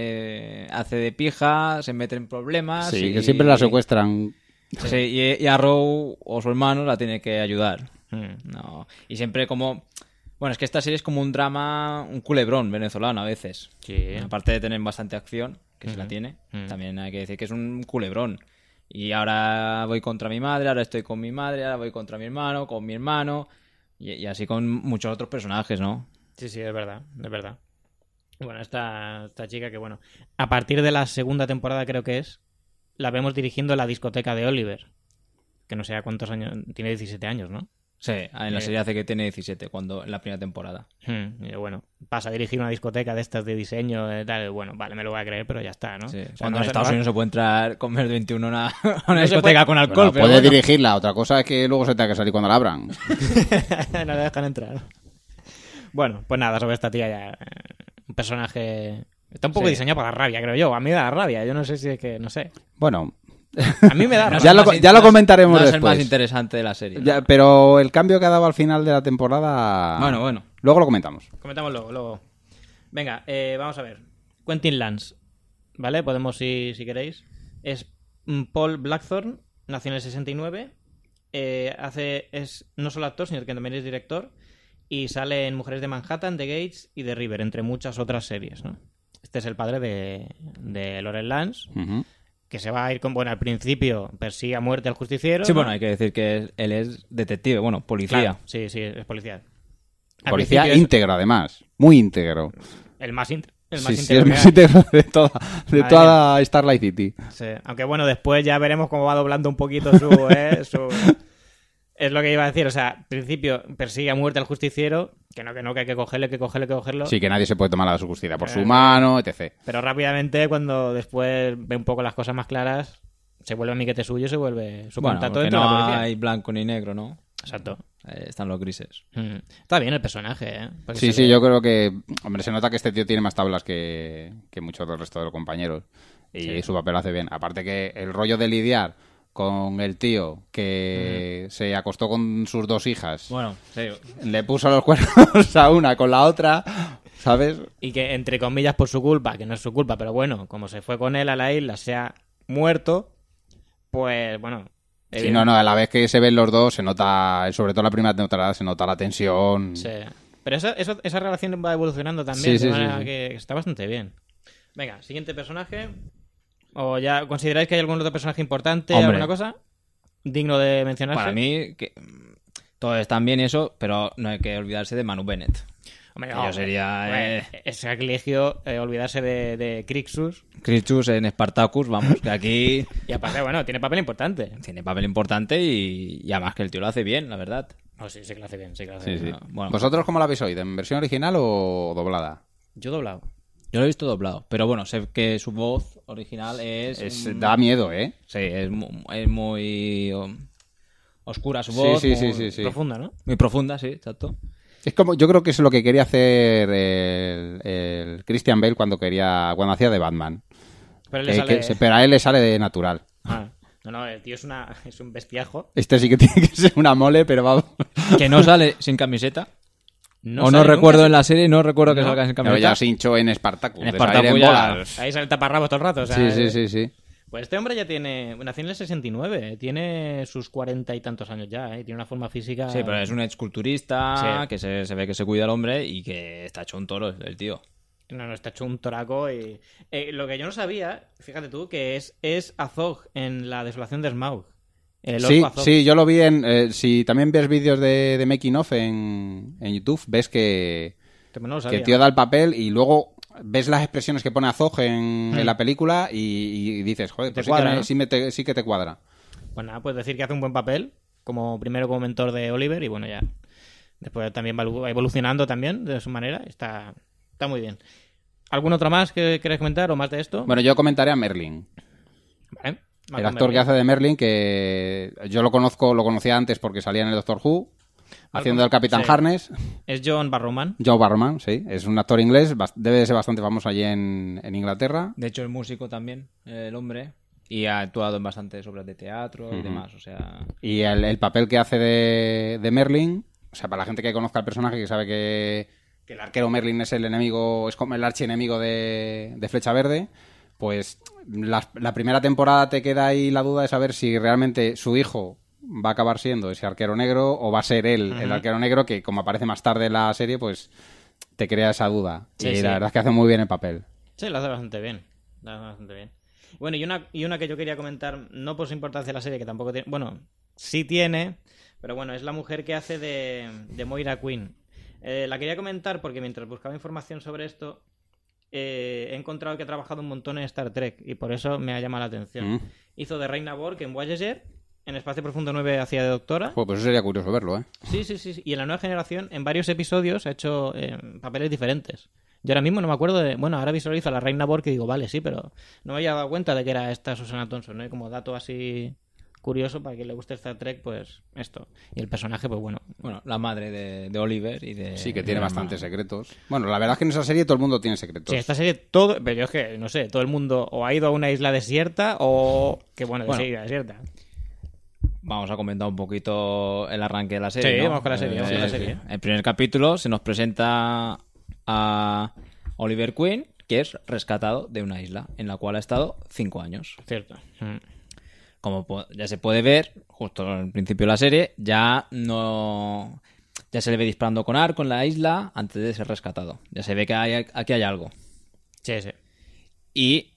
que hace de pija, se mete en problemas. Sí, y... que siempre la secuestran. Sí, y, y Arrow o su hermano la tiene que ayudar. Hmm. No. Y siempre como... Bueno, es que esta serie es como un drama, un culebrón venezolano a veces. Sí. Aparte de tener bastante acción, que se la Ujú. tiene, Ujú. también hay que decir que es un culebrón. Y ahora voy contra mi madre, ahora estoy con mi madre, ahora voy contra mi hermano, con mi hermano, y, y así con muchos otros personajes, ¿no? Sí, sí, es verdad, es verdad. Bueno, esta, esta chica que, bueno, a partir de la segunda temporada creo que es, la vemos dirigiendo la discoteca de Oliver. Que no sé a cuántos años, tiene diecisiete años, ¿no? Sí, en la Eh. serie hace que tiene diecisiete, cuando en la primera temporada. Hmm, y bueno, pasa a dirigir una discoteca de estas de diseño, de tal, bueno, vale, me lo voy a creer, pero ya está, ¿no? Sí. O sea, Cuando no en se- Estados no- Unidos se puede entrar con menos de veintiuno a una, a una No se discoteca puede- con alcohol, Bueno, pero puede bueno. dirigirla, otra cosa es que luego se tenga que salir cuando la abran. no le dejan entrar. Bueno, pues nada, sobre esta tía ya. eh, Un personaje. Está un poco Sí. diseñado para la rabia, creo yo. A mí me da rabia. Yo no sé si es que. No sé. Bueno, A mí me da rabia. Ya lo- Más in- ya lo no es- comentaremos no es el después. más interesante de la serie. ¿no? ya, pero el cambio que ha dado al final de la temporada... Bueno, bueno. Luego lo comentamos. Comentamos luego, luego. Venga, eh, vamos a ver. Quentin Lance. ¿Vale? Podemos, si, si queréis. Es mm, Paul Blackthorne. Nació en el sesenta y nueve. Eh, hace, es no solo actor, sino que también es director. Y sale en Mujeres de Manhattan, The Gates y The River, entre muchas otras series, ¿no? Este es el padre de, de Laurel Lance, Ujú. que se va a ir con... Bueno, al principio persigue a muerte al justiciero. Sí, ¿no? bueno, hay que decir que es- él es detective, bueno, policía. Claro, sí, sí, es policía. Al Policía principio es íntegro, además. Muy íntegro. el más íntegro. El más sí, íntegro sí, que es más hay. íntegro de toda, de Madre toda Starlight City. Sí, aunque bueno, después ya veremos cómo va doblando un poquito su, eh, su... Es lo que iba a decir, o sea, al principio persigue a muerte al justiciero, que no, que no, que hay que cogerle, que cogerle, que cogerlo. Sí, que nadie se puede tomar la de su justicia por Eh, su mano, etcétera. Pero rápidamente, cuando después ve un poco las cosas más claras, se vuelve amiguete suyo, se vuelve su Bueno, contacto porque dentro de no la policía. hay blanco ni negro, ¿no? Exacto. Eh, están los grises. Mm. Está bien el personaje, ¿eh? Porque Sí, se sí, ve- yo creo que, hombre, se nota que este tío tiene más tablas que, que muchos del resto de los compañeros. Y Sí. su papel lo hace bien. Aparte que el rollo de lidiar con el tío que se acostó con sus dos hijas, Bueno, sí. le puso los cuernos a una con la otra, ¿sabes? Y que, entre comillas, por su culpa, que no es su culpa, pero bueno, como se fue con él a la isla, se ha muerto, pues bueno... Sí, no, no, a la vez que se ven los dos, se nota, sobre todo la primera temporada, se nota la tensión. Sí. Pero eso, eso- esa relación va evolucionando también, Sí, de sí, sí, manera sí. que está bastante bien. Venga, siguiente personaje. ¿O ya consideráis que hay algún otro personaje importante, Hombre. alguna cosa digno de mencionarse? Para mí, que todo está bien y eso, pero no hay que olvidarse de Manu Bennett. Hombre, Que no, yo sería hombre, eh, es sacrilegio eh, olvidarse de, de Crixus. Crixus en Spartacus, vamos, que aquí Y aparte, bueno, tiene papel importante. tiene papel importante y, y además que el tío lo hace bien, la verdad. Oh, sí, sí que lo hace bien, sí que lo hace Sí, bien. sí. Bueno. ¿Vosotros cómo la habéis oído? ¿En versión original o doblada? Yo doblado. Yo lo he visto doblado, pero bueno, sé que su voz original es... Es, un- da miedo, ¿eh? Sí, es, mu- es muy um, oscura su Sí, voz. sí, muy, sí, sí, sí. Profunda, ¿no? Muy profunda, sí, exacto. Es como, yo creo que es lo que quería hacer el, el Christian Bale cuando quería, cuando hacía de Batman. Pero, él le Que- sale... que se- pero a él le sale de natural. Ah, no, no, el tío es, una, es un bestiajo. Este sí que tiene que ser una mole, pero vamos. Que no sale sin camiseta. No o no sale recuerdo nunca en la serie, no recuerdo que No. salga sin Pero camiseta. ya se hinchó en Spartacus. En de Spartacus salir en ya- bolas. Ahí sale el taparrabos todo el rato. O sea, Sí, sí, sí, sí. Pues este hombre ya tiene... Nació en el sesenta y nueve. Tiene sus cuarenta y tantos años ya, ¿eh? Tiene una forma física... Sí, pero es un exculturista Sí. que se, se ve que se cuida el hombre y que está hecho un toro el tío. No, no, está hecho un toraco y... Eh, lo que yo no sabía, fíjate tú, que es, es Azog en la desolación de Smaug. El Sí, orco Azog. sí, yo lo vi en... eh, si también ves vídeos de, de Making of en, en YouTube, ves que, Pero no lo que sabía. el tío da el papel y luego ves las expresiones que pone Azog en, Mm. en la película y, y dices, joder, Te pues sí, cuadra, que me- ¿no? sí, me te- sí que te cuadra. Pues nada, pues decir que hace un buen papel, como primero como mentor de Oliver y bueno, ya. Después también va va evolucionando también de su manera. Está, está muy bien. ¿Algún otro más que queréis comentar o más de esto? Bueno, yo comentaré a Merlin. Vale. El Malcolm actor que Merlyn. hace de Merlin, que yo lo conozco, lo conocía antes porque salía en el Doctor Who, haciendo el Capitán sí. Harness. Es John Barrowman. Joe Barrowman, sí. Es un actor inglés, bas- debe de ser bastante famoso allí en, en Inglaterra. De hecho, el músico también, el hombre. Y ha actuado en bastantes obras de teatro y Ujú. demás, o sea... Y el, el papel que hace de, de Merlin, o sea, para la gente que conozca el personaje, que sabe que, que el arquero Merlin es el enemigo, es como el archienemigo de, de Flecha Verde, pues la, la primera temporada te queda ahí la duda de saber si realmente su hijo va a acabar siendo ese arquero negro o va a ser él el Ujú. arquero negro, que como aparece más tarde en la serie, pues te crea esa duda. Sí, y sí. la verdad es que hace muy bien el papel. Sí, lo hace bastante bien. Lo hace bastante bien. Bueno, y una, y una que yo quería comentar, no por su importancia en la serie, que tampoco tiene... Bueno, sí tiene, pero bueno, es la mujer que hace de, de Moira Queen. Eh, la quería comentar porque mientras buscaba información sobre esto, eh, he encontrado que ha trabajado un montón en Star Trek y por eso me ha llamado la atención. Mm. Hizo de Reina Borg en Voyager, en Espacio Profundo nueve hacía de doctora. Pues, pues eso sería curioso verlo, ¿eh? Sí, sí, sí, sí. Y en la nueva generación, en varios episodios, ha hecho eh, papeles diferentes. Yo ahora mismo no me acuerdo de... Bueno, ahora visualizo a la Reina Borg y digo, vale, sí, pero no me había dado cuenta de que era esta Susana Thompson, ¿no? Y como dato así curioso para quien le guste Star Trek, pues esto. Y el personaje, pues bueno. Bueno, la madre de, de Oliver y de... Sí, que tiene de la bastantes hermana. secretos. Bueno, la verdad es que en esa serie todo el mundo tiene secretos. Sí, esta serie, todo... Pero yo es que, no sé, todo el mundo o ha ido a una isla desierta o... Que bueno, Bueno. sí, isla desierta. Vamos a comentar un poquito el arranque de la serie, Sí, ¿no? vamos con la serie, vamos Eh, con la serie. El primer capítulo se nos presenta a Oliver Queen, que es rescatado de una isla en la cual ha estado cinco años. Cierto. Mm. Como po- ya se puede ver, justo al principio de la serie, ya no... Ya se le ve disparando con arco en la isla antes de ser rescatado. Ya se ve que hay, aquí hay algo. Sí, sí. Y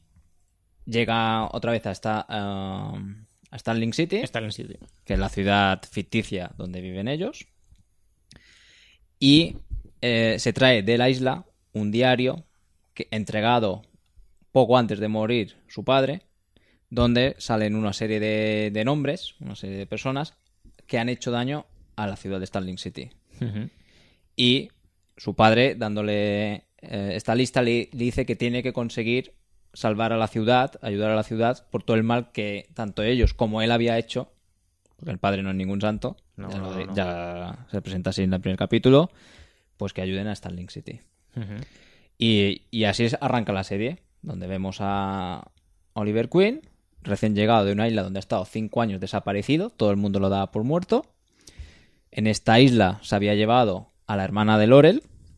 llega otra vez a esta... um, a Starling City, Starling City, que es la ciudad ficticia donde viven ellos. Y eh, se trae de la isla un diario que, entregado poco antes de morir su padre, donde salen una serie de, de nombres, una serie de personas que han hecho daño a la ciudad de Starling City. Uh-huh. Y su padre, dándole eh, esta lista, le, le dice que tiene que conseguir salvar a la ciudad, ayudar a la ciudad por todo el mal que tanto ellos como él había hecho, porque el padre no es ningún santo, no, ya, no, lo, no. ya se presenta así en el primer capítulo, pues que ayuden a Starling City. Uh-huh. Y, y así es, arranca la serie, donde vemos a Oliver Queen, recién llegado de una isla donde ha estado cinco años desaparecido, todo el mundo lo daba por muerto. En esta isla se había llevado a la hermana de Laurel,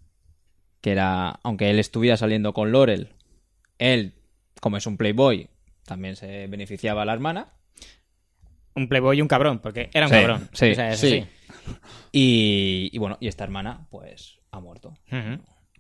que era, aunque él estuviera saliendo con Laurel, él, como es un playboy, también se beneficiaba a la hermana. Un playboy y un cabrón, porque era un Sí, cabrón. sí, O sea, eso sí. sí. Y, y bueno, y esta hermana, pues, ha muerto. Uh-huh.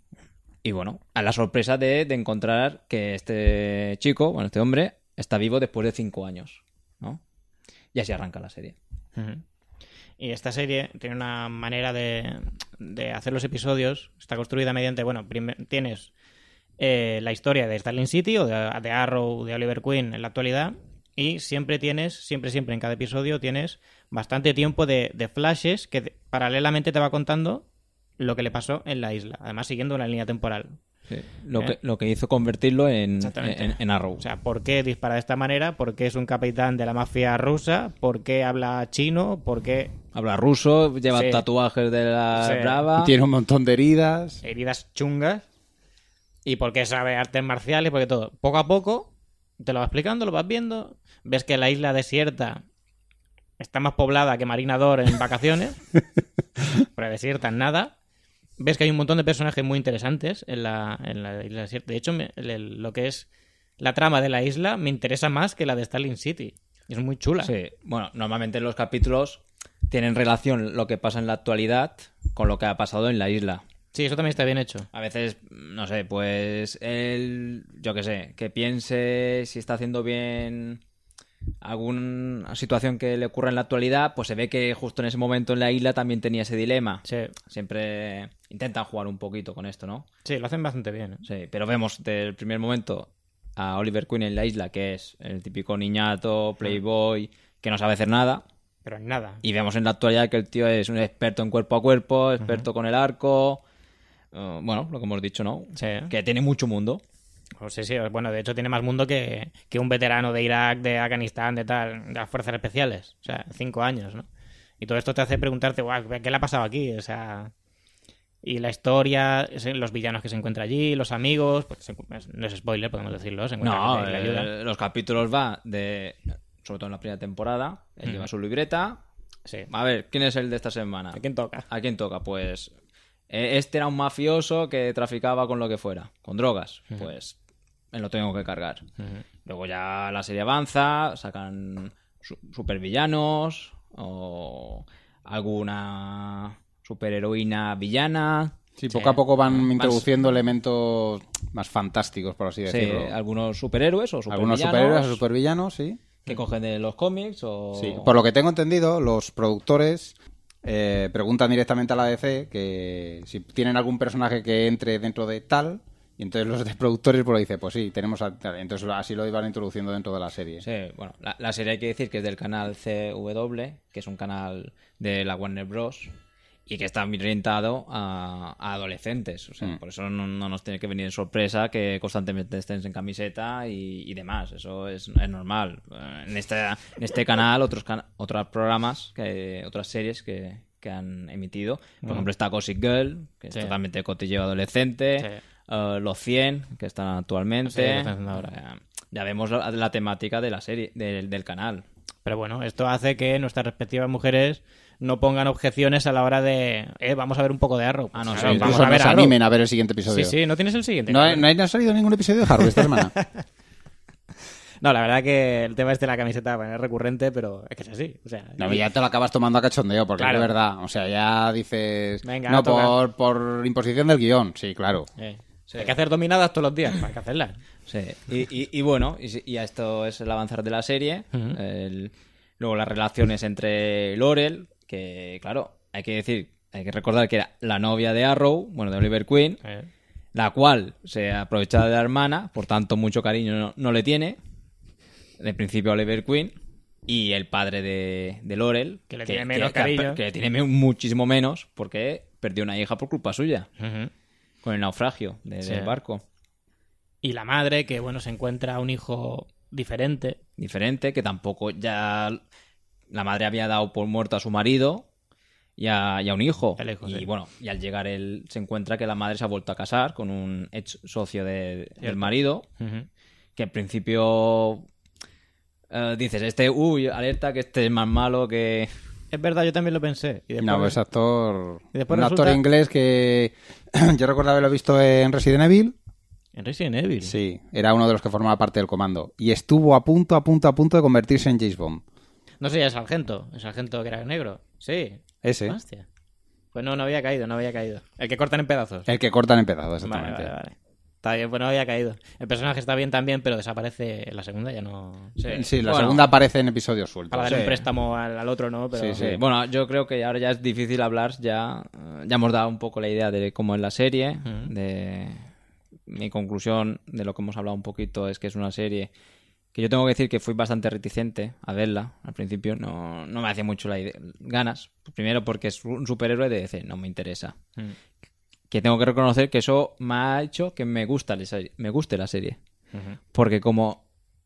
Y bueno, a la sorpresa de, de encontrar que este chico, bueno, este hombre, está vivo después de cinco años, ¿no? Y así arranca la serie. Uh-huh. Y esta serie tiene una manera de, de hacer los episodios. Está construida mediante, bueno, prim- tienes eh, la historia de Starling City o de, de Arrow, de Oliver Queen en la actualidad. Y siempre tienes, siempre, siempre en cada episodio tienes bastante tiempo de, de flashes que de, paralelamente te va contando lo que le pasó en la isla. Además, siguiendo una línea temporal. Sí, lo, ¿Eh? que, lo que hizo convertirlo en, Exactamente. en, en Arrow. O sea, ¿por qué dispara de esta manera? ¿Por qué es un capitán de la mafia rusa? ¿Por qué habla chino? ¿Por qué Habla ruso, lleva Sí. tatuajes de la Sí. Brava. Tiene un montón de heridas. heridas chungas? ¿Y por qué sabe artes marciales? Porque todo. Poco a poco te lo va explicando, lo vas viendo. Ves que la isla desierta está más poblada que Marinador en vacaciones. Pero desierta en nada. Ves que hay un montón de personajes muy interesantes en la, en la isla desierta. De hecho, me- el- el- lo que es la trama de la isla me interesa más que la de Starling City. Es muy chula. Sí, bueno, normalmente los capítulos tienen relación lo que pasa en la actualidad con lo que ha pasado en la isla. Sí, eso también está bien hecho. A veces, no sé, pues él, yo qué sé, que piense si está haciendo bien alguna situación que le ocurra en la actualidad, pues se ve que justo en ese momento en la isla también tenía ese dilema. Sí, Siempre intentan jugar un poquito con esto, ¿no? sí, lo hacen bastante bien. ¿eh? Sí, pero vemos del primer momento a Oliver Queen en la isla, que es el típico niñato, playboy, que no sabe hacer nada. Pero en nada. Y vemos en la actualidad que el tío es un experto en cuerpo a cuerpo, experto con el arco. Uh, bueno, lo que hemos dicho, ¿no? Sí. Que tiene mucho mundo. Oh, sí, sí, bueno, de hecho tiene más mundo que, que un veterano de Irak, de Afganistán, de tal, de las fuerzas especiales. O sea, cinco años, ¿no? Y todo esto te hace preguntarte, guau, ¿qué le ha pasado aquí? O sea, y la historia, los villanos que se encuentra allí, los amigos, pues se- no es spoiler, podemos decirlo, se encuentra No, gente que le ayuda. eh, los capítulos va de, sobre todo en la primera temporada, él Mm. lleva su libreta. Sí. A ver, ¿quién es el de esta semana? ¿A quién toca? ¿A quién toca? Pues eh, este era un mafioso que traficaba con lo que fuera, con drogas. Pues me lo tengo que cargar. Luego ya la serie avanza, sacan su- supervillanos o alguna superheroína villana. Sí, poco a poco van Más- introduciendo elementos más fantásticos, por así Sí, decirlo. algunos superhéroes o supervillanos. Algunos superhéroes o supervillanos, sí. Que cogen de los cómics o... Sí, por lo que tengo entendido, los productores eh, preguntan directamente a la D C que si tienen algún personaje que entre dentro de tal, y entonces los de productores pues dicen, pues sí, tenemos a tal. Entonces así lo iban introduciendo dentro de la serie. Sí, bueno, la, la serie hay que decir que es del canal C W, que es un canal de la Warner Bros. Y que está orientado a, a adolescentes. O sea, Mm. por eso no, no nos tiene que venir de sorpresa que constantemente estén en camiseta y, y demás. Eso es, es normal. Eh, En este, en este canal, otros can- otros programas, que, otras series que, que han emitido. Por Mm. ejemplo, está Gossip Girl, que Sí. es totalmente cotilleo adolescente. Sí. Eh, Los cien, que están actualmente. Sí, lo están haciendo ahora. Eh, ya vemos la, la temática de la serie, del, del canal. Pero bueno, esto hace que nuestras respectivas mujeres no pongan objeciones a la hora de, eh, vamos a ver un poco de Arrow. Ah, no, Pues, sí, claro, incluso vamos Incluso a ver nos Arrow. animen a ver el siguiente episodio. Sí, sí, ¿no tienes el siguiente? No, ha- no, ha- no ha salido ningún episodio de Harrow esta semana. No, la verdad que el tema este de la camiseta bueno, es recurrente, pero es que es así. O sea, No, ya te lo acabas tomando a cachondeo, porque Claro. es de verdad. O sea, ya dices... Venga, no, toca. por, por imposición del guión. Sí, claro. eh, hay que hacer dominadas todos los días, hay que hacerlas. Sí, y, y, y bueno, y, si- y a esto es el avanzar de la serie. Ujú. El- luego las relaciones entre Laurel, que claro, hay que decir, hay que recordar que era la novia de Arrow, bueno, de Oliver Queen. Eh, la cual se aprovecha de la hermana, por tanto mucho cariño no, no le tiene, de principio Oliver Queen, y el padre de, de Laurel, que le tiene menos cariño, que le tiene muchísimo menos, porque perdió una hija por culpa suya, uh-huh. con el naufragio de, sí. del barco. Y la madre, que bueno, se encuentra un hijo diferente. Diferente, que tampoco ya... La madre había dado por muerto a su marido y a, y a un hijo. El hijo y sí. bueno, y al llegar él se encuentra que la madre se ha vuelto a casar con un ex socio de, del marido, uh-huh. que en principio uh, dices, este, uy, alerta que este es más malo que... Es verdad, yo también lo pensé. Y después... No, pues actor... Y después un resulta... actor inglés que yo recuerdo haberlo visto en Resident Evil. ¿En Resident Evil? Sí, era uno de los que formaba parte del comando. Y estuvo a punto, a punto, a punto de convertirse en James Bond. No sé, el sargento. El sargento que era negro. Sí. Ese. Hostia. Pues no, no había caído, no había caído. El que cortan en pedazos. El que cortan en pedazos, exactamente. Vale, vale, vale. Está bien, pues no había caído. El personaje está bien también, pero desaparece en la segunda, ya no... Sí, sí la bueno, segunda aparece en episodios sueltos. Para dar sí. un préstamo al, al otro, ¿no? Pero... Sí, sí. Bueno, yo creo que ahora ya es difícil hablar, ya, ya hemos dado un poco la idea de cómo es la serie, uh-huh. de... Mi conclusión de lo que hemos hablado un poquito es que es una serie que yo tengo que decir que fui bastante reticente a verla al principio. No, no me hacía mucho la idea, ganas. Primero porque es un superhéroe de D C, no me interesa. Mm. Que tengo que reconocer que eso me ha hecho que me, gusta la serie, me guste la serie. Uh-huh. Porque como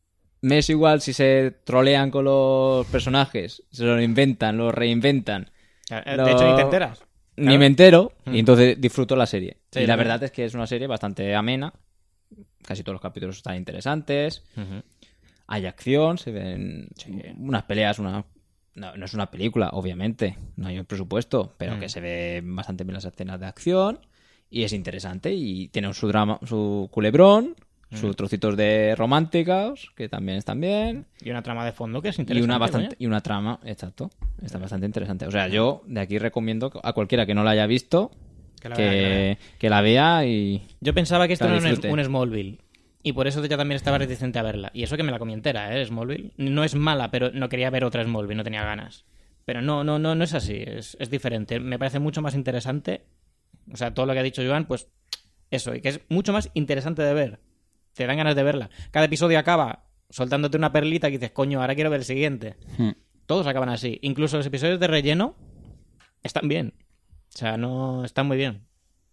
me es igual si se trolean con los personajes, se lo inventan, lo reinventan. De lo... hecho, ni te enteras. Ni Claro. me entero, Mm. y entonces disfruto la serie. Sí, y la ¿no? verdad es que es una serie bastante amena. Casi todos los capítulos están interesantes. Uh-huh. Hay acción, se ven sí. unas peleas, una... No, no es una película, obviamente. No hay un presupuesto, pero Mm. que se ven bastante bien las escenas de acción. Y es interesante. Y tiene su drama, su culebrón, Mm. sus trocitos de románticos, que también están bien. Y una trama de fondo que es Y interesante. una bastante coño. y una trama, exacto, está bastante interesante. O sea, yo de aquí recomiendo a cualquiera que no la haya visto Que la que, vea, que la vea. que la vea y Yo pensaba que esto que la era un, disfrute. un Smallville. Y por eso yo también estaba reticente a verla. Y eso que me la comí entera, ¿eh? Smallville. No es mala, pero no quería ver otra Smallville, no tenía ganas. Pero no, no, no, no es así, es, es diferente. Me parece mucho más interesante. O sea, todo lo que ha dicho Joan, pues eso, y que es mucho más interesante de ver. Te dan ganas de verla. Cada episodio acaba soltándote una perlita que dices, coño, ahora quiero ver el siguiente. Hmm. Todos acaban así. Incluso los episodios de relleno están bien. O sea, no están muy bien.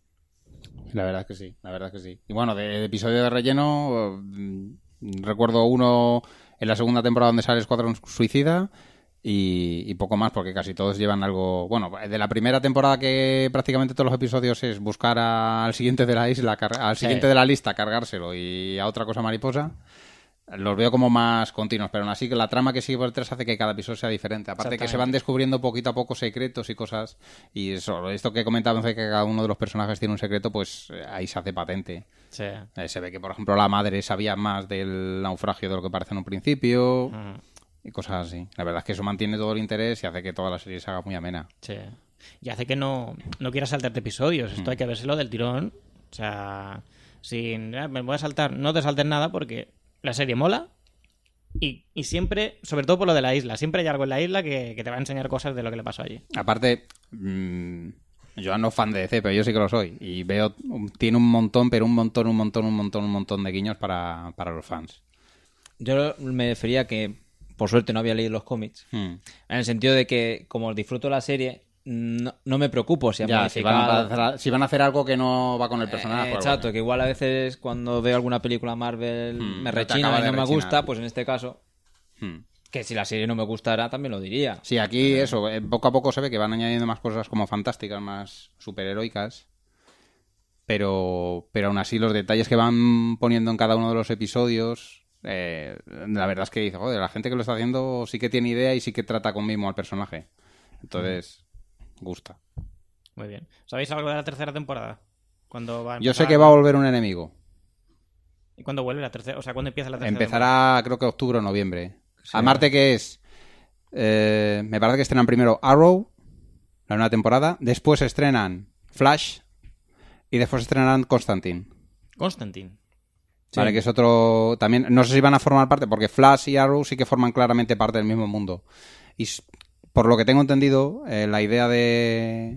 La verdad es que sí, la verdad es que sí. Y bueno, de, de episodio de relleno, mm, recuerdo uno en la segunda temporada donde sale Escuadrón Suicida y, y poco más porque casi todos llevan algo... Bueno, de la primera temporada que prácticamente todos los episodios es buscar a- al siguiente de la isla, car- al Sí. siguiente de la lista, cargárselo y a otra cosa mariposa. Los veo como más continuos, pero aún así que la trama que sigue por detrás hace que cada episodio sea diferente. Aparte que se van descubriendo poquito a poco secretos y cosas. Y eso, esto que comentábamos de que cada uno de los personajes tiene un secreto, pues eh, ahí se hace patente. Sí. Eh, se ve que, por ejemplo, la madre sabía más del naufragio de lo que parece en un principio. Mm, Y cosas así. La verdad es que eso mantiene todo el interés y hace que toda la serie se haga muy amena. sí. Y hace que no, no quieras saltarte episodios. Esto Mm. hay que vérselo del tirón. O sea, sin... "Ah, me voy a saltar". No te saltes nada porque la serie mola. Y, y siempre, sobre todo por lo de la isla, siempre hay algo en la isla que, que te va a enseñar cosas de lo que le pasó allí. Aparte, mmm, yo no fan de D C, pero yo sí que lo soy. Y veo, tiene un montón, pero un montón, un montón, un montón, un montón de guiños para, para los fans. yo me refería que por suerte no había leído los cómics, Hmm. en el sentido de que como disfruto la serie no, no me preocupo si han Ya, si van, a modificado. hacer, si van a hacer algo que no va con el personaje. Eh, pues exacto, bueno. que igual a veces cuando veo alguna película Marvel Hmm, me no te rechina acaba y de no me rechinar. gusta, pues en este caso, Hmm. que si la serie no me gustara también lo diría. Sí, aquí eso, eh, poco a poco se ve que van añadiendo más cosas como fantásticas, más superheroicas. Pero, pero aún así los detalles que van poniendo en cada uno de los episodios, eh, la verdad es que dice, joder, la gente que lo está haciendo sí que tiene idea y sí que trata con mimo al personaje. Entonces, gusta. Muy bien. ¿Sabéis algo de la tercera temporada? ¿Cuándo va a Yo sé empezar? que va a volver un enemigo. ¿Y cuándo vuelve la tercera? O sea, ¿cuándo empieza la tercera Empezará, creo que octubre o noviembre. Sí. Amarte que es, eh, me parece que estrenan primero Arrow, la nueva temporada, después estrenan Flash y después estrenarán Constantine. temporada? Constantine. Vale, que es otro... También, no sé si van a formar parte, porque Flash y Arrow sí que forman claramente parte del mismo mundo. Y s- por lo que tengo entendido, eh, la idea de,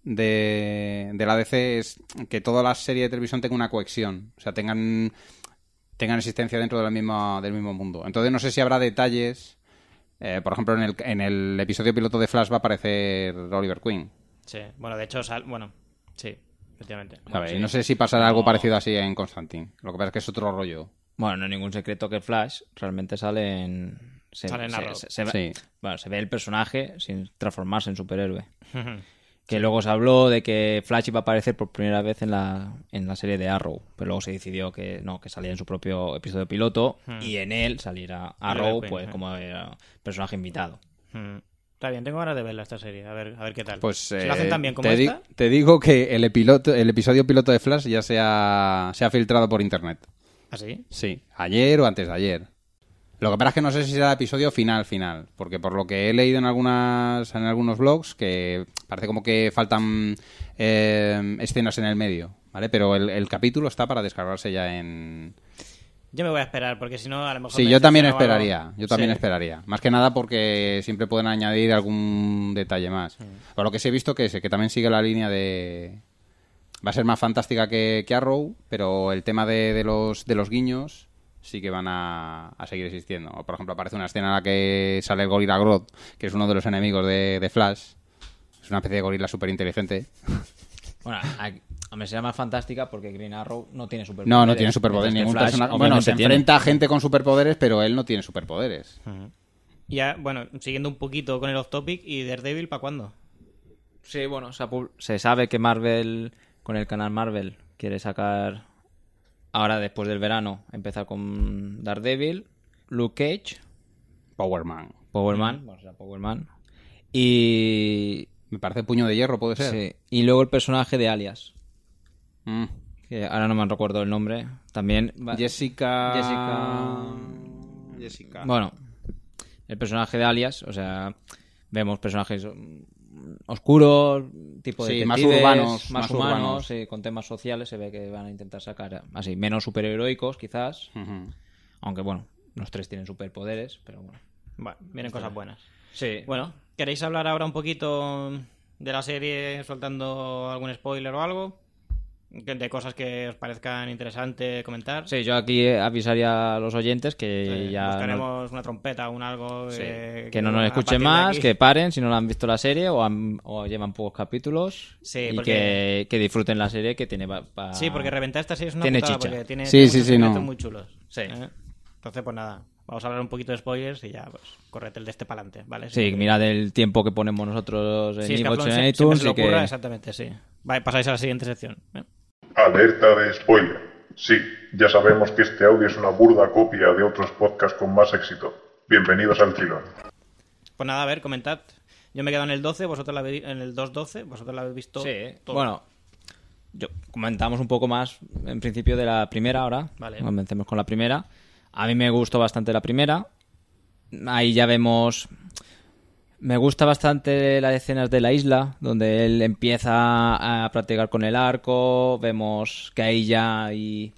de, de la D C es que toda la serie de televisión tenga una cohesión, o sea, tengan tengan existencia dentro de la misma, del mismo mundo. Entonces no sé si habrá detalles, eh, por ejemplo, en el, en el episodio piloto de Flash va a aparecer Oliver Queen. Sí, bueno, de hecho, sal... bueno, sí, efectivamente. Bueno, Bueno, sí. No sé si pasará algo parecido así en Constantine, lo que pasa es que es otro rollo. Bueno, no es ningún secreto que Flash realmente sale en... Se, Sale en se- Arrow. se- se ve, Sí. bueno, se ve el personaje sin transformarse en superhéroe. Que luego se habló de que Flash iba a aparecer por primera vez en la, en la serie de Arrow, pero luego se decidió que no, que salía en su propio episodio piloto Hmm. y en él saliera Oliver Arrow Queen, pues eh. como era personaje invitado. Mm. Está bien, tengo ganas de verla esta serie, a ver, a ver qué tal. Pues si eh, lo hacen tan bien como te, di- esta, te digo que el, epiloto, el episodio piloto de Flash ya se ha, se ha filtrado por internet. ¿así? Sí, ayer o antes de ayer. Lo que pasa es que no sé si será el episodio final, final, porque por lo que he leído en algunas en algunos blogs, que parece como que faltan eh, escenas en el medio, ¿vale? Pero el, el capítulo está para descargarse ya en... Yo me voy a esperar, porque si no, a lo mejor... Sí, me yo también decepciona o algo. esperaría, yo también Sí. esperaría. Más que nada porque siempre pueden añadir algún detalle más. Por lo que sí he visto que, que también sigue la línea de... Va a ser más fantástica que, que Arrow, pero el tema de, de los de los guiños sí que van a, a seguir existiendo. O, por ejemplo, aparece una escena en la que sale el gorila Grodd, que es uno de los enemigos de, de Flash. Es una especie de gorila súper inteligente. Bueno, a, a mí sería más fantástica porque Green Arrow no tiene superpoderes. No, no tiene superpoderes. Mientras que Ningún Flash, personaje... obviamente, Bueno, se tiene. enfrenta a gente con superpoderes, pero él no tiene superpoderes. Ya, bueno, siguiendo un poquito con el off-topic, ¿y Daredevil para cuándo? Sí, bueno, se, ha pub- se sabe que Marvel, con el canal Marvel, quiere sacar, ahora después del verano, empezar con Daredevil, Luke Cage, Power Man. Power Man, bueno, será Power Man, y... Me parece Puño de Hierro, puede ser. Sí, y luego el personaje de Alias, Mm. que ahora no me recuerdo el nombre, también... va- Jessica... Jessica... Jessica. Bueno, el personaje de Alias, o sea, vemos personajes mm, oscuros, tipo de Sí, más detectives, urbanos, más más humanos, urbanos. sí, con temas sociales, se ve que van a intentar sacar así, menos superheroicos quizás, Ujú. aunque bueno, los tres tienen superpoderes, pero bueno. Bueno, vienen cosas buenas. Sí. Bueno, ¿queréis hablar ahora un poquito de la serie soltando algún spoiler o algo? Que- De cosas que os parezcan interesantes comentar. Sí, yo aquí avisaría a los oyentes que Sí, ya no, buscaremos una trompeta o un algo sí, eh, que no nos a escuchen partir de más, aquí- que paren si no la han visto la serie o, han- o llevan pocos capítulos Sí, y porque- que, que disfruten la serie que tiene pa- pa- Sí, porque reventar esta serie es una tiene putada, chicha. porque tiene, Sí, tiene sí, muchos sí, no. secretos muy chulos. Sí. ¿eh? Entonces, pues nada, vamos a hablar un poquito de spoilers y ya, pues, correte el de este para adelante, ¿vale? Sí, mirad el tiempo que ponemos nosotros en Sí, es que a iVoox Flon y en se- siempre iTunes se le y que... ocurra, exactamente, sí. Vale, pasáis a la siguiente sección. ¿eh? Alerta de spoiler. Sí, ya sabemos que este audio es una burda copia de otros podcasts con más éxito. Bienvenidos al filón. Pues nada, a ver, comentad. Yo me he quedado en el doce, vosotros la habéis, en el dos doce, vosotros la habéis visto Sí, todo. bueno, yo comentamos un poco más en principio de la primera ahora. Vale. Comencemos con la primera. A mí me gustó bastante la primera. Ahí ya vemos... Me gusta bastante las escenas de la isla, donde él empieza a practicar con el arco. Vemos que ahí ya hay...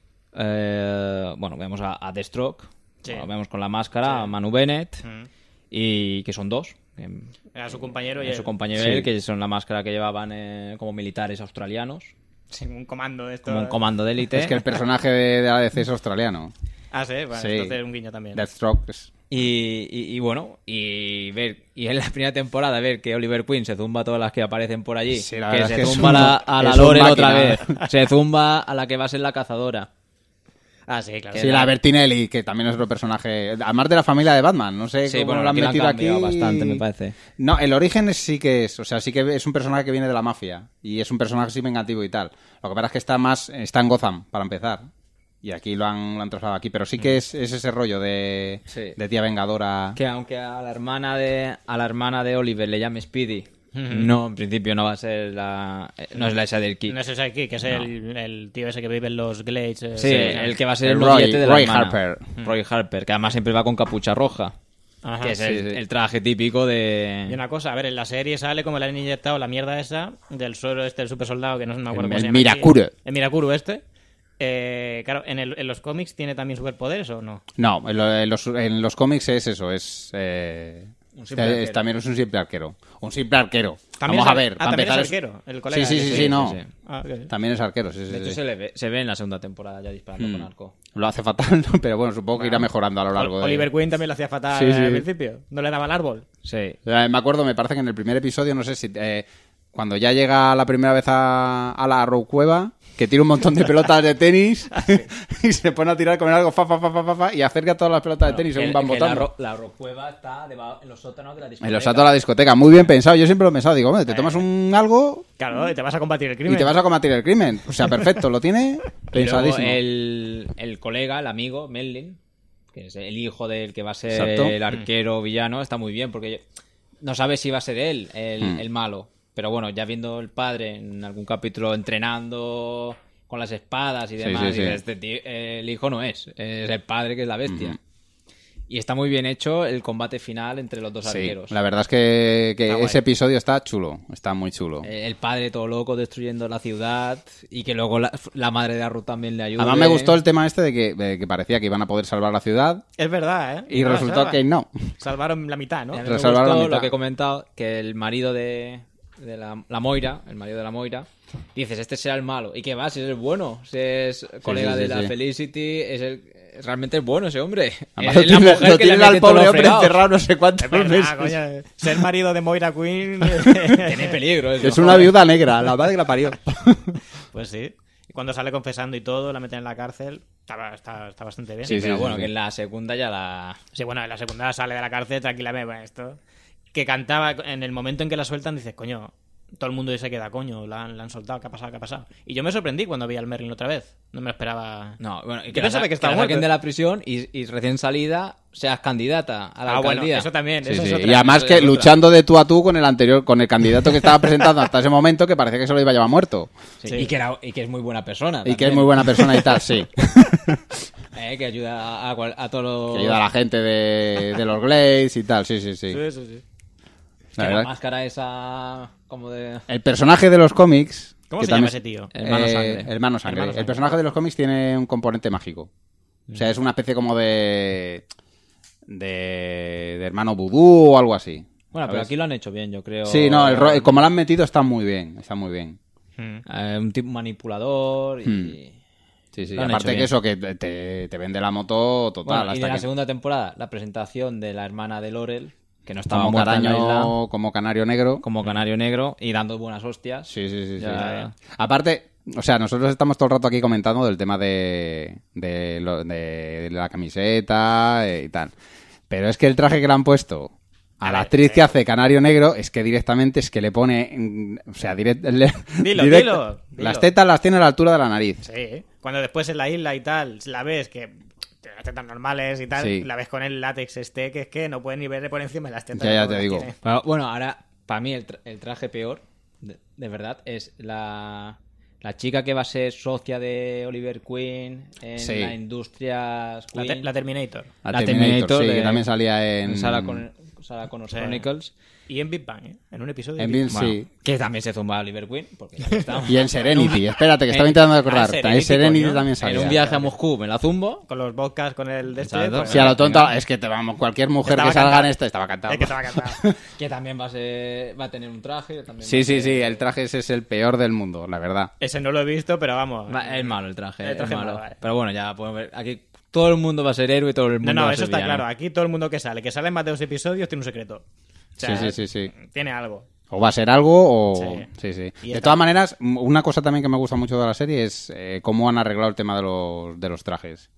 eh, bueno, vemos a, a Deathstroke. Sí. Bueno, vemos con la máscara Sí. a Manu Bennett. Mm. Y que son dos. que- Era su compañero y a él. su compañero Sí. él, que son la máscara que llevaban eh, como militares australianos, Sí, un comando de esto. como un comando de élite. Es que el personaje de, de la D C es australiano. Ah, sí, bueno, Sí. entonces un guiño también. Deathstroke es... Y, y- y bueno, y ver y en la primera temporada ver que Oliver Queen se zumba a todas las que aparecen por allí, Sí, la que verdad se es que es zumba un- a la, a la es un Laurel otra vez, máquina. se zumba a la que va a ser la cazadora. Ah, sí, claro. Sí, la Bertinelli, que también es otro personaje. Además de la familia de Batman, no sé Sí, cómo bueno, lo han aquí lo han metido aquí. cambiado bastante, me parece. No, el origen es- sí que es, o sea, sí que es un personaje que viene de la mafia y es un personaje así vengativo y tal. Lo que pasa es que está más, está en Gotham para empezar. Y aquí lo han, lo han trasladado aquí, pero sí que es, es ese rollo de, Sí. de tía vengadora. Que aunque a la hermana de a la hermana de Oliver le llame Speedy, no, en principio no va a ser la eh, no es la esa del Kick. No es ese aquí, que es el, el tío ese que vive en los Glades. eh, Sí, el que va a ser el, El Roy- noviete de la Roy hermana. Harper. Roy Harper, que además siempre va con capucha roja. Ajá. Que es Sí, el, sí. el traje típico de... Y una cosa, a ver, en la serie sale como le han inyectado la mierda esa del suero este del super soldado, que no me acuerdo El- cómo el se llama. Mirakuru. aquí. El Mirakuru este. Eh, claro, ¿en, el- en los cómics tiene también superpoderes o no? No, en, lo- en los, en los cómics es eso, es... eh, Un simple este, también es un simple arquero. Un simple arquero. También Vamos es, a ver. Ah, también empezar es arquero, el colega. Sí, sí, sí, sí, sí, no. Sí, sí. Ah, okay. También es arquero, sí, sí. De hecho, sí. se, le ve, se ve en la segunda temporada ya disparando Hmm. con arco. Lo hace fatal, ¿no? Pero bueno, supongo que irá mejorando a lo largo de... Oliver Queen también lo hacía fatal Sí, sí. al principio. No le daba el árbol. Sí. Eh, Me acuerdo, me parece que en el primer episodio, no sé si... eh, cuando ya llega la primera vez a, a la Arrowcueva, que tira un montón de pelotas de tenis y se pone a tirar con algo fa, fa, fa, fa, fa, fa, y acerca todas las pelotas de tenis según van botando. La Arrowcueva está debajo, en los sótanos de la discoteca. En los sótanos de la discoteca. Muy bien pensado. Yo siempre lo he pensado. Digo, hombre, te tomas un algo... Claro, y te vas a combatir el crimen. Y te vas a combatir el crimen. O sea, perfecto. Lo tiene Y luego pensadísimo. el, el colega, el amigo, Melvin, que es el hijo del que va a ser Exacto. el arquero villano, está muy bien porque no sabes si va a ser él el, Mm. el malo. Pero bueno, ya viendo el padre en algún capítulo entrenando con las espadas y Sí, demás, sí, y sí. dices, este tío- el hijo no es, es el padre que es la bestia. Ujú. Y está muy bien hecho el combate final entre los dos Sí, arqueros. la verdad es que, que Está guay. ese episodio está chulo. Está muy chulo. Eh, El padre todo loco destruyendo la ciudad y que luego la, la madre de Arru también le ayuda. Además me gustó el tema este de que, de que parecía que iban a poder salvar la ciudad. Es verdad, ¿eh? Y No la resultó salvan. que no. Salvaron la mitad, ¿no? Y a mí me Resalvaron la gustó mitad. lo que he comentado, que el marido de, de la, la Moira, el marido de la Moira, dices, este será el malo. ¿Y qué va? Si es el bueno, si es colega sí, de sí, la sí. Felicity, es el realmente es bueno ese hombre. Además, Es lo la tiene- mujer lo que le tienen al mete todos pobre los hombre fregados. encerrado no sé cuántos Es verdad, meses. coño. Ser marido de Moira Queen... Tiene peligro eso. Es una viuda negra, la madre que la parió. Pues sí. Y cuando sale confesando y todo, la meten en la cárcel, está, está, está bastante bien. Sí, pero sí, bueno, sí. que en la segunda ya la... Sí, bueno, en la segunda sale de la cárcel tranquilamente. Bueno, esto... Que cantaba en el momento en que la sueltan, dices, coño, todo el mundo se queda, coño, la han, la han soltado, ¿qué ha pasado? ¿Qué ha pasado? Y yo me sorprendí cuando vi al Merlin otra vez. No me lo esperaba. No, bueno, y Yo que, pensaba la, que estaba la saquen muerto. de la prisión y, y recién salida seas candidata a la Ah, bueno, alcaldía. eso también. Sí, eso sí. es otra. Y además eso que es otra. luchando de tú a tú con el anterior, con el candidato que estaba presentando hasta ese momento, que parecía que se lo iba a llevar muerto. Sí, Sí. Y, que era- y que es muy buena persona. Y que es también. muy buena persona y tal, sí. Eh, que ayuda a, a, cual- a todos los... Que ayuda a la gente de, de los Glades y tal, sí, sí, sí. Sí, sí, sí. La que la verdad. máscara esa como de... El personaje de los cómics... ¿Cómo que se llama también- ese tío? Hermano Eh, Sangre. Hermano Sangre. Hermano Sangre. El personaje de los cómics tiene un componente mágico. O sea, es una especie como de... De, de hermano vudú o algo así. Bueno, pero ¿sabes? aquí lo han hecho bien, yo creo. Sí, no, el ro- como lo han metido está muy bien. Está muy bien. Mm. Eh, un tipo manipulador y... Hmm. Sí, sí. Lo han Aparte hecho que bien. eso, que te, te vende la moto total. Bueno, y hasta de la que- segunda temporada, la presentación de la hermana de Laurel, que no estaba como, muerta en la isla, caraño, como canario negro. como canario negro, y dando buenas hostias. Sí, sí, sí. sí. Ya- Aparte, o sea, nosotros estamos todo el rato aquí comentando del tema de, de, lo- de la camiseta eh, y tal. Pero es que el traje que le han puesto a A la ver, actriz sí. que hace Canario Negro es que directamente es que le pone... mm, O sea, direct, le- Dilo, direct- dilo, dilo. Las tetas las tiene a la altura de la nariz. Sí. Cuando después en la isla y tal, la ves que tiene las tetas normales y tal, Sí. la ves con el látex este, que es que no puedes ni verle por encima de las tetas. Ya, ya como te las digo. tiene. Pero, bueno, ahora, para mí, el, tra- el traje peor, de, de verdad, es la, la chica que va a ser socia de Oliver Queen en Sí. la Industrias La, Queen. te- la Terminator. La, La Terminator, Terminator sí, de- que también salía en... en Sarah, Con, Sarah Connor Sí. Chronicles. Y en Big Bang, ¿eh? En un episodio. En de Big- Big Bang. sí. Que también se zumba a Oliver Queen. Porque ya estamos. Y en Serenity, espérate, que En- estaba intentando Ah, acordar. Serenity, También Serenity coño. también En salía. un viaje a Moscú me la zumbo. Con los vodkas, con el de este. Exacto. pues, Sí, a lo tonto, es que te vamos, cualquier mujer Estaba que salga cantado. en esta estaba cantada. Es que estaba cantado. Que también va a, ser, va a tener un traje. También Sí, va a sí, ser- sí, el traje ese es el peor del mundo, la verdad. Ese no lo he visto, pero vamos. Va- Es malo el traje. El traje es es malo. malo, vale. Pero bueno, ya podemos ver. Aquí todo el mundo va a ser héroe y todo el mundo No, no, va a eso ser está villano. claro. Aquí todo el mundo que sale, que sale en más de dos episodios, tiene un secreto. O sea, Sí, sí, sí, sí. Tiene algo. O va a ser algo o... Sí. Sí, sí. Y De está- todas maneras, m- una cosa también que me gusta mucho de la serie es eh, cómo han arreglado el tema de los, de los trajes.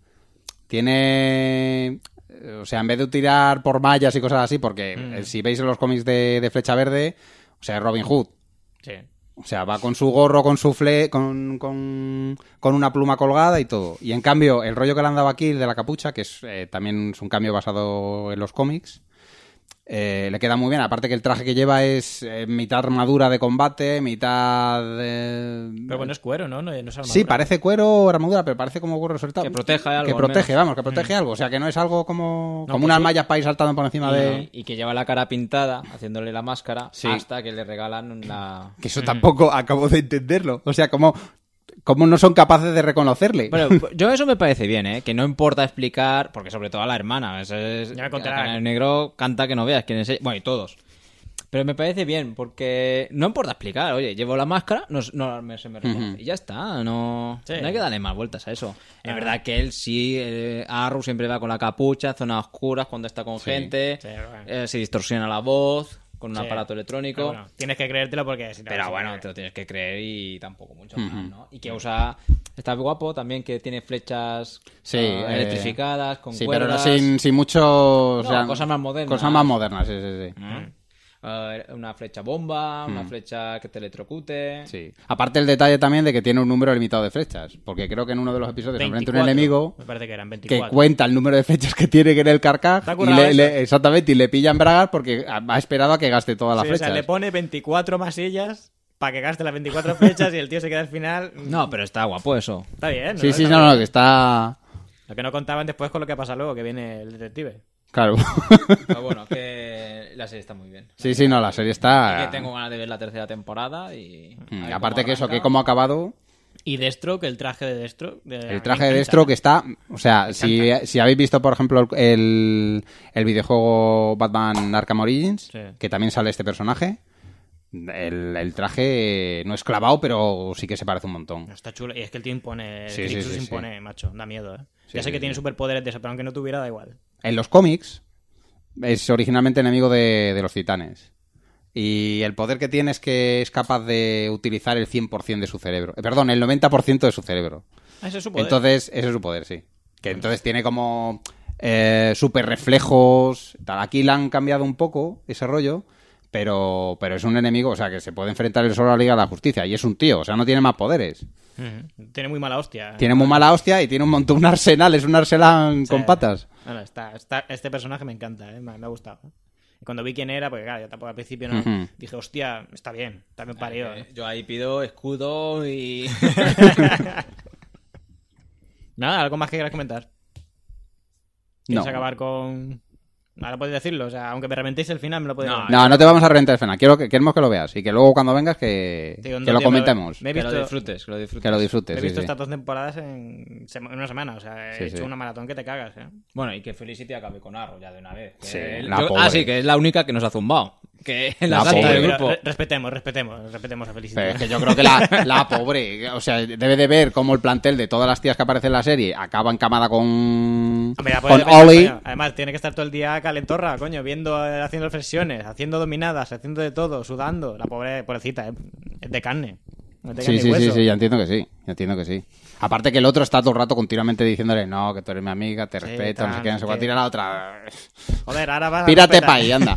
Tiene... eh, O sea, en vez de tirar por mallas y cosas así, porque Mm. eh, si veis los cómics de, de Flecha Verde, o sea, es Robin Hood. Sí. O sea, va con su gorro, con su fle, con, con, con una pluma colgada y todo. Y en cambio, el rollo que le han dado aquí, el de la capucha, que es eh, también es un cambio basado en los cómics, eh, le queda muy bien. Aparte que el traje que lleva es eh, mitad armadura de combate, mitad... eh, Pero bueno, es cuero, ¿no? No, no es armadura. Sí, parece cuero o armadura, pero parece como cuero soltado. Que protege algo, Que al protege, menos. vamos, que protege algo. O sea, que no es algo como, No, como que unas sí. mallas para ir saltando por encima de... Y, y que lleva la cara pintada, haciéndole la máscara, Sí. hasta que le regalan la... Que eso tampoco acabo de entenderlo. O sea, como... ¿Cómo no son capaces de reconocerle? Bueno, yo eso me parece bien, ¿eh? Que no importa explicar, porque sobre todo a la hermana. Eso es, Ya me contará. el negro canta que no veas quién es ella. Bueno, y todos. Pero me parece bien, porque no importa explicar. Oye, llevo la máscara, no, no me- se me reconoce. Ujú. Y ya está, no, Sí. no hay que darle más vueltas a eso. Es Ah. verdad que él sí, eh, Arrow siempre va con la capucha, zonas oscuras cuando está con Sí. gente, Sí, bueno. eh, se distorsiona la voz con un Sí. aparato electrónico. Pero bueno, tienes que creértelo porque si no, Pero si no- bueno, te lo tienes que creer y tampoco mucho Ujú. más, ¿no? Y que usa... Está guapo también, que tiene flechas Sí, ah, eh, electrificadas, con Sí, pero cuerdas... sin, sin mucho... o No, sea, cosas más modernas. Cosas más modernas, sí, sí, sí. Mm. Eh, una flecha bomba, una Mm. flecha que te electrocute... Sí. Aparte el detalle también de que tiene un número limitado de flechas, porque creo que en uno de los episodios se enfrenta un veinticuatro. enemigo Me parece que eran que veinticuatro. cuenta el número de flechas que tiene que en el carcaj Está y currado le, eso. le- exactamente, y le pillan bragas porque ha ha esperado a que gaste todas las Sí, o flechas. sea, le pone veinticuatro masillas para que gaste las veinticuatro flechas y el tío se queda al final... No, pero está guapo eso. Está bien, ¿no? Sí, sí, Está no, bien. no, que está... Lo que no contaban después con lo que pasa luego, que viene el detective. Claro. Pero bueno, que la serie está muy bien. Sí, sí, no, la serie Y está... que tengo ganas de ver la tercera temporada y... Mm, a ver aparte cómo que eso, arranca. que como ha acabado... Y Deathstroke, el traje de Deathstroke... de- El me traje de encanta. Deathstroke está... O sea, si, si habéis visto, por ejemplo, el, el videojuego Batman Arkham Origins, Sí. que también sale este personaje, el, el traje no es clavado, pero sí que se parece un montón. Está chulo. Y es que el tío impone... Sí, el sí, Crixus sí, sí. impone, macho. Da miedo, ¿eh? Sí, ya sé sí, que sí. tiene superpoderes de eso, pero aunque no tuviera, da igual. En los cómics es originalmente enemigo de, de los titanes. Y el poder que tiene es que es capaz de utilizar el cien por ciento de su cerebro. Eh, perdón, el noventa por ciento de su cerebro. Ah, ese es su poder. Entonces, ese es su poder, sí. Que entonces tiene como eh, super reflejos. Tal. Aquí le han cambiado un poco ese rollo, pero, pero es un enemigo, o sea, que se puede enfrentar él solo a la Liga de la Justicia. Y es un tío, o sea, no tiene más poderes. Ujú. Tiene muy mala hostia. Tiene muy mala hostia y tiene un montón, un arsenal, es un arsenal con Sí. patas. Bueno, está, está- este personaje me encanta, ¿eh? me, me ha gustado. Y cuando vi quién era, porque claro, yo tampoco al principio no Ujú. dije, hostia, está bien, está bien parido. ¿eh? Yo ahí pido escudo y... Nada, ¿algo más que quieras comentar? ¿Quieres No. acabar con...? Ahora puedes decirlo, o sea, aunque me reventéis el final, me lo puedes No, no te vamos a reventar el final. Quiero que, queremos que lo veas y que luego cuando vengas que, Digo, que no, lo tío, me- comentemos. me he Que lo visto- disfrutes, que lo disfrutes. Que lo disfrutes, He sí, visto sí. estas dos temporadas en, sema- en una semana, o sea, he Sí, hecho sí. una maratón que te cagas, ¿eh? Bueno, y que Felicity acabe con Arrow ya de una vez. Que Sí, él- la yo- pobre. ah, sí, que es la única que nos ha zumbado. Que es la La santa pobre. del Pero grupo. re- respetemos, respetemos, respetemos a Felicity. Pero es que yo creo que la, la pobre, o sea, debe de ver cómo el plantel de todas las tías que aparecen en la serie acaba encamada con, Hombre, ya con puede depender, Ollie. coño. Además, tiene que estar todo el día calentorra, coño, viendo, eh, haciendo flexiones, haciendo dominadas, haciendo de todo, sudando. La pobre, pobrecita, ¿eh? Es de carne. No es de Sí, carne y sí, sí, hueso. sí, ya entiendo que sí, ya entiendo que sí. Aparte que el otro está todo el rato continuamente diciéndole, no, que tú eres mi amiga, te Sí, respeto, no sé tal, qué, no sé que- cuál, tira la otra. Joder, ahora vas a Pírate respetar. pa' ahí, anda.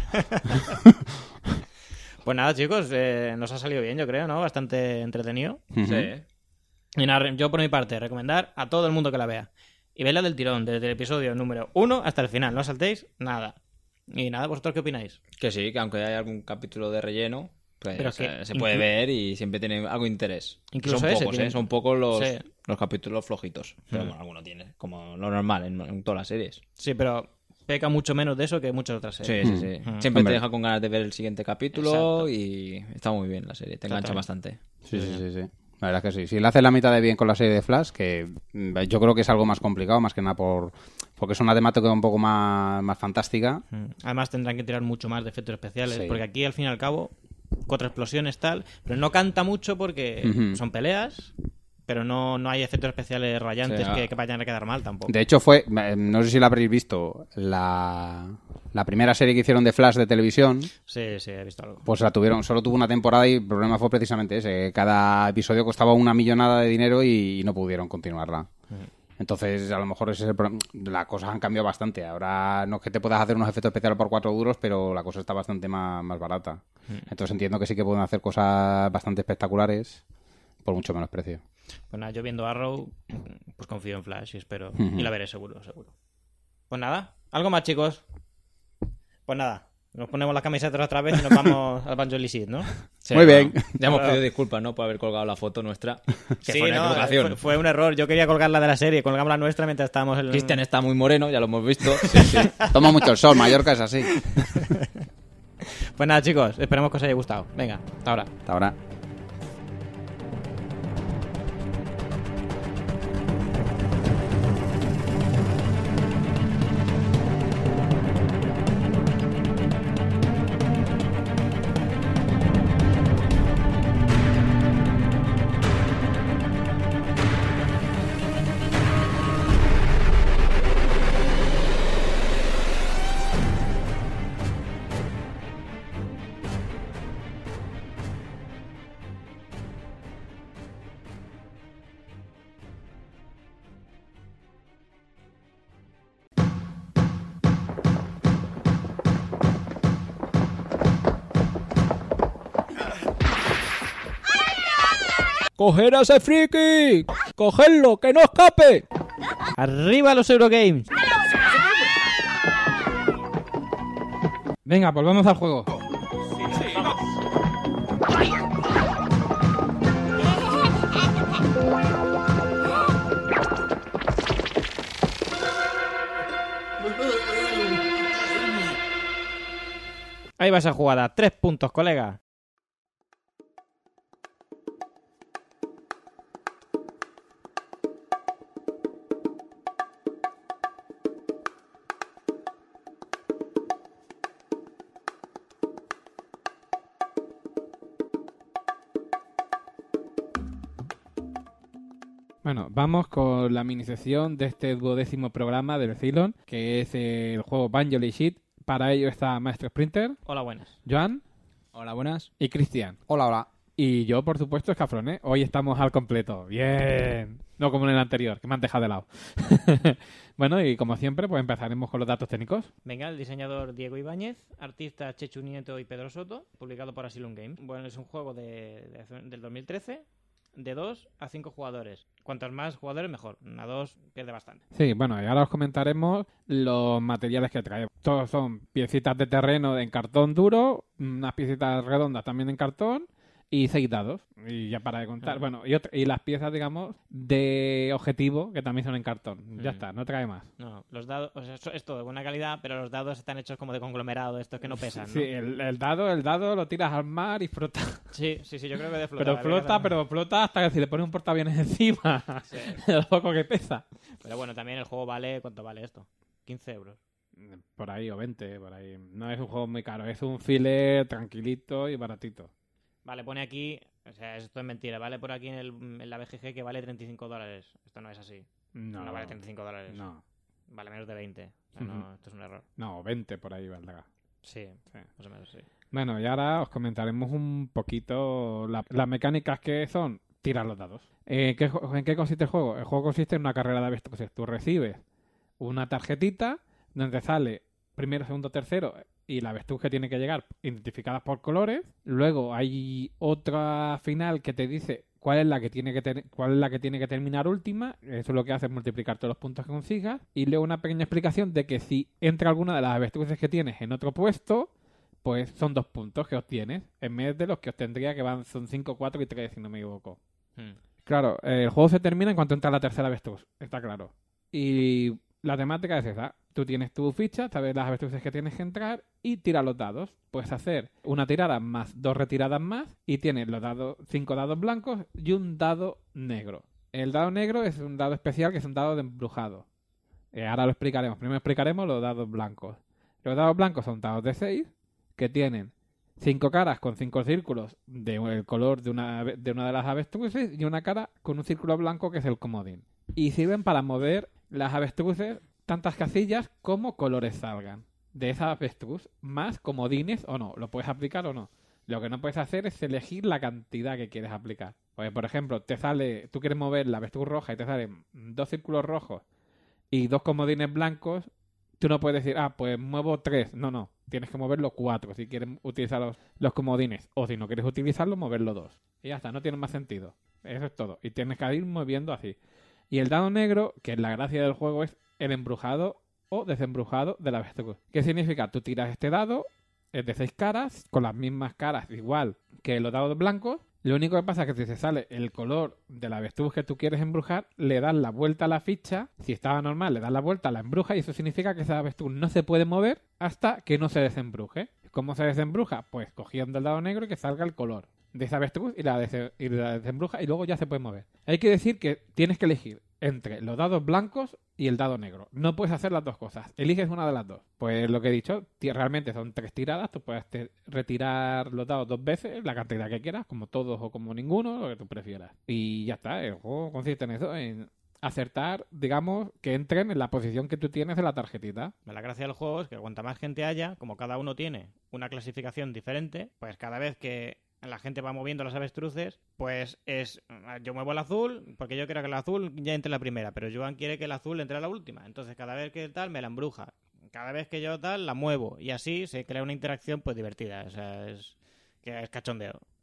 Pues nada, chicos, eh, nos ha salido bien, yo creo, ¿no? Bastante entretenido. Ujú. Sí. Y nada, yo por mi parte, recomendar a todo el mundo que la vea. Y vedla del tirón, desde el episodio número uno hasta el final. No saltéis nada. Y nada, ¿vosotros qué opináis? Que sí, que aunque haya algún capítulo de relleno, pues Pero se, que se puede inclu- ver y siempre tiene algo de interés. Incluso son ese pocos, tiene- ¿eh? Son pocos los, Sí. los capítulos flojitos. Pero Mm. bueno, alguno tiene, como lo normal en, en todas las series. Sí, pero peca mucho menos de eso que muchas otras Sí, series. sí, Mm. sí. Mm. Siempre Hombre. te deja con ganas de ver el siguiente capítulo Exacto. y está muy bien la serie, te engancha Exactamente. bastante. Sí, sí, sí, sí. La verdad es que sí. Si le hace la mitad de bien con la serie de Flash, que mm, yo creo que es algo más complicado, más que nada por porque es una temática un poco más, más fantástica. Mm. Además tendrán que tirar mucho más de efectos especiales, Sí. porque aquí al fin y al cabo, cuatro explosiones tal, pero no canta mucho porque Ujú. son peleas, pero no, no hay efectos especiales rayantes Sí, ah. que, que vayan a quedar mal tampoco. De hecho, fue, eh, no sé si la habréis visto, la, la primera serie que hicieron de Flash de televisión, Sí, sí, he visto algo. pues la tuvieron, solo tuvo una temporada y el problema fue precisamente ese. Cada episodio costaba una millonada de dinero y, no pudieron continuarla. Entonces, a lo mejor ese es el pro- las cosas han cambiado bastante. Ahora no es que te puedas hacer unos efectos especiales por cuatro duros, pero la cosa está bastante más, más barata. Entonces entiendo que sí que pueden hacer cosas bastante espectaculares por mucho menos precio. Pues nada, yo viendo Arrow, pues confío en Flash y espero. Ujú. Y la veré seguro, seguro. Pues nada, ¿algo más, chicos? Pues nada, nos ponemos las camisetas otra vez y nos vamos al Banjo Sid, ¿no? Sí, Muy bien. bueno, ya hemos Bueno. pedido disculpas, ¿no? Por haber colgado la foto nuestra. Que Sí, fue una no, equivocación. fue, fue un error. Yo quería colgar la de la serie, colgamos la nuestra mientras estábamos en... Cristian está muy moreno, ya lo hemos visto. Toma mucho el sol, Mallorca es así. Pues nada, chicos, esperemos que os haya gustado. Venga, hasta ahora. Hasta ahora. ¡Coger a ese friki! ¡Cogerlo, que no escape! ¡Arriba los Eurogames! Venga, volvemos al juego. Ahí va esa jugada. Tres puntos, colega. Bueno, vamos con la minisección de este duodécimo programa del Cylon, que es el juego Banjo Sheet. Para ello está Maestro Sprinter. Hola, buenas. Joan. Hola, buenas. Y Cristian. Hola, hola. Y yo, por supuesto, Escafrón, ¿eh? Hoy estamos al completo. Bien. No como en el anterior, que me han dejado de lado. Bueno, y como siempre, pues empezaremos con los datos técnicos. Venga, el diseñador Diego Ibáñez, artista Chechu Nieto y Pedro Soto, publicado por Asylum Games. Bueno, es un juego de, de- del dos mil trece, de dos a cinco jugadores. Cuantos más jugadores, mejor. A dos pierde bastante. Sí, bueno, y ahora os comentaremos los materiales que trae. Todos son piecitas de terreno en cartón duro, unas piecitas redondas también en cartón y seis dados. Y ya para de contar. Ah. Bueno, y, otra- y las piezas, digamos, de objetivo que también son en cartón. Ya Mm. está, no trae más. No, los dados, o sea, eso es todo de buena calidad, pero los dados están hechos como de conglomerado, estos que no pesan, ¿no? Sí, el, el dado, el dado lo tiras al mar y flota. Sí, sí, sí, yo creo que de flotar. Pero habría que flota, hacer- pero flota hasta que si le pones un portaaviones encima. Sí. Lo poco que pesa. Pero bueno, también el juego vale, ¿cuánto vale esto? quince euros. Por ahí, o veinte, por ahí. No es un juego muy caro, es un filler tranquilito y baratito. Vale, pone aquí, o sea, esto es mentira, vale por aquí en, el, en la B G G que vale treinta y cinco dólares. Esto no es así. No, No vale treinta y cinco dólares. No. Vale menos de veinte. O sea, no, Ujú. esto es un error. No, veinte por ahí valdrá. Sí, Sí. más o menos, sí. Bueno, y ahora os comentaremos un poquito la- las mecánicas que son tirar los dados. Eh, ¿qué ju- ¿En qué consiste el juego? El juego consiste en una carrera de avestruces. Tú recibes una tarjetita donde sale primero, segundo, tercero y la avestruz que tiene que llegar identificadas por colores. Luego hay otra final que te dice cuál es la que tiene que ter- cuál es la que tiene que terminar última. Eso lo que hace es multiplicar todos los puntos que consigas. Y luego una pequeña explicación de que si entra alguna de las avestruces que tienes en otro puesto, pues son dos puntos que obtienes, en vez de los que obtendría que van son cinco, cuatro y tres, si no me equivoco. Hmm. Claro, eh, el juego se termina en cuanto entra la tercera avestruz, está claro. Y la temática es esa. Tú tienes tu ficha, sabes las avestruces que tienes que entrar y tiras los dados. Puedes hacer una tirada más dos retiradas más y tienes los dados, cinco dados blancos y un dado negro. El dado negro es un dado especial que es un dado de embrujado. Eh, ahora lo explicaremos. Primero explicaremos los dados blancos. Los dados blancos son dados de seis que tienen cinco caras con cinco círculos del color de una, ave- de una de las avestruces y una cara con un círculo blanco que es el comodín. Y sirven para mover las avestruces tantas casillas como colores salgan de esa avestruz, más comodines o no. Lo puedes aplicar o no. Lo que no puedes hacer es elegir la cantidad que quieres aplicar. Pues, por ejemplo, te sale, tú quieres mover la avestruz roja y te salen dos círculos rojos y dos comodines blancos. Tú no puedes decir, ah, pues muevo tres. No, no. Tienes que moverlo cuatro si quieres utilizar los, los comodines. O si no quieres utilizarlo, moverlo dos. Y ya está, no tiene más sentido. Eso es todo. Y tienes que ir moviendo así. Y el dado negro, que es la gracia del juego, es el embrujado o desembrujado de la avestruz. ¿Qué significa? Tú tiras este dado, es de seis caras, con las mismas caras, igual que los dados blancos. Lo único que pasa es que si se sale el color de la avestruz que tú quieres embrujar, le das la vuelta a la ficha. Si estaba normal, le das la vuelta, la embruja y eso significa que esa avestruz no se puede mover hasta que no se desembruje. ¿Cómo se desembruja? Pues cogiendo el dado negro y que salga el color de esa avestruz y la, des- y la desembruja y luego ya se puede mover. Hay que decir que tienes que elegir entre los dados blancos y el dado negro. No puedes hacer las dos cosas. Eliges una de las dos. Pues lo que he dicho, ti- realmente son tres tiradas. Tú puedes te- retirar los dados dos veces, la cantidad que quieras, como todos o como ninguno, lo que tú prefieras. Y ya está. El juego consiste en eso, en acertar, digamos, que entren en la posición que tú tienes de la tarjetita. La gracia del juego es que cuanta más gente haya, como cada uno tiene una clasificación diferente, pues cada vez que la gente va moviendo las avestruces, pues es, yo muevo el azul porque yo quiero que el azul ya entre en la primera, pero Joan quiere que el azul entre en la última. Entonces cada vez que tal me la embruja, cada vez que yo tal la muevo y así se crea una interacción pues divertida, o sea, es que es cachondeo.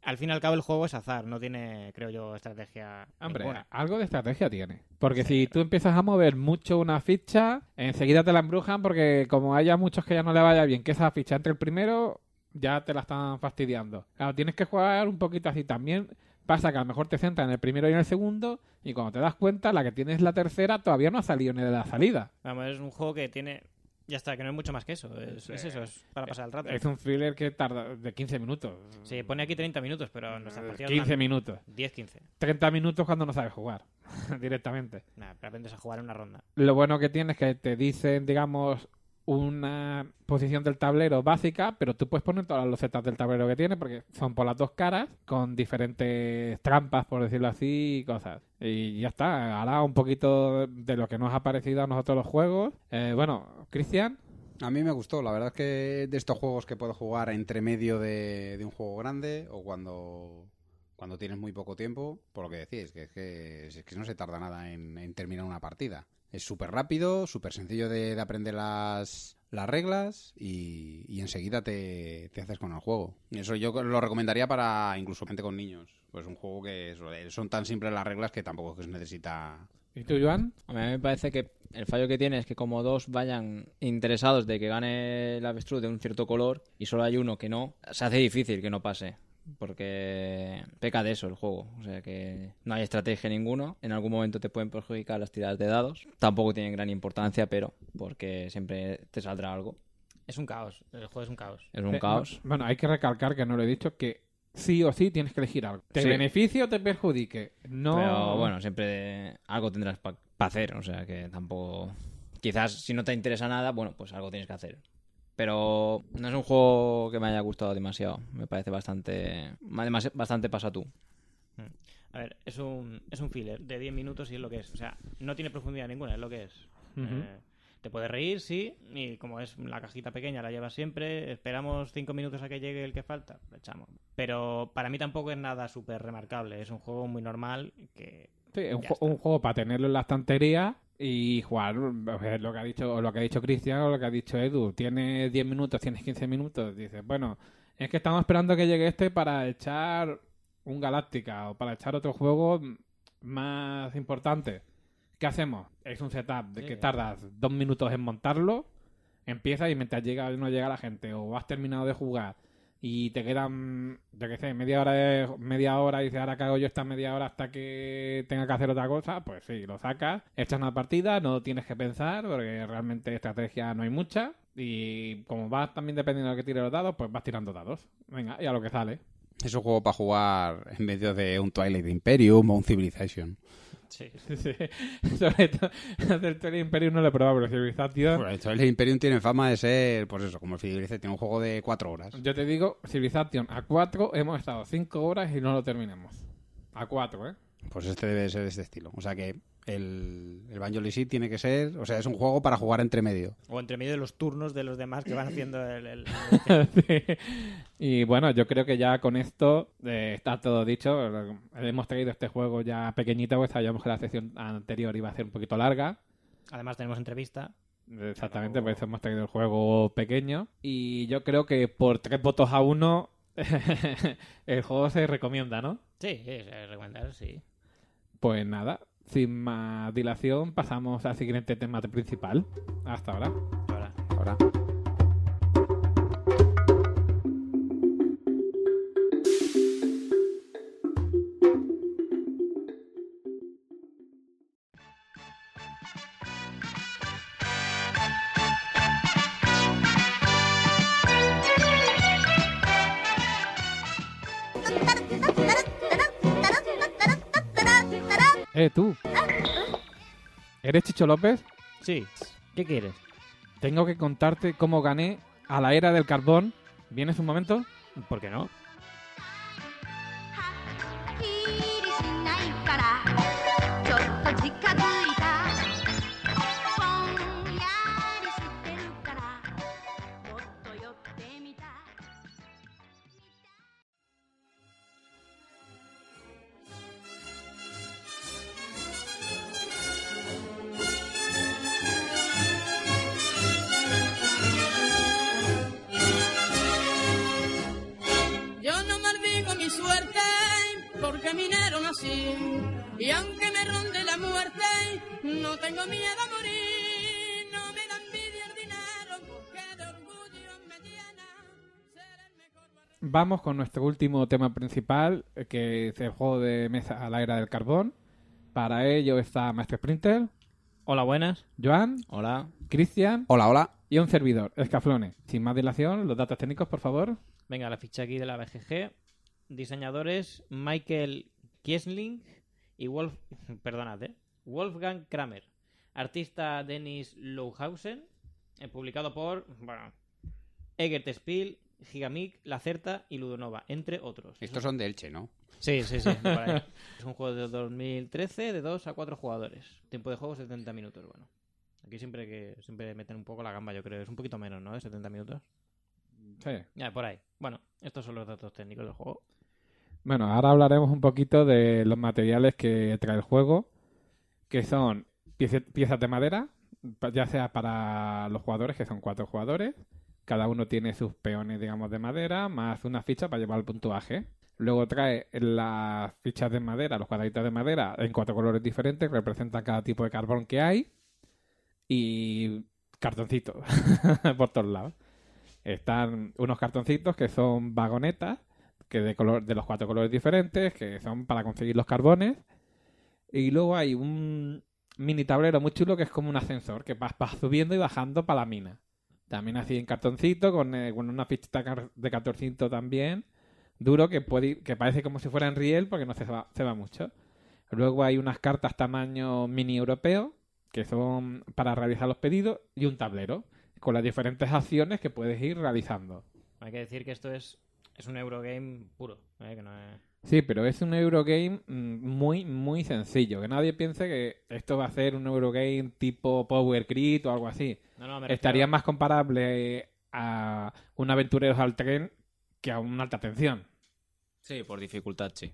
al fin y al cabo el juego es azar, no tiene, creo yo, estrategia Hombre, ninguna. algo de estrategia tiene. Porque sí. Si tú empiezas a mover mucho una ficha, enseguida te la embrujan porque como haya muchos que ya no le vaya bien que esa ficha entre el primero, ya te la están fastidiando. Claro, tienes que jugar un poquito así también. Pasa que a lo mejor te centras en el primero y en el segundo y cuando te das cuenta, la que tienes la tercera todavía no ha salido ni de la salida. Vamos, es un juego que tiene... Ya está, que no es mucho más que eso. Es, Sí. es eso, es para pasar el rato. Es un thriller que tarda de quince minutos. Sí, pone aquí treinta minutos, pero nuestras partidas quince van minutos. diez, quince. treinta minutos cuando no sabes jugar directamente. Nada, pero aprendes a jugar en una ronda. Lo bueno que tiene es que te dicen, digamos, una posición del tablero básica, pero tú puedes poner todas las losetas del tablero que tiene porque son por las dos caras con diferentes trampas, por decirlo así, y cosas. Y ya está. Ahora un poquito de lo que nos ha parecido a nosotros los juegos. Eh, bueno, Cristian. A mí me gustó, la verdad es que de estos juegos que puedo jugar entre medio de, de un juego grande o cuando cuando tienes muy poco tiempo, por lo que decís, que es que, es que no se tarda nada en, en terminar una partida. Es súper rápido, súper sencillo de, de aprender las, las reglas y, y enseguida te, te haces con el juego. Eso yo lo recomendaría para incluso gente con niños. Pues un juego que es, son tan simples las reglas que tampoco es que se necesita... ¿Y tú, Joan? A mí me parece que el fallo que tiene es que como dos vayan interesados de que gane el avestruz de un cierto color y solo hay uno que no, se hace difícil que no pase. Porque peca de eso el juego. O sea que no hay estrategia ninguno. En algún momento te pueden perjudicar las tiradas de dados. Tampoco tienen gran importancia, pero porque siempre te saldrá algo. Es un caos. El juego es un caos. Es un Eh, caos. Bueno, hay que recalcar que no lo he dicho, que sí o sí tienes que elegir algo. ¿Te Sí. beneficie o te perjudique? No... Pero bueno, siempre algo tendrás para pa hacer. O sea que tampoco... Quizás si no te interesa nada, bueno, pues algo tienes que hacer. Pero no es un juego que me haya gustado demasiado. Me parece bastante... demasi- bastante pasatú. A ver, es un, es un filler de diez minutos y es lo que es. O sea, no tiene profundidad ninguna, es lo que es. Ujú. Eh, te puedes reír, sí, y como es la cajita pequeña, la llevas siempre. Esperamos cinco minutos a que llegue el que falta, lo echamos. Pero para mí tampoco es nada súper remarcable. Es un juego muy normal que... Sí, un, ya ju- está. un juego para tenerlo en la estantería y jugar eh, lo que ha dicho lo que ha dicho Cristian o lo que ha dicho Edu. Tienes diez minutos, tienes quince minutos. Dices, bueno, es que estamos esperando que llegue este para echar un Galáctica o para echar otro juego más importante. ¿Qué hacemos? Es un setup de Sí. que tardas dos minutos en montarlo, empieza y mientras llega no llega la gente o has terminado de jugar y te quedan, yo qué sé, media hora de, media hora y dices, ahora que hago yo esta media hora hasta que tenga que hacer otra cosa, pues sí, lo sacas, echas una partida, no tienes que pensar porque realmente estrategia no hay mucha y como vas también dependiendo de lo que tire los dados, pues vas tirando dados. Venga, y a lo que sale. Es un juego para jugar en medio de un Twilight Imperium o un Civilization. Sí. Sí. Sobre todo, el Twilight Imperium no lo he probado, pero Civilization... Bueno, el Twilight Imperium tiene fama de ser, pues eso, como el Civilization, tiene un juego de cuatro horas. Yo te digo, Civilization a cuatro hemos estado cinco horas y no lo terminamos. A cuatro, ¿eh? Pues este debe ser de este estilo. O sea que el, el Banjo-Kazooie tiene que ser... O sea, es un juego para jugar entre medio. O entre medio de los turnos de los demás que van haciendo el... el- Sí. Y bueno, yo creo que ya con esto eh, está todo dicho. Hemos traído este juego ya pequeñito, pues sabíamos que la sección anterior iba a ser un poquito larga. Además tenemos entrevista. Exactamente, por eso hemos traído el juego pequeño. Y yo creo que por tres votos a uno el juego se recomienda, ¿no? Sí, sí, se recomendar, sí. Pues nada, sin más dilación, pasamos al siguiente tema principal. Hasta ahora. Ahora. Ahora. Eh, tú. ¿Eres Chicho López? Sí. ¿Qué quieres? Tengo que contarte cómo gané a la era del carbón. ¿Vienes un momento? ¿Por qué no? きりしないからちょっと近づいたぼんやりしてるからもっと寄ってみた Yo no maldigo mi suerte, porque minero nací. Y aunque me ronde la muerte, no tengo miedo a morir. No me da envidia el dinero, porque de orgullo me llena ser el mejor barrendero. Vamos con nuestro último tema principal, que es el juego de mesa a la era del carbón. Para ello está Maestro Sprinter. Hola, buenas. Joan. Hola. Cristian. Hola, hola. Y un servidor, Escaflone. Sin más dilación, los datos técnicos, por favor. Venga, la ficha aquí de la B G G. Diseñadores Michael Kiesling y Wolf... Perdonad, ¿eh? Wolfgang Kramer. Artista Dennis Lohausen. Eh, publicado por... Bueno... Egert Spiel, Gigamic, Lacerta y Ludonova, entre otros. Estos son de Elche, ¿no? Sí, sí, sí. Por ahí. Es un juego de dos mil trece de dos a cuatro jugadores. Tiempo de juego setenta minutos, bueno. Aquí siempre que siempre meten un poco la gamba, yo creo. Es un poquito menos, ¿no? De setenta minutos. Sí. Ya, por ahí. Bueno, estos son los datos técnicos del juego. Bueno, ahora hablaremos un poquito de los materiales que trae el juego, que son piece- piezas de madera, ya sea para los jugadores, que son cuatro jugadores. Cada uno tiene sus peones, digamos, de madera, más una ficha para llevar el puntuaje. Luego trae las fichas de madera, los cuadraditos de madera, en cuatro colores diferentes, que representan cada tipo de carbón que hay. Y cartoncitos por todos lados. Están unos cartoncitos que son vagonetas, que de color de los cuatro colores diferentes, que son para conseguir los carbones. Y luego hay un mini tablero muy chulo que es como un ascensor, que vas, vas subiendo y bajando para la mina. También así en cartoncito, con, eh, con una fichita de cartoncito también, duro, que puede que parece como si fuera en riel, porque no se va, se va mucho. Luego hay unas cartas tamaño mini europeo, que son para realizar los pedidos, y un tablero, con las diferentes acciones que puedes ir realizando. Hay que decir que esto es, es un Eurogame puro, ¿eh? Que no es... Sí, pero es un Eurogame mm, muy, muy sencillo. Que nadie piense que esto va a ser un Eurogame tipo Power Grid o algo así. No, no, me refiero... Estaría más comparable a un Aventureros al tren que a una alta tensión. Sí, por dificultad, sí.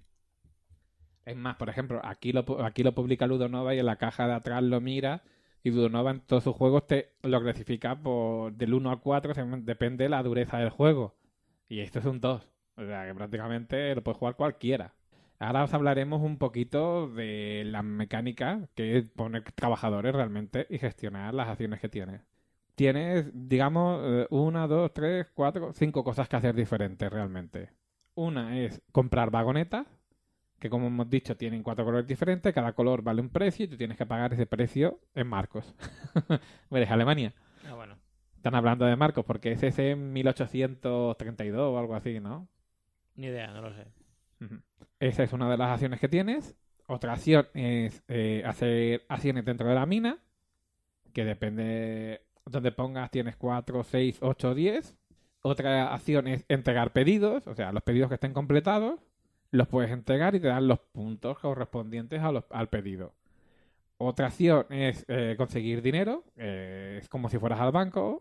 Es más, por ejemplo, aquí lo, aquí lo publica Ludonova y en la caja de atrás lo mira, y Ludonova en todos sus juegos te lo clasifica por del uno al cuatro, según- depende de la dureza del juego. Y esto es un dos. O sea, que prácticamente lo puede jugar cualquiera. Ahora os hablaremos un poquito de la mecánica, que es poner trabajadores realmente y gestionar las acciones que tienes. Tienes, digamos, eh, una, dos, tres, cuatro, cinco cosas que hacer diferentes realmente. Una es comprar vagonetas, que como hemos dicho tienen cuatro colores diferentes, cada color vale un precio y tú tienes que pagar ese precio en marcos. ¿Eres Alemania? Ah, bueno. Están hablando de marcos porque es ese en mil ochocientos treinta y dos o algo así, ¿no? Ni idea, no lo sé. Ujú. Esa es una de las acciones que tienes. Otra acción es eh, hacer acciones dentro de la mina, que depende donde pongas, tienes cuatro, seis, ocho, diez. Otra acción es entregar pedidos, o sea, los pedidos que estén completados, los puedes entregar y te dan los puntos correspondientes a los- al pedido. Otra acción es eh, conseguir dinero, eh, es como si fueras al banco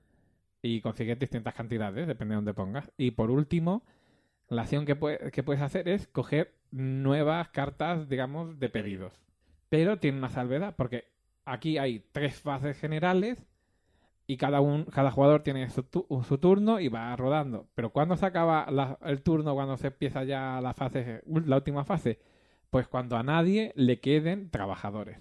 y consigues distintas cantidades, depende de dónde pongas. Y por último, la acción que, pue- que puedes hacer es coger nuevas cartas, digamos, de pedidos. Pero tiene una salvedad, porque aquí hay tres fases generales y cada un, cada jugador tiene su, tu- su turno y va rodando. Pero cuando se acaba la- el turno, cuando se empieza ya la fase, la última fase, pues cuando a nadie le queden trabajadores.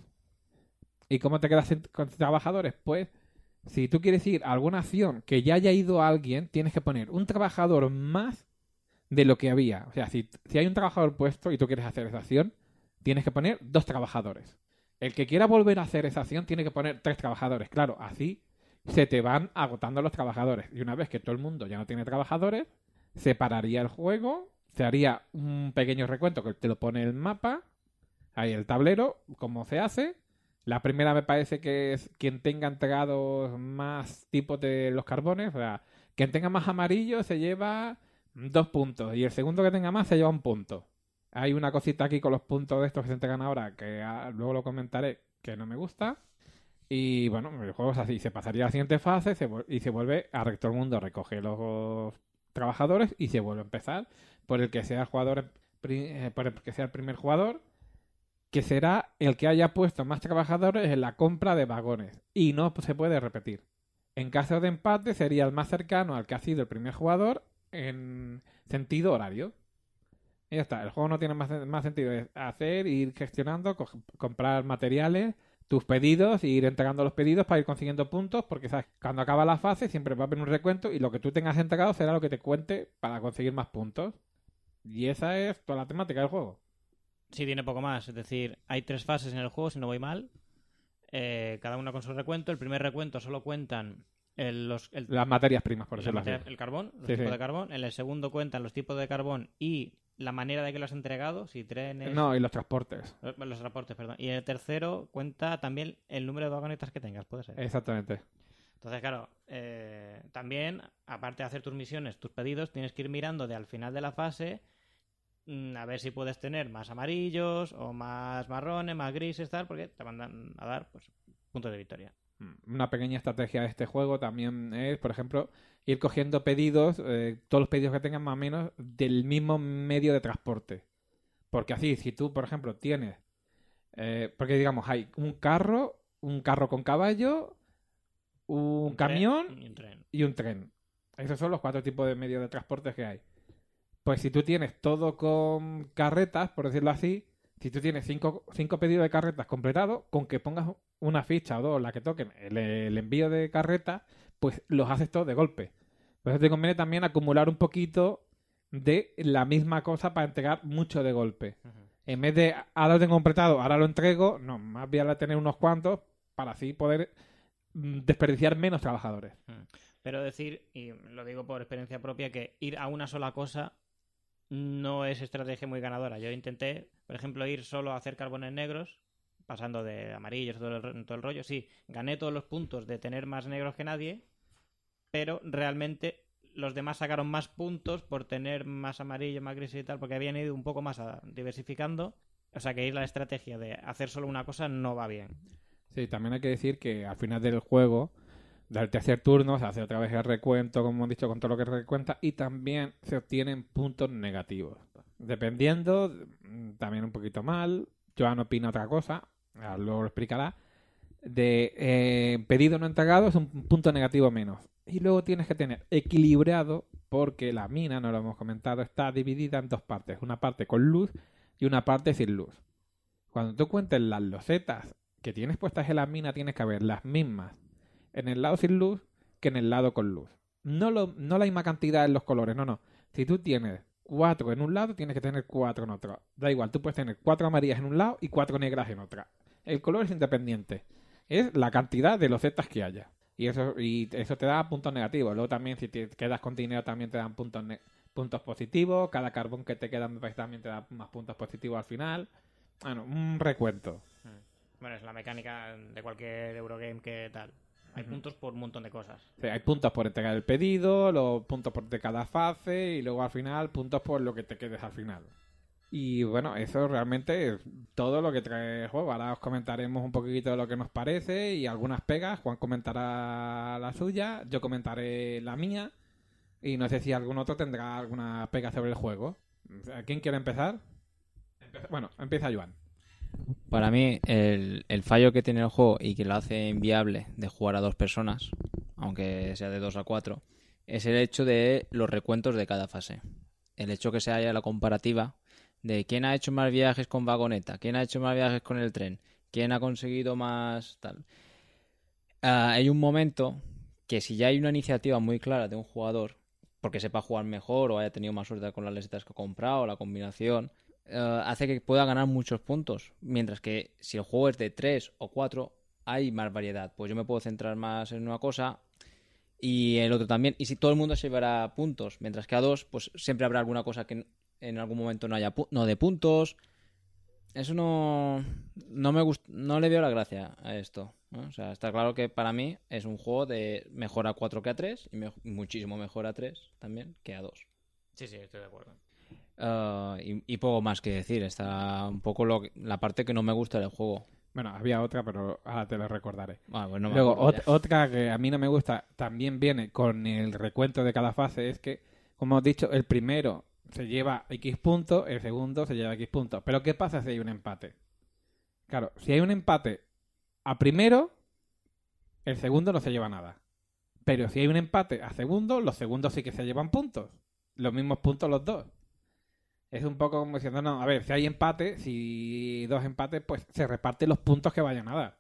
¿Y cómo te quedas sin- con trabajadores? Pues si tú quieres ir a alguna acción que ya haya ido a alguien, tienes que poner un trabajador más de lo que había. O sea, si, si hay un trabajador puesto y tú quieres hacer esa acción, tienes que poner dos trabajadores. El que quiera volver a hacer esa acción tiene que poner tres trabajadores. Claro, así se te van agotando los trabajadores. Y una vez que todo el mundo ya no tiene trabajadores, se pararía el juego, se haría un pequeño recuento que te lo pone el mapa, ahí el tablero, cómo se hace. La primera me parece que es quien tenga entregados más tipos de los carbones, o sea, quien tenga más amarillo se lleva dos puntos y el segundo que tenga más se lleva un punto. Hay una cosita aquí con los puntos de estos que se entregan ahora que ah, luego lo comentaré, que no me gusta. Y bueno, el juego es así, se pasaría a la siguiente fase se vuel- y se vuelve a recto el mundo, recoge los trabajadores y se vuelve a empezar por el que sea el jugador, pri- eh, por el que sea el primer jugador, que será el que haya puesto más trabajadores en la compra de vagones y no se puede repetir. En caso de empate sería el más cercano al que ha sido el primer jugador en sentido horario. Y ya está. El juego no tiene más, más sentido. Es hacer, ir gestionando, co- comprar materiales, tus pedidos, y ir entregando los pedidos para ir consiguiendo puntos, porque sabes, cuando acaba la fase siempre va a haber un recuento y lo que tú tengas entregado será lo que te cuente para conseguir más puntos. Y esa es toda la temática del juego. Sí, tiene poco más. Es decir, hay tres fases en el juego, si no voy mal. Eh, cada una con su recuento. El primer recuento solo cuentan el, los, el, Las materias primas, por la decirlo materia- así. el carbón, los Sí, tipos sí. de carbón. En el segundo cuentan los tipos de carbón y la manera de que lo has entregado, si trenes... No, y los transportes. Los, los transportes, perdón. Y en el tercero cuenta también el número de vagonetas que tengas, puede ser. Exactamente. Entonces, claro, eh, también, aparte de hacer tus misiones, tus pedidos, tienes que ir mirando de al final de la fase mm, a ver si puedes tener más amarillos o más marrones, más grises, tal, porque te mandan a dar pues puntos de victoria. Una pequeña estrategia de este juego también es, por ejemplo, ir cogiendo pedidos, eh, todos los pedidos que tengan más o menos del mismo medio de transporte. Porque así, si tú, por ejemplo, tienes... eh, porque digamos, hay un carro, un carro con caballo, un, Un tren camión y un tren. y un tren. Esos son los cuatro tipos de medios de transporte que hay. Pues si tú tienes todo con carretas, por decirlo así, si tú tienes cinco, cinco pedidos de carretas completados, con que pongas una ficha o dos, la que toquen el, el envío de carretas, pues los haces todos de golpe. Por eso te conviene también acumular un poquito de la misma cosa para entregar mucho de golpe. En vez de, ahora lo tengo completado, ahora lo entrego, no, más bien a tener unos cuantos para así poder mm, desperdiciar menos trabajadores. Pero decir, y lo digo por experiencia propia, que ir a una sola cosa no es estrategia muy ganadora. Yo intenté, por ejemplo, ir solo a hacer carbones negros, pasando de amarillos, todo el, todo el rollo. Sí, gané todos los puntos de tener más negros que nadie, pero realmente los demás sacaron más puntos por tener más amarillo, más gris y tal, porque habían ido un poco más a, diversificando. O sea que ir la estrategia de hacer solo una cosa no va bien. Sí, también hay que decir que al final del juego, del tercer turno, se hace otra vez el recuento, como hemos dicho, con todo lo que recuenta, y también se obtienen puntos negativos. Dependiendo, también un poquito mal, Joan opina otra cosa, ahora luego lo explicará, de eh, pedido no entregado es un punto negativo menos. Y luego tienes que tener equilibrado, porque la mina, no lo hemos comentado, está dividida en dos partes, una parte con luz y una parte sin luz. Cuando tú cuentes las losetas que tienes puestas en la mina, tienes que haber las mismas en el lado sin luz que en el lado con luz. No, lo, no la misma cantidad en los colores, no, no. Si tú tienes cuatro en un lado, tienes que tener cuatro en otro. Da igual, tú puedes tener cuatro amarillas en un lado y cuatro negras en otra. El color es independiente. Es la cantidad de losetas que haya. Y eso, y eso te da puntos negativos. Luego también, si te quedas con dinero, también te dan puntos, ne- puntos positivos. Cada carbón que te queda me parece también te da más puntos positivos al final. Bueno, un recuento. Bueno, es la mecánica de cualquier Eurogame que tal. Hay Ujú. puntos por un montón de cosas. Sí, hay puntos por entregar el pedido, los puntos por de cada fase y luego al final puntos por lo que te quedes al final. Y bueno, eso realmente es todo lo que trae el juego. Ahora os comentaremos un poquito de lo que nos parece y algunas pegas. Juan comentará la suya, yo comentaré la mía y no sé si algún otro tendrá alguna pega sobre el juego. ¿Quién quiere empezar? Empe- Bueno, empieza Joan. Para mí, el, el fallo que tiene el juego y que lo hace inviable de jugar a dos personas, aunque sea de dos a cuatro, es el hecho de los recuentos de cada fase. El hecho que se haya la comparativa de quién ha hecho más viajes con vagoneta, quién ha hecho más viajes con el tren, quién ha conseguido más tal. Ah, hay un momento que si ya hay una iniciativa muy clara de un jugador, porque sepa jugar mejor o haya tenido más suerte con las lesetas que ha comprado o la combinación, Uh, hace que pueda ganar muchos puntos. Mientras que si el juego es de tres o cuatro, hay más variedad. Pues yo me puedo centrar más en una cosa y el otro también. Y si todo el mundo se llevará puntos, mientras que a dos, pues siempre habrá alguna cosa que en, en algún momento no haya pu- no de puntos. Eso no, no me gust- no le veo la gracia a esto, ¿no? O sea, está claro que para mí es un juego de mejor a cuatro que a tres y me- muchísimo mejor a tres también que a dos. Sí, sí, estoy de acuerdo. Uh, y, y poco más que decir. Está un poco lo que- la parte que no me gusta del juego. Bueno, había otra, pero ahora te la recordaré. Ah, pues no me Luego, acuerdo ot- ya. otra que a mí no me gusta, también viene con el recuento de cada fase, es que, como hemos dicho, el primero se lleva X puntos, el segundo se lleva X puntos. Pero ¿qué pasa si hay un empate? Claro, si hay un empate a primero, el segundo no se lleva nada. Pero si hay un empate a segundo, los segundos sí que se llevan puntos. Los mismos puntos los dos. Es un poco como diciendo, no, a ver, si hay empate, si dos empates, pues se reparten los puntos que vayan a dar.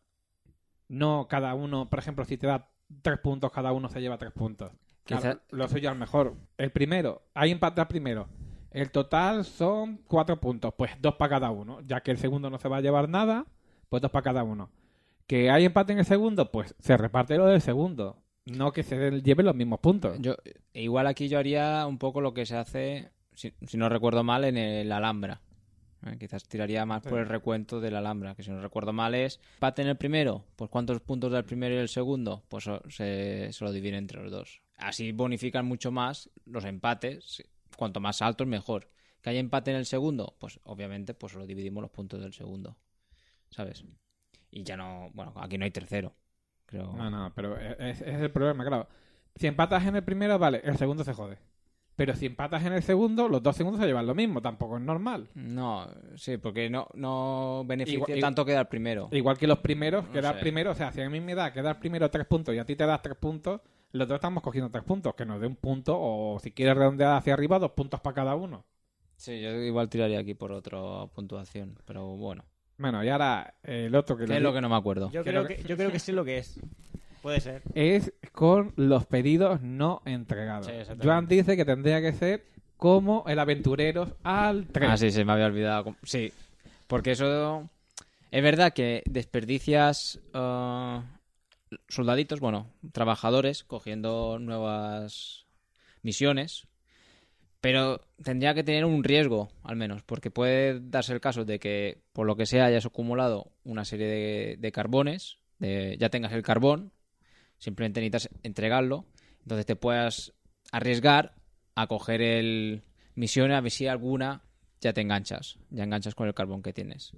No cada uno, por ejemplo, si te da tres puntos, cada uno se lleva tres puntos. Claro, Quizá- lo suyo al mejor. El primero, hay empate al primero. El total son cuatro puntos, pues dos para cada uno. Ya que el segundo no se va a llevar nada, pues dos para cada uno. Que hay empate en el segundo, pues se reparte lo del segundo. No que se lleven los mismos puntos. Yo, igual aquí yo haría un poco lo que se hace, si, si no recuerdo mal, en el Alhambra. Eh, quizás tiraría más Sí. por el recuento del Alhambra, que si no recuerdo mal es empate en el primero, pues cuántos puntos da el primero y el segundo, pues so- se, se lo dividen entre los dos. Así bonifican mucho más los empates, cuanto más altos mejor. Que haya empate en el segundo, pues obviamente pues solo dividimos los puntos del segundo, ¿sabes? Y ya no, bueno, aquí no hay tercero, creo. No, no, pero es, es el problema, claro. Si empatas en el primero, vale, el segundo se jode. Pero si empatas en el segundo, los dos segundos se llevan lo mismo, tampoco es normal. No, sí, porque no, no beneficia Igual- tanto quedar primero. Igual que los primeros, No quedar sé. primero, o sea, si a mí me da quedar primero tres puntos y a ti te das tres puntos, los dos estamos cogiendo tres puntos, que nos dé un punto, o si quieres redondear hacia arriba, dos puntos para cada uno. Sí, yo igual tiraría aquí por otra puntuación, pero bueno. Bueno, y ahora el otro que ¿Qué le es di- lo que no me acuerdo? Yo Que creo lo que, que- yo creo que sé lo que es. Puede ser. es con los pedidos no entregados. Sí, exactamente. Joan dice que tendría que ser como el Aventureros al tres. Ah, sí, se me había olvidado. Sí, porque eso... Es verdad que desperdicias eh, soldaditos, bueno, trabajadores cogiendo nuevas misiones, pero tendría que tener un riesgo, al menos, porque puede darse el caso de que, por lo que sea, hayas acumulado una serie de, de carbones, de, ya tengas el carbón, simplemente necesitas entregarlo, entonces te puedas arriesgar a coger el misión a ver si alguna ya te enganchas, ya enganchas con el carbón que tienes.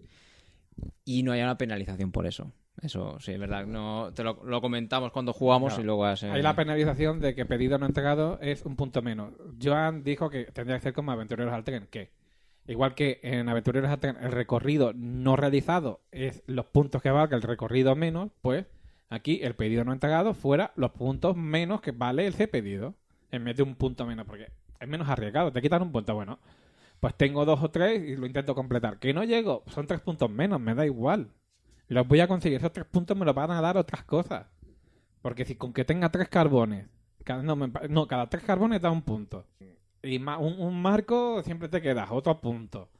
Y no haya una penalización por eso. Eso sí, es verdad. No, te lo, lo comentamos cuando jugamos Claro. y luego... has, eh, Hay la penalización de que pedido no entregado es un punto menos. Joan dijo que tendría que ser como Aventureros al tren, que igual que en Aventureros al tren el recorrido no realizado es los puntos que valga el recorrido menos, pues aquí el pedido no entregado fuera los puntos menos que vale ese pedido, en vez de un punto menos, porque es menos arriesgado, te quitan un punto, bueno, pues tengo dos o tres y lo intento completar. Que no llego, son tres puntos menos, me da igual. Los voy a conseguir, esos tres puntos me los van a dar otras cosas. Porque si con que tenga tres carbones, cada, no, me pa- no, cada tres carbones da un punto. Y ma- un, un marco siempre te quedas otro punto.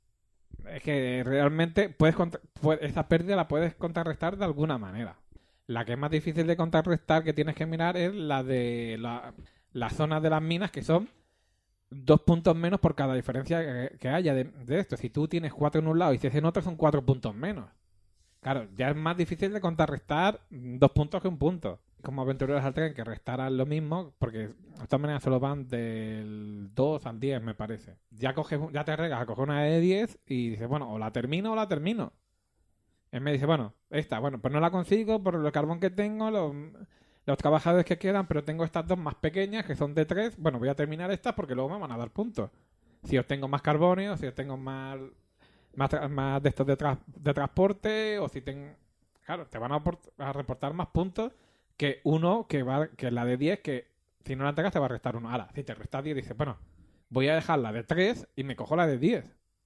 Es que realmente puedes contra- pu- esa pérdida la puedes contrarrestar de alguna manera. La que es más difícil de contrarrestar que tienes que mirar es la de la, la zona de las minas, que son dos puntos menos por cada diferencia que, que haya de, de esto. Si tú tienes cuatro en un lado y si es en otro, son cuatro puntos menos. Claro, ya es más difícil de contrarrestar dos puntos que un punto. Como Aventureros al tren, que restarán lo mismo, porque de todas maneras solo van del dos al diez, me parece. Ya coges, ya te regas a coger una de diez y dices, bueno, o la termino o la termino. Él me dice, bueno, esta, bueno, pues no la consigo por el carbón que tengo, los, los trabajadores que quedan, pero tengo estas dos más pequeñas, que son de tres. Bueno, voy a terminar estas porque luego me van a dar puntos. Si obtengo más carbones, o si obtengo más... Más, tra- más de estos de, tra- de transporte, o si ten... Claro, te van a, aport- a reportar más puntos que uno que va que la de diez, que si no la entregas te va a restar uno. Ahora, si te resta diez, dices, bueno, voy a dejar la de tres y me cojo la de diez.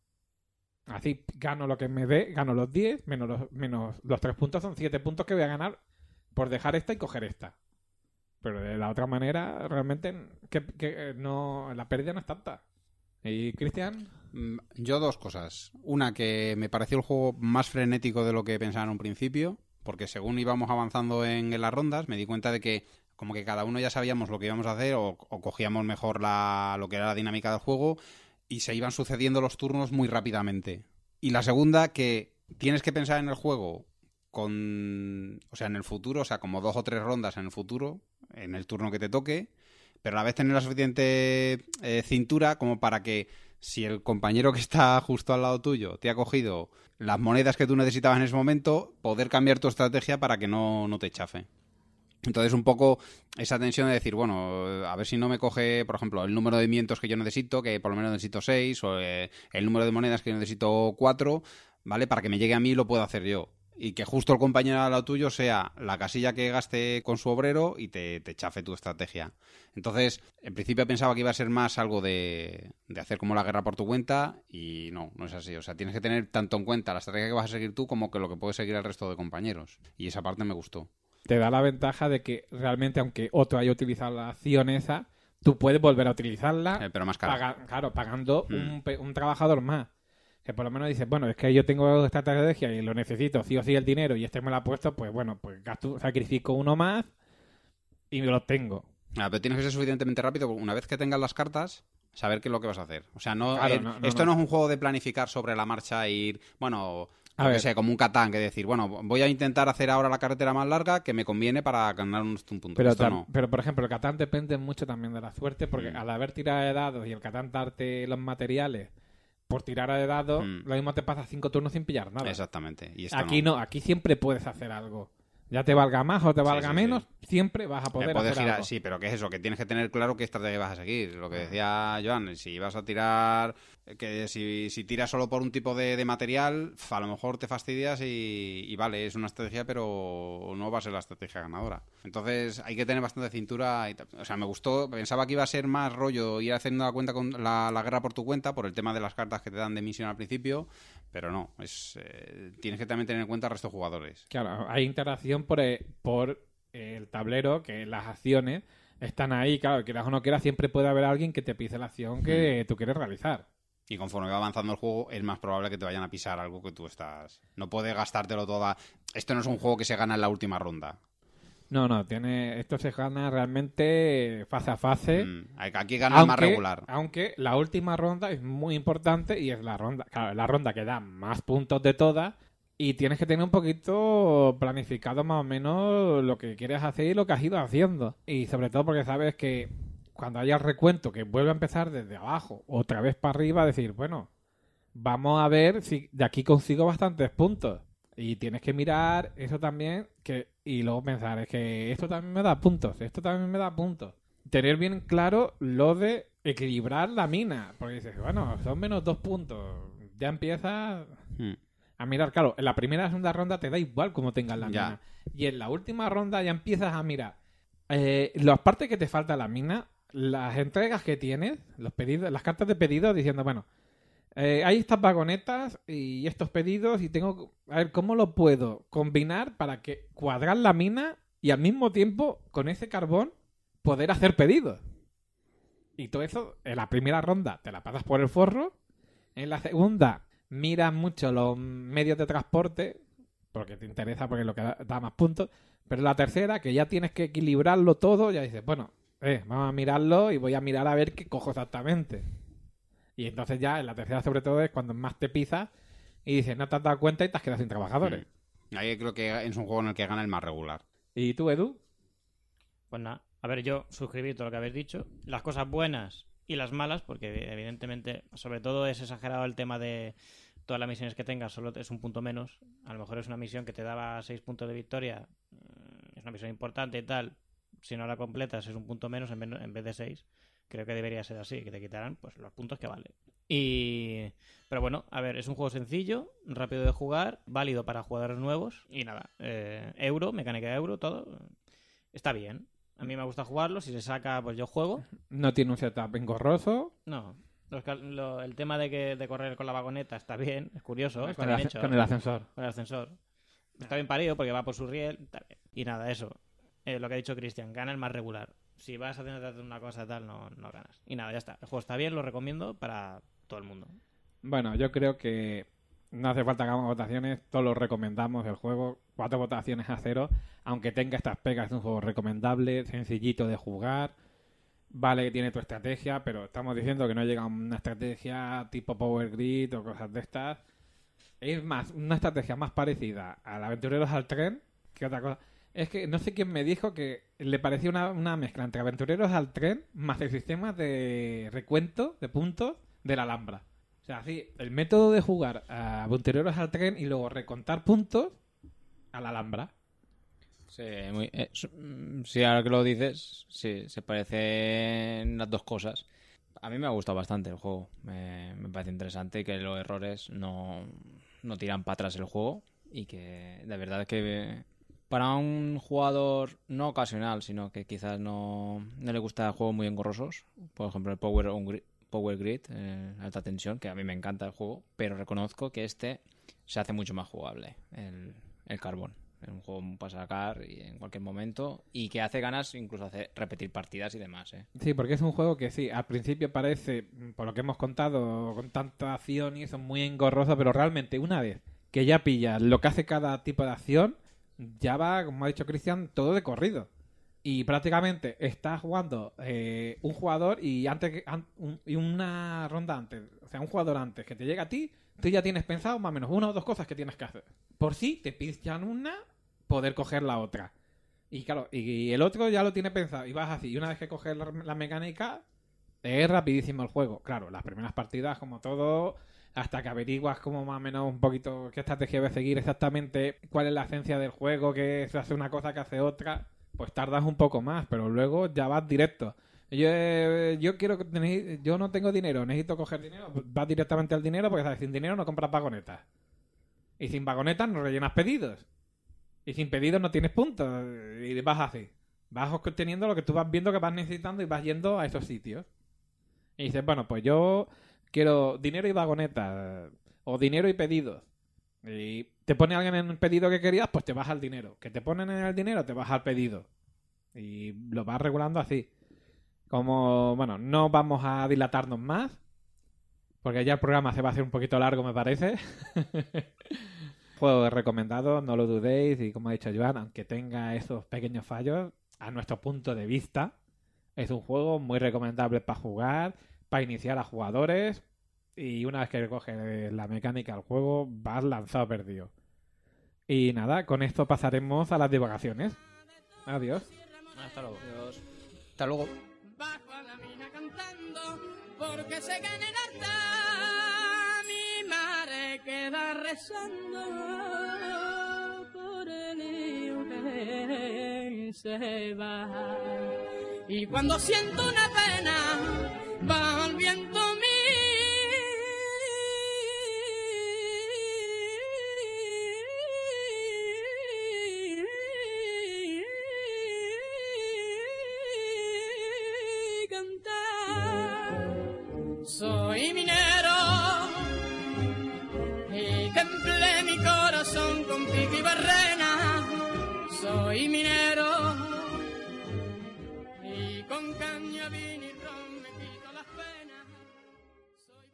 Así gano lo que me dé, gano los diez, menos los, menos los tres puntos, son siete puntos que voy a ganar por dejar esta y coger esta. Pero de la otra manera, realmente, que, que eh, no, la pérdida no es tanta. ¿Y Cristian? Mm, Yo dos cosas. Una, que me pareció el juego más frenético de lo que pensaba en un principio, porque según íbamos avanzando en, en las rondas, me di cuenta de que como que cada uno ya sabíamos lo que íbamos a hacer o, o cogíamos mejor la, lo que era la dinámica del juego y se iban sucediendo los turnos muy rápidamente. Y la segunda, que tienes que pensar en el juego con, o sea, en el futuro, o sea, como dos o tres rondas en el futuro, en el turno que te toque, pero a la vez tener la suficiente eh, cintura como para que si el compañero que está justo al lado tuyo te ha cogido las monedas que tú necesitabas en ese momento, poder cambiar tu estrategia para que no, no te chafe. Entonces un poco esa tensión de decir, bueno, a ver si no me coge, por ejemplo, el número de vientos que yo necesito, que por lo menos necesito seis, o eh, el número de monedas que yo necesito cuatro, ¿vale? Para que me llegue a mí lo puedo hacer yo. y que justo el compañero al lado tuyo sea la casilla que gaste con su obrero y te, te chafe tu estrategia. Entonces, en principio pensaba que iba a ser más algo de, de hacer como la guerra por tu cuenta y no, no es así. O sea, tienes que tener tanto en cuenta la estrategia que vas a seguir tú como que lo que puede seguir el resto de compañeros. Y esa parte me gustó. Te da la ventaja de que realmente, aunque otro haya utilizado la acción esa, tú puedes volver a utilizarla. Eh, pero más cara. paga- claro, pagando Mm. un, pe- un trabajador más. Que por lo menos dices, bueno, es que yo tengo esta estrategia y lo necesito, sí o sí el dinero, y este me lo ha puesto, pues bueno, pues gasto, sacrifico uno más y me lo tengo. Ah, pero tienes que ser suficientemente rápido. Una vez que tengas las cartas, saber qué es lo que vas a hacer. O sea, no, Claro, eh, no, no, esto no. no. es un juego de planificar sobre la marcha e ir, bueno, A yo qué ver. sé, como un Catán, que decir, bueno, voy a intentar hacer ahora la carretera más larga que me conviene para ganar un, un punto. Pero, Esto tam- no. pero por ejemplo, el Catán depende mucho también de la suerte, porque Mm. al haber tirado de dados y el Catán darte los materiales por tirar de dados, Mm. lo mismo te pasa cinco turnos sin pillar nada. Exactamente. Y esto Aquí no. aquí siempre puedes hacer algo. Ya te valga más o te Sí, valga sí, menos, sí. siempre vas a Eh, poder puedes hacer girar, algo. sí, pero ¿qué es eso? Que tienes que tener claro qué estrategia vas a seguir. Lo que decía Joan, si vas a tirar, eh, que si, si tiras solo por un tipo de, de material, a lo mejor te fastidias y, y vale, es una estrategia, pero no va a ser la estrategia ganadora. Entonces hay que tener bastante cintura. Y, tal. O sea, me gustó, pensaba que iba a ser más rollo ir haciendo la cuenta con la, la guerra por tu cuenta, por el tema de las cartas que te dan de misión al principio, pero no, es eh, tienes que también tener en cuenta el resto de jugadores. Claro, hay interacción por, eh, por el tablero, que las acciones están ahí, claro, quieras o no quieras, siempre puede haber alguien que te pise la acción que tú quieres realizar. Y conforme va avanzando el juego, es más probable que te vayan a pisar algo que tú estás... No puedes gastártelo toda... Esto no es un juego que se gana en la última ronda. No, no, tiene esto se gana realmente fase a fase. Mm, aquí gana el más aunque- regular. Aunque la última ronda es muy importante y es la ronda, claro, la ronda que da más puntos de todas. Y tienes que tener un poquito planificado más o menos lo que quieres hacer y lo que has ido haciendo. Y sobre todo porque sabes que cuando haya el recuento que vuelve a empezar desde abajo, otra vez para arriba, decir, bueno, vamos a ver si de aquí consigo bastantes puntos. Y tienes que mirar eso también que y luego pensar, es que esto también me da puntos, esto también me da puntos. Tener bien claro lo de equilibrar la mina. Porque dices, bueno, son menos dos puntos. Ya empiezas... Mm. a mirar, claro, en la primera y segunda ronda te da igual cómo tengas la Ya. mina. Y en la última ronda ya empiezas a mirar eh, las partes que te falta la mina, las entregas que tienes, los pedidos, las cartas de pedido diciendo, bueno, eh, hay estas vagonetas y estos pedidos y tengo a ver cómo lo puedo combinar para que cuadrar la mina y al mismo tiempo con ese carbón poder hacer pedidos. Y todo eso en la primera ronda te la pasas por el forro, en la segunda miras mucho los medios de transporte, porque te interesa, porque es lo que da, da más puntos. Pero la tercera, que ya tienes que equilibrarlo todo, ya dices, bueno, eh, vamos a mirarlo y voy a mirar a ver qué cojo exactamente. Y entonces ya en la tercera sobre todo es cuando más te pisas y dices, no te has dado cuenta y te has quedado sin trabajadores. Mm. Ahí creo que es un juego en el que gana el más regular. ¿Y tú, Edu? Pues nada, a ver, yo suscribir todo lo que habéis dicho. Las cosas buenas y las malas, porque evidentemente, sobre todo es exagerado el tema de todas las misiones que tengas, solo es un punto menos. A lo mejor es una misión que te daba seis puntos de victoria, es una misión importante y tal. Si no la completas es un punto menos en vez, en vez de seis. Creo que debería ser así, que te quitarán pues los puntos que vale. Y... Pero bueno, a ver, es un juego sencillo, rápido de jugar, válido para jugadores nuevos y nada, eh, euro, mecánica de euro, todo. Está bien. A mí me gusta jugarlo, si se saca pues yo juego. No tiene un setup engorroso. No, los cal- lo- el tema de que de correr con la vagoneta está bien, es curioso, está Con el bien asce- hecho. con el ascensor. Con el ascensor. Está bien parido porque va por su riel. Está bien. Y nada, eso. Eh, lo que ha dicho Cristian, gana el más regular. Si vas a tener una cosa tal, no, no ganas. Y nada, ya está. El juego está bien, lo recomiendo para todo el mundo. Bueno, yo creo que no hace falta que hagamos votaciones, todos lo recomendamos el juego, cuatro votaciones a cero, aunque tenga estas pegas, es un juego recomendable, sencillito de jugar, vale que tiene tu estrategia, pero estamos diciendo que no llega a una estrategia tipo Power Grid o cosas de estas. Es más, una estrategia más parecida al Aventureros al Tren que otra cosa. Es que no sé quién me dijo que le parecía una, una mezcla entre Aventureros al Tren más el sistema de recuento de puntos de la Alhambra. O sea, sí, el método de jugar a Aventureros al Tren y luego recontar puntos a la Alhambra. Sí, muy, eh, su- mm, sí, ahora que lo dices, sí, se parecen las dos cosas. A mí me ha gustado bastante el juego. Me, me parece interesante que los errores no, no tiran para atrás el juego. y que de verdad que para un jugador no ocasional, sino que quizás no, no le gusta juegos muy engorrosos, por ejemplo el Power, on Grid, Power Grid, eh, alta tensión, que a mí me encanta el juego, pero reconozco que este se hace mucho más jugable, el, el Carbon. Es un juego para sacar y en cualquier momento y que hace ganas incluso hacer repetir partidas y demás, ¿eh? Sí, porque es un juego que sí, al principio parece, por lo que hemos contado, con tanta acción y eso, muy engorroso, pero realmente una vez que ya pillas lo que hace cada tipo de acción, ya va, como ha dicho Cristian, todo de corrido. Y prácticamente estás jugando eh, un jugador y antes que, an, un, y una ronda antes, o sea, un jugador antes que te llega a ti, tú ya tienes pensado más o menos una o dos cosas que tienes que hacer. Por si te pillan una, poder coger la otra. Y claro, y el otro ya lo tiene pensado y vas así. Y una vez que coges la, la mecánica, es rapidísimo el juego. Claro, las primeras partidas, como todo, hasta que averiguas como más o menos un poquito qué estrategia debes seguir exactamente, cuál es la esencia del juego, que se hace una cosa, que hace otra, pues tardas un poco más, pero luego ya vas directo. Yo, eh, yo quiero que tenéis, yo no tengo dinero, necesito coger dinero, vas directamente al dinero porque sabes, sin dinero no compras vagonetas. Y sin vagonetas no rellenas pedidos. Y sin pedidos no tienes puntos. Y vas así. Vas obteniendo lo que tú vas viendo que vas necesitando y vas yendo a esos sitios. Y dices, bueno, pues yo quiero dinero y vagonetas. O dinero y pedidos. Y te pone alguien en el pedido que querías, pues te vas al dinero. Que te ponen en el dinero, te vas al pedido. Y lo vas regulando así. Como, bueno, no vamos a dilatarnos más. Porque ya el programa se va a hacer un poquito largo, me parece. Juego recomendado, no lo dudéis. Y como ha dicho Joan, aunque tenga esos pequeños fallos, a nuestro punto de vista, es un juego muy recomendable para jugar, para iniciar a jugadores. Y una vez que coges la mecánica del juego, vas lanzado perdido. Y nada, con esto pasaremos a las divagaciones. Adiós. Hasta luego. Adiós. Hasta luego. Bajo a la mina cantando, porque sé que en el altar mi madre queda rezando por el hijo que se va. Y cuando siento una pena, va el viento soy minero y templé mi corazón con pico y barrena. Soy minero y con caña, vino y ron me quito las penas. Soy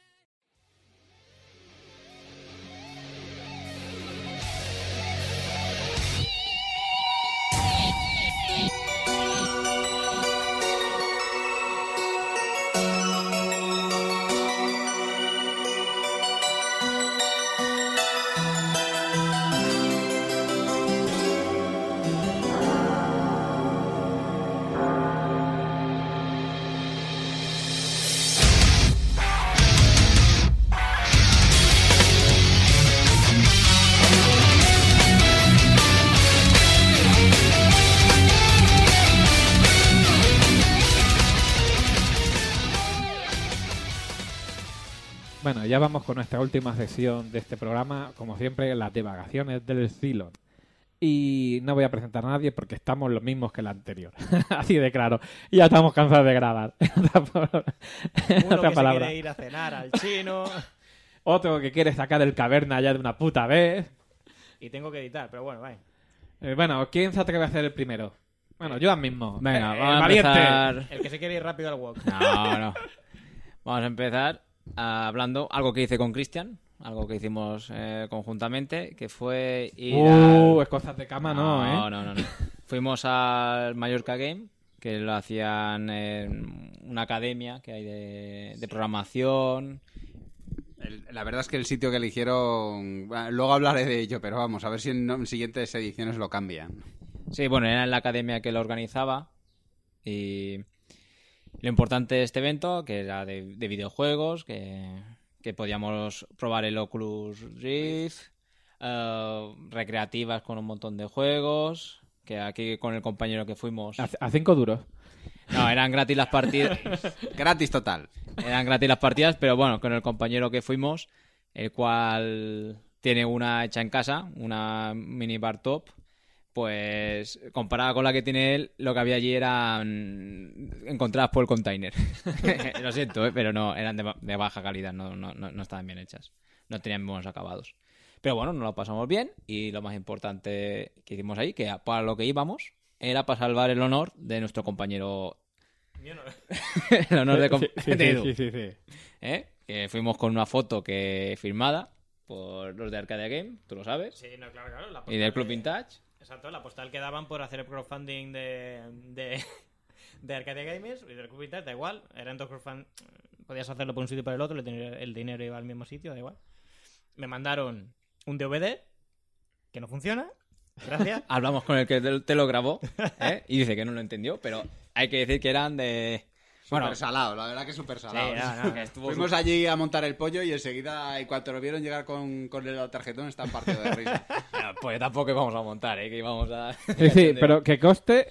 Bueno, ya vamos con nuestra última sesión de este programa, como siempre, las divagaciones del Cylon. Y no voy a presentar a nadie porque estamos los mismos que la anterior. Así de claro. Y ya estamos cansados de grabar. Uno que se quiere ir a cenar al chino. Otro que quiere sacar el caverna ya de una puta vez. Y tengo que editar, pero bueno, vaya. Eh, bueno, ¿quién se atreve a hacer el primero? Bueno, yo mismo. Venga, eh, vamos el a valiente. empezar. El que se quiere ir rápido al walk. No, no. Vamos a empezar uh, hablando algo que hice con Cristian, algo que hicimos eh, conjuntamente, que fue ir Uh, al... es cosas de cama, no, ¿eh? No, no, no, no. Fuimos al Mallorca Game, que lo hacían en una academia que hay de, de programación. El, la verdad es que el sitio que eligieron... Bueno, luego hablaré de ello, pero vamos, a ver si en, en siguientes ediciones lo cambian. Sí, bueno, era en la academia que lo organizaba y lo importante de este evento, que era de, de videojuegos, que, que podíamos probar el Oculus Rift, uh, recreativas con un montón de juegos, que aquí con el compañero que fuimos... A, a cinco duros. No, eran gratis las partidas. Gratis total. Eran gratis las partidas, pero bueno, con el compañero que fuimos, el cual tiene una hecha en casa, una mini bar top. Pues comparada con la que tiene él, lo que había allí eran encontradas por el container. Lo siento, ¿eh? Pero no, eran de, de baja calidad, no, no, no estaban bien hechas. No tenían buenos acabados. Pero bueno, nos lo pasamos bien y lo más importante que hicimos ahí, que para lo que íbamos, era para salvar el honor de nuestro compañero... Mi honor. El honor de, Sí, sí, de sí, Edu. sí, sí, sí. ¿Eh? Que fuimos con una foto que firmada por los de Arcadia Game, tú lo sabes. Sí, no, claro, claro. La Y del postal Club de- Vintage. Exacto, la postal que daban por hacer el crowdfunding de, de, de Arcadia Gamers y del Club Vintage, da igual. Eran dos crowdfunding. Podías hacerlo por un sitio y por el otro, el dinero, el dinero iba al mismo sitio, da igual. Me mandaron un D V D que no funciona. Gracias. Hablamos con el que te te lo grabó, ¿eh? Y dice que no lo entendió, pero hay que decir que eran de... Bueno, Súper salado, la verdad que súper salado. Sí, no, no, que estuvo Fuimos súper- allí a montar el pollo y enseguida, y cuando lo vieron llegar con, con el tarjetón, estaban partidos de risa. Bueno, pues tampoco íbamos a montar, ¿eh? Que íbamos a... Sí, sí, pero que coste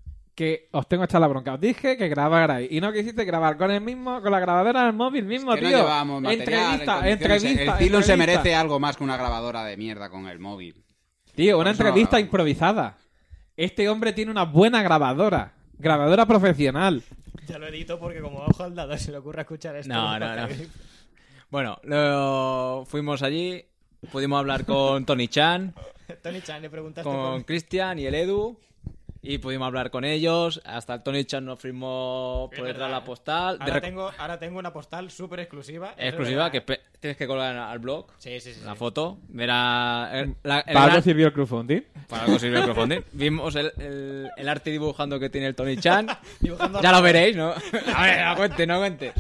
que os tengo echar la bronca. Os dije que grabarais y no quisiste grabar con el mismo, con la grabadora del móvil mismo, Que no tío. llevábamos material, entrevista, en condiciones. entrevista. El Cylon se entrevista. merece algo más que una grabadora de mierda con el móvil. Tío, una Por eso no entrevista grabamos. improvisada. Este hombre tiene una buena grabadora. Grabadora profesional. Ya lo edito porque como bajo al dado se le ocurre escuchar esto. No, no, no. Bueno, luego fuimos allí, pudimos hablar con Tony Chan, Tony Chan, le preguntaste con por... Cristian y el Edu, y pudimos hablar con ellos. Hasta el Tony Chan nos firmó Es por detrás verdad, la postal. Ahora, De rec- tengo, ahora tengo una postal súper exclusiva. eso es exclusiva, verdad. que pe- tienes que colgar al blog. Sí, sí, sí. La sí. foto. Verá. el- la- el Para algo gran- sirvió el crowdfunding. Para algo sirve el crowdfunding. Vimos el, el, el arte dibujando que tiene el Tony Chan. Dibujando Ya lo raro. veréis, ¿no? A ver, no cuentes, no cuentes.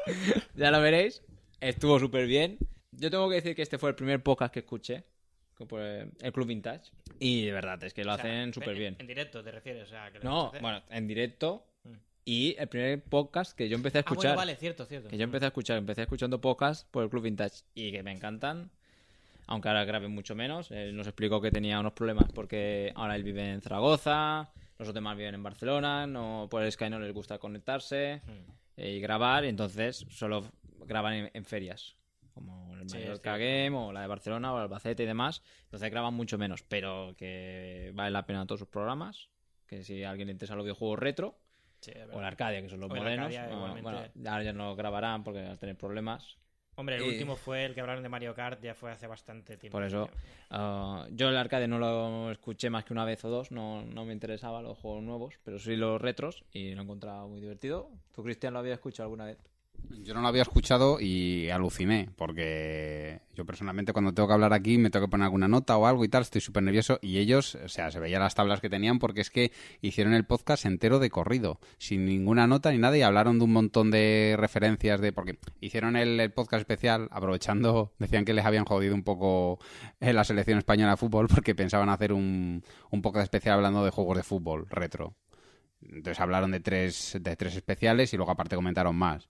Ya lo veréis. Estuvo súper bien. Yo tengo que decir que este fue el primer podcast que escuché. que por el el Club Vintage. Y de verdad, es que lo O sea, hacen súper bien. En, en directo te refieres, o sea, que lo No, escuchaste. bueno, en directo. Mm. Y el primer podcast que yo empecé a Ah, bueno, escuchar. vale, cierto, cierto. Que yo empecé a escuchar. Empecé escuchando podcasts por el Club Vintage. Y que me encantan. Aunque ahora graben mucho menos. Él nos explicó que tenía unos problemas porque ahora él vive en Zaragoza. Los demás viven en Barcelona. No, por el Sky no les gusta conectarse Mm. eh, y grabar. Entonces solo graban en, en ferias. Como el Sí, Mallorca es Game o la de Barcelona o el Albacete y demás. Entonces graban mucho menos. Pero que vale la pena todos sus programas. Que si a alguien le interesa los videojuegos retro. Sí, es O verdad. la Arcadia, que son los O la modernos. Arcadia, no, igualmente. bueno, ahora ya no grabarán porque van a tener problemas. Hombre, el Y- último fue el que hablaron de Mario Kart, ya fue hace bastante tiempo. Por eso, ah, yo el arcade no lo escuché más que una vez o dos, no, no me interesaba los juegos nuevos, pero sí los retros y lo he encontrado muy divertido. ¿Tú, Cristian, lo habías escuchado alguna vez? Yo no lo había escuchado y aluciné, porque yo personalmente cuando tengo que hablar aquí me tengo que poner alguna nota o algo y tal, estoy súper nervioso y ellos, o sea, se veían las tablas que tenían porque es que hicieron el podcast entero de corrido, sin ninguna nota ni nada y hablaron de un montón de referencias de, porque hicieron el, el podcast especial aprovechando, decían que les habían jodido un poco en la selección española de fútbol porque pensaban hacer un, un podcast especial hablando de juegos de fútbol retro. Entonces hablaron de tres, de tres especiales y luego aparte comentaron más.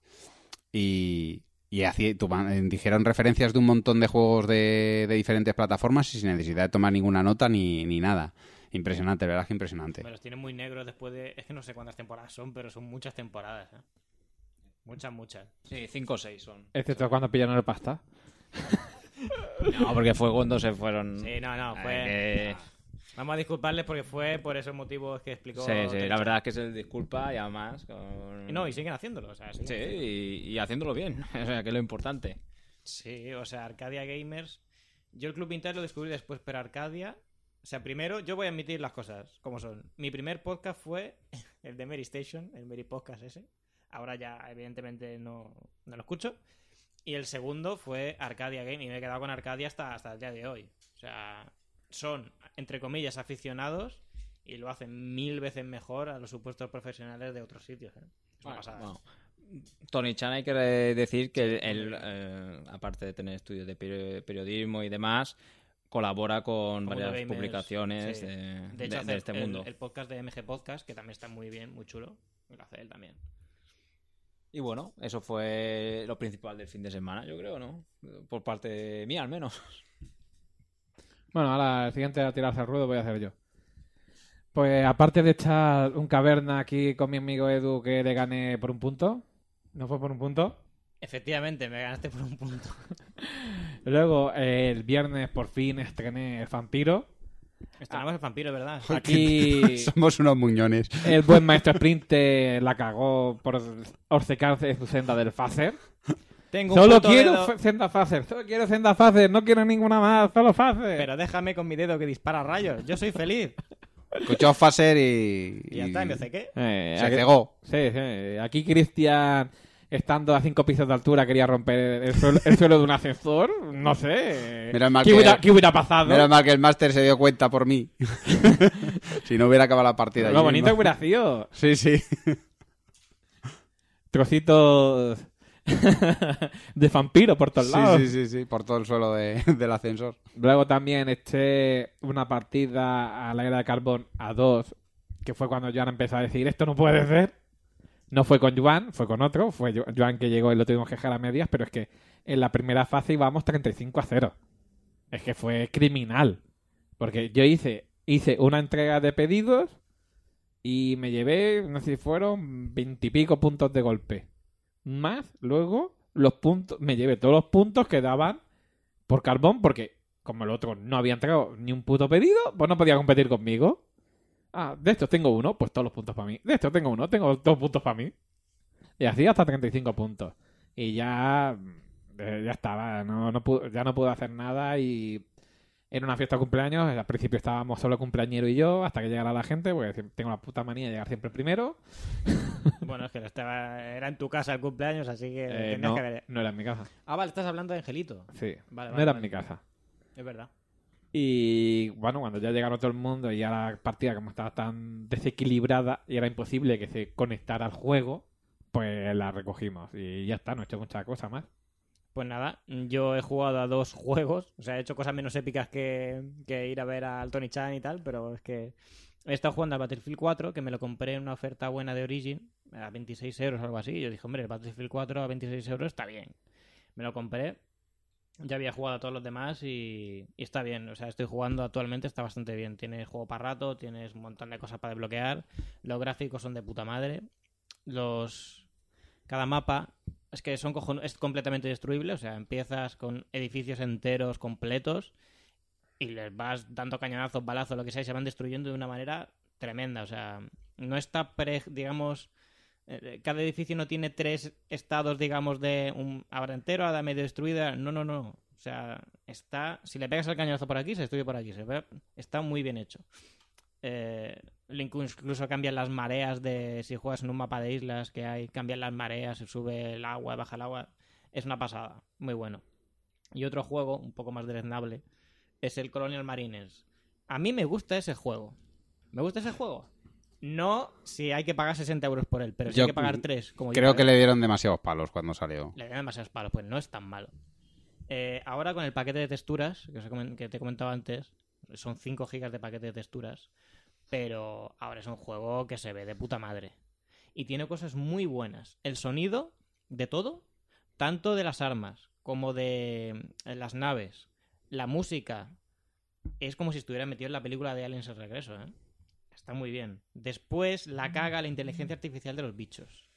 Y, y así, tu- dijeron referencias de un montón de juegos de, de diferentes plataformas y sin necesidad de tomar ninguna nota ni, ni nada. Impresionante, ¿verdad? Que impresionante. Me los tienen muy negros después de... Es que no sé cuántas temporadas son, pero son muchas temporadas, ¿eh? Muchas, muchas. Sí, cinco o seis son. Excepto cuando pillaron el pasta. No, porque fue cuando se fueron... Sí, no, no, fue... Eh, Vamos a disculparles porque fue por esos motivos que explicó... Sí, sí, Tony la Chan. verdad es que se les disculpa y además... Con... Y no, y siguen haciéndolo, o sea... siguen Sí, haciéndolo. y, y haciéndolo bien, o sea, que es lo importante. Sí, o sea, Arcadia Gamers... Yo el Club Vintage lo descubrí después, pero Arcadia... O sea, primero, yo voy a admitir las cosas como son. Mi primer podcast fue el de Mary Station, el Mary Podcast ese. Ahora ya, evidentemente, no, no lo escucho. Y el segundo fue Arcadia Game, y me he quedado con Arcadia hasta, hasta el día de hoy. O sea, son, entre comillas, aficionados y lo hacen mil veces mejor a los supuestos profesionales de otros sitios. ¿eh? Es una Bueno, pasada. bueno. Tony Chan hay que decir que él, eh, aparte de tener estudios de peri- periodismo y demás, colabora con Como varias The Gamers, publicaciones sí. de, De hecho, de- hace de este el, mundo. el podcast de M G Podcast, que también está muy bien, muy chulo. Lo hace él también. Y bueno, eso fue lo principal del fin de semana, yo creo, ¿no? Por parte mía, al menos. Bueno, ahora el siguiente a tirarse al ruedo voy a hacer yo. Pues aparte de echar un caverna aquí con mi amigo Edu que le gané por un punto, ¿no fue por un punto? Efectivamente, me ganaste por un punto. Luego, eh, el viernes por fin estrené el Vampiro. Estrenamos el Vampiro, ¿verdad? Aquí somos unos muñones. El buen maestro Sprinter la cagó por orcecarse en su senda del Phaser. Tengo un Solo puto quiero dedo- f- senda Phaser, solo quiero senda Phaser, no quiero ninguna más, solo Phaser. Pero déjame con mi dedo que dispara rayos. Yo soy feliz. Escuchó Phaser y... Y ya está, me cegué. Eh, Se aquí- cegó. Sí, sí. Aquí Cristian, estando a cinco pisos de altura, quería romper el suelo, el suelo de un ascensor. No sé. Menos mal ¿Qué, que- hubiera, qué hubiera pasado? Menos mal que el máster se dio cuenta por mí. Si no hubiera acabado la partida. Lo allí bonito mismo. que hubiera sido. Sí, sí. Trocitos de vampiro por todos Sí, lados. sí, sí, sí, por todo el suelo de- del ascensor. Luego también eché una partida a la era de carbón a dos, que fue cuando Joan empezó a decir, esto no puede ser. No fue con Joan, fue con otro. Fue Jo- Joan que llegó y lo tuvimos que dejar a medias, pero es que en la primera fase íbamos treinta y cinco a cero. Es que fue criminal. Porque yo hice, hice una entrega de pedidos y me llevé, no sé si fueron veintipico puntos de golpe. Más luego los puntos, me llevé todos los puntos que daban por carbón, porque como el otro no había entregado ni un puto pedido, pues no podía competir conmigo. Ah, de estos tengo uno, pues todos los puntos para mí. De estos tengo uno, tengo dos puntos para mí. Y así hasta treinta y cinco puntos. Y ya, eh, ya estaba, no, no pude- ya no pude hacer nada y era una fiesta de cumpleaños. Al principio estábamos solo el cumpleañero y yo, hasta que llegara la gente, porque tengo la puta manía de llegar siempre primero. Bueno, es que estaba, era en tu casa el cumpleaños, así que Eh, tenías no, que ver. no era en mi casa. Ah, vale, estás hablando de Angelito. Sí, Vale, no vale, era en vale. mi casa. Es verdad. Y bueno, cuando ya llegaron todo el mundo y ya la partida como estaba tan desequilibrada y era imposible que se conectara al juego, pues la recogimos y ya está, no he hecho mucha cosa más. Pues nada, yo he jugado a dos juegos, o sea, he hecho cosas menos épicas que, que ir a ver al Tony Chan y tal, pero es que he estado jugando al Battlefield cuatro, que me lo compré en una oferta buena de Origin, a veintiséis euros o algo así, y yo dije, hombre, el Battlefield cuatro a veintiséis euros está bien. Me lo compré, ya había jugado a todos los demás y, y está bien, o sea, estoy jugando actualmente, está bastante bien. Tienes juego para rato, tienes un montón de cosas para desbloquear, los gráficos son de puta madre, los... Cada mapa es que son cojon... es completamente destruible, o sea, empiezas con edificios enteros completos y les vas dando cañonazos, balazos, lo que sea, y se van destruyendo de una manera tremenda, o sea, no está, pre... digamos, eh, cada edificio no tiene tres estados, digamos, de un ahora entero, ahora medio destruida, no, no, no, o sea, está, si le pegas el cañonazo por aquí, se destruye por aquí, se ve... está muy bien hecho. Eh, incluso cambian las mareas de si juegas en un mapa de islas que hay, cambian las mareas, se sube el agua, baja el agua, es una pasada, muy bueno. Y otro juego un poco más deleznable es el Colonial Marines. A mí me gusta ese juego. ¿Me gusta ese juego? No si hay que pagar sesenta euros por él, pero si Yo hay que pagar tres, como creo yo, que le dieron demasiados palos cuando salió. le dan demasiados palos, pues no es tan malo. Eh, ahora con el paquete de texturas, que, os he comen- que te he comentado antes, son cinco gigas de paquete de texturas, pero ahora es un juego que se ve de puta madre. Y tiene cosas muy buenas. El sonido de todo, tanto de las armas como de eh, las naves, la música, es como si estuviera metido en la película de Aliens el Regreso, ¿eh? Está muy bien. Después la caga la inteligencia artificial de los bichos.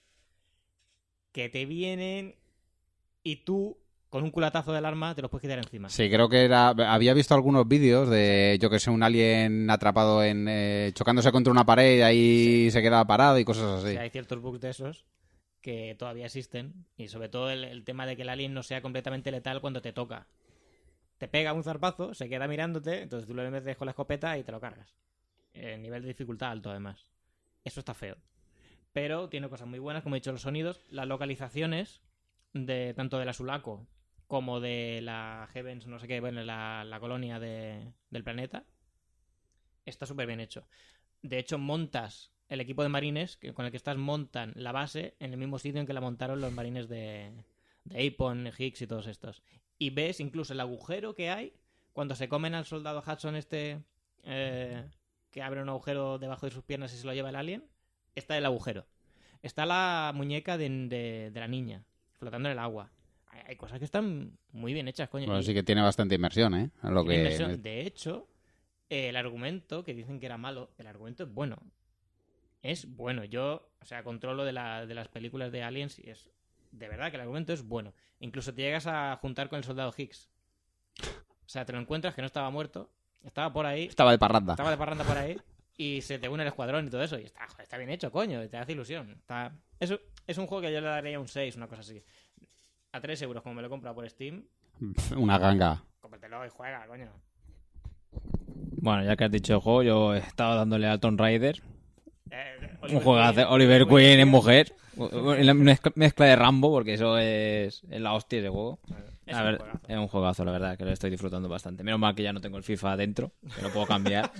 Que te vienen y tú, con un culatazo del arma, te los puedes quitar encima. Sí, creo que era. Había visto algunos vídeos de, yo que sé, un alien atrapado en. Eh, chocándose contra una pared y ahí Sí. se quedaba parado y cosas así. Sí, hay ciertos bugs de esos que todavía existen. Y sobre todo el, el tema de que el alien no sea completamente letal cuando te toca. Te pega un zarpazo, se queda mirándote, entonces tú lo metes con la escopeta y te lo cargas. El nivel de dificultad alto, además. Eso está feo. Pero tiene cosas muy buenas, como he dicho, los sonidos, las localizaciones de tanto de la Sulaco como de la Heavens, no sé qué, bueno, la, la colonia de, del planeta. Está súper bien hecho. De hecho, montas el equipo de marines que, con el que estás, montan la base en el mismo sitio en que la montaron los marines de, de Apon, Higgs y todos estos. Y ves incluso el agujero que hay cuando se comen al soldado Hudson este, eh, que abre un agujero debajo de sus piernas y se lo lleva el alien. Está el agujero. Está la muñeca de, de, de la niña flotando en el agua. Hay, hay cosas que están muy bien hechas, coño. Bueno, Y- sí que tiene bastante inversión, ¿eh? A lo tiene que... inversión. De hecho, eh, el argumento, que dicen que era malo, el argumento es bueno. Es bueno. Yo, o sea, controlo de, la, de las películas de Aliens y es de verdad que el argumento es bueno. Incluso te llegas a juntar con el soldado Higgs. O sea, te lo encuentras que no estaba muerto, estaba por ahí. Estaba de parranda. Estaba de parranda por ahí y se te une el escuadrón y todo eso. Y está, joder, está bien hecho, coño, te hace ilusión. Está... Eso es un juego que yo le daría un seis, una cosa así. A tres euros, como me lo he comprado por Steam. Una ganga. Cómpratelo y juega, coño. Bueno, ya que has dicho el juego, yo he estado dándole a Tomb Raider. Eh, Un juegazo. Oliver Queen en mujer. Una mezcla- mezcla de Rambo, porque eso es, es la hostia ese juego. Es A un ver, juegazo. es un juegazo, la verdad, que lo estoy disfrutando bastante. Menos mal que ya no tengo el FIFA dentro, que no puedo cambiar.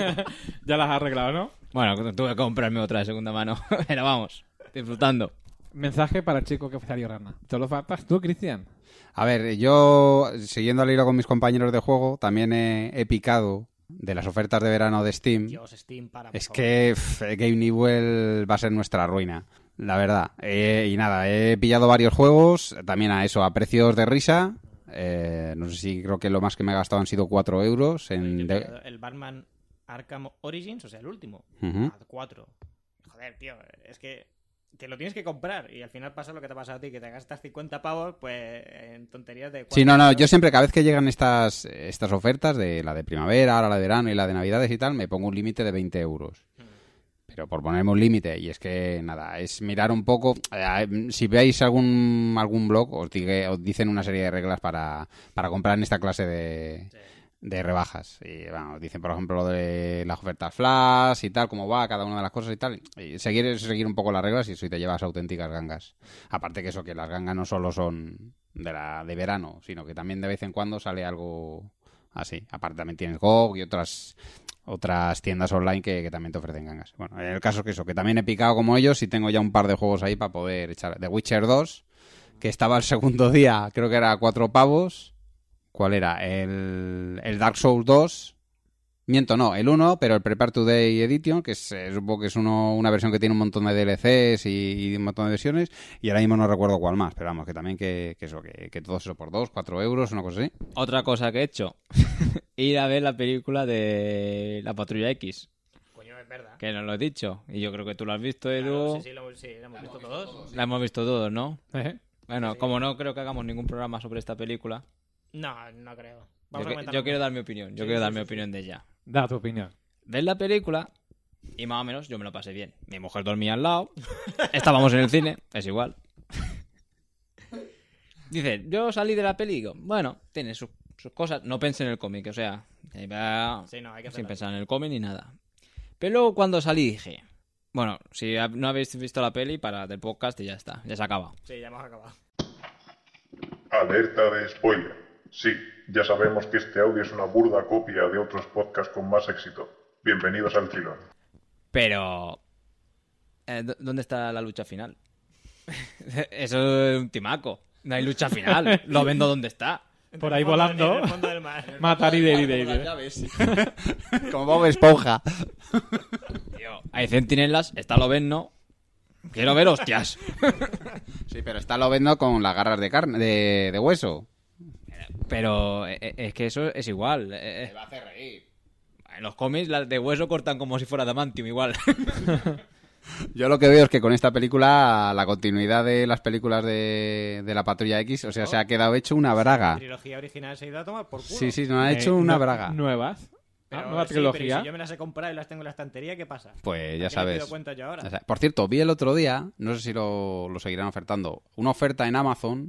Ya las has arreglado, ¿no? Bueno, tuve que comprarme otra de segunda mano. Pero vamos, disfrutando. Mensaje para el chico que salió rana. ¿Solo faltas tú, Cristian? A ver, yo, siguiendo al hilo con mis compañeros de juego, también he, he picado de las ofertas de verano de Steam. Dios, Steam, para, por Es favor. que pff, Game Newell va a ser nuestra ruina, la verdad. Eh, y nada, he pillado varios juegos, también a eso, a precios de risa. Eh, no sé si creo que lo más que me he gastado han sido cuatro euros. En de- El Batman Arkham Origins, o sea, el último. Ujú. A cuatro. Joder, tío, es que te lo tienes que comprar y al final pasa lo que te pasa a ti, que te gastas cincuenta pavos pues en tonterías de... Sí, no, cuatro no, euros. yo siempre, cada vez que llegan estas, estas ofertas, de la de primavera, ahora la de verano y la de navidades y tal, me pongo un límite de veinte euros. Pero por ponerme un límite, y es que, nada, es mirar un poco... eh, si veis algún algún blog, os, digue- os dicen una serie de reglas para, para comprar en esta clase de, de rebajas. Y, bueno, dicen, por ejemplo, lo de las ofertas flash y tal, cómo va cada una de las cosas y tal. Y seguir es seguir un poco las reglas y eso, y te llevas auténticas gangas. Aparte que eso, que las gangas no solo son de la de verano, sino que también de vez en cuando sale algo así. Aparte también tienes G O G y otras... otras tiendas online que, que también te ofrecen gangas. Bueno, en el caso que eso, que también he picado como ellos y tengo ya un par de juegos ahí para poder echar. The Witcher dos, que estaba el segundo día, creo que era a cuatro pavos. ¿Cuál era? El, el Dark Souls dos. Miento, no, el uno, pero el Prepare Today Edition, que es, eh, supongo que es uno, una versión que tiene un montón de D L Cs y, y un montón de versiones. Y ahora mismo no recuerdo cuál más, pero vamos, que también que, que eso, que, que todo eso por dos, cuatro euros, una cosa así. Otra cosa que he hecho, ir a ver la película de La Patrulla X. Coño, es verdad. Que nos lo he dicho. Y yo creo que tú lo has visto, Edu. Claro, sí, sí, lo, sí, lo hemos visto todos. La hemos visto todos, ¿no? ¿Eh? Bueno, Sí. como no creo que hagamos ningún programa sobre esta película, No, no creo. yo, Vamos a que- comentar yo un quiero poco. dar mi opinión. Yo Sí, quiero sí, dar sí, mi sí. opinión de ya. Da tu opinión. Ves la película y más o menos yo me lo pasé bien. Mi mujer dormía al lado, estábamos en el cine, es igual. Dice, yo salí de la peli y digo, bueno, tiene sus, sus cosas. No pensé en el cómic, o sea, iba Sí, no, hay que sin hacerlo. pensar en el cómic ni nada. Pero luego cuando salí dije, bueno, si no habéis visto la peli, para del podcast y ya está, ya se acaba. Sí, ya hemos acabado. Alerta de spoiler. Sí, ya sabemos que este audio es una burda copia de otros podcasts con más éxito. Bienvenidos al filón. Pero... eh, ¿dó- ¿Dónde está la lucha final? Eso es un timaco. No hay lucha final. Lo vendo donde está. Por ahí En el fondo- volando. en el fondo del mar. Matar y David David. Como Bob Esponja. Tío, hay centinelas, está Lobezno. Quiero ver hostias. Sí, pero está Lobezno con las garras de carne, de, de hueso. Pero eh, eh, es que eso es igual. eh, va a hacer reír. En los cómics las de hueso cortan como si fuera adamantium igual. Yo lo que veo es que con esta película, la continuidad de las películas de, de la Patrulla X, o sea, se ha quedado hecho una braga. La trilogía original se ha ido a tomar por culo. Sí, sí, nos ha Eh, hecho una no- braga. ¿Nuevas? Pero, Ah, ¿nueva sí, pero ¿y trilogía? si yo me las he comprado y las tengo en la estantería, ¿qué pasa? Pues ya ¿A qué le sabes. pido cuenta yo ahora? O sea, por cierto, vi el otro día, no sé si lo, lo seguirán ofertando, una oferta en Amazon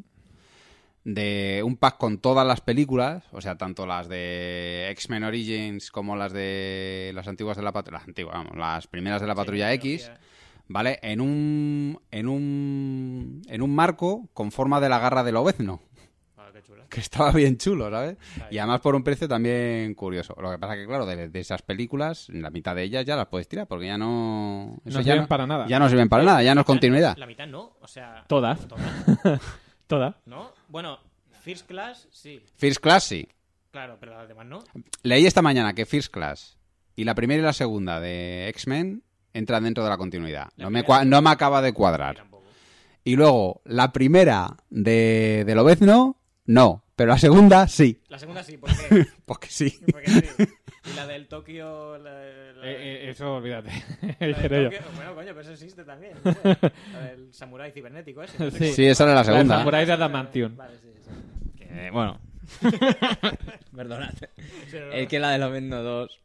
de un pack con todas las películas, o sea, tanto las de X-Men Origins como las de las antiguas de la patrulla, las antiguas, vamos, las primeras de la Patrulla X, ¿vale? En un en un en un marco con forma de la garra de Lobezno. Ah, qué chula. Que estaba bien chulo, ¿sabes? Y además por un precio también curioso. Lo que pasa que, claro, de, de esas películas, la mitad de ellas ya las puedes tirar, porque ya no... No ya sirven para nada. Ya no sirven para nada, ya no es continuidad. La mitad no, o sea... Todas. Todas. Todas. ¿No? Bueno, First Class, sí. First Class, sí. Claro, pero las demás no. Leí esta mañana que First Class y la primera y la segunda de X-Men entran dentro de la continuidad. No me, cua- no me acaba de cuadrar. Y luego, la primera de, de Lobezno, no. Pero la segunda, sí. La segunda sí, ¿por qué? Porque sí. Porque sí. Y la del Tokio... La, la- Eh, eh, eso, olvídate. la del Creo yo. Tokio- Bueno, coño, pero eso existe también. No sé. La del samurái cibernético ese. ¿no? Sí. Sí, esa era la segunda. La Samurai de Adamantium. Vale, sí, sí. Que, bueno. Perdonad. Sí, no, no. Es que la de los Vendo dos.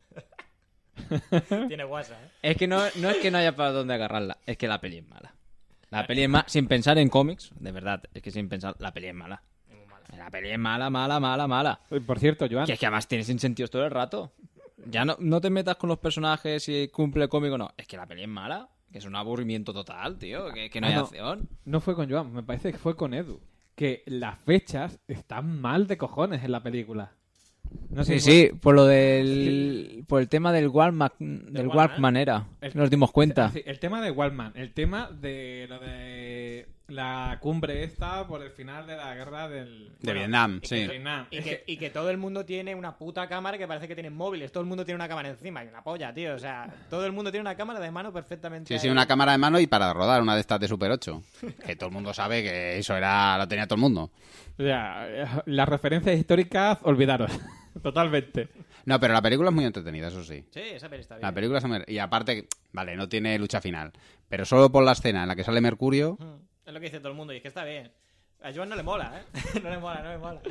Tiene guasa, ¿eh? Es que no, no es que no haya para dónde agarrarla, es que la peli es mala. La peli es mala, sin pensar en cómics, de verdad, es que sin pensar, la peli es mala. La peli es mala, mala, mala, mala. Por cierto, Joan. Que es que además tiene sin sentido todo el rato. Ya no, no te metas con los personajes si cumple el cómic o no. Es que la peli es mala, que es un aburrimiento total, tío, que, que no Ah, hay no. acción. No fue con Joan, me parece que fue con Edu. Que las fechas están mal de cojones en la película. No sé Sí, si sí, por lo del. Por el tema del Walkman, del Walkman? Walkman era. El- Nos dimos cuenta. Sí, el tema de Wallman, el tema de lo de la cumbre esta por el final de la guerra del... De Vietnam, y sí. que- Vietnam. Y Es que, y que todo el mundo tiene una puta cámara que parece que tienen móviles. Todo el mundo tiene una cámara encima y una polla, tío. O sea, todo el mundo tiene una cámara de mano perfectamente. Sí, sí, ahí. una cámara de mano y para rodar una de estas de Super ocho. Que todo el mundo sabe que eso era lo tenía todo el mundo. O sea, las referencias históricas, olvidaros. Totalmente. No, pero la película es muy entretenida, eso sí. Sí, esa peli está bien. La película es muy... Y aparte, vale, no tiene lucha final. Pero solo por la escena en la que sale Mercurio... Mm, Es lo que dice todo el mundo y es que está bien. A Joan no le mola, ¿eh? No le mola, no le mola.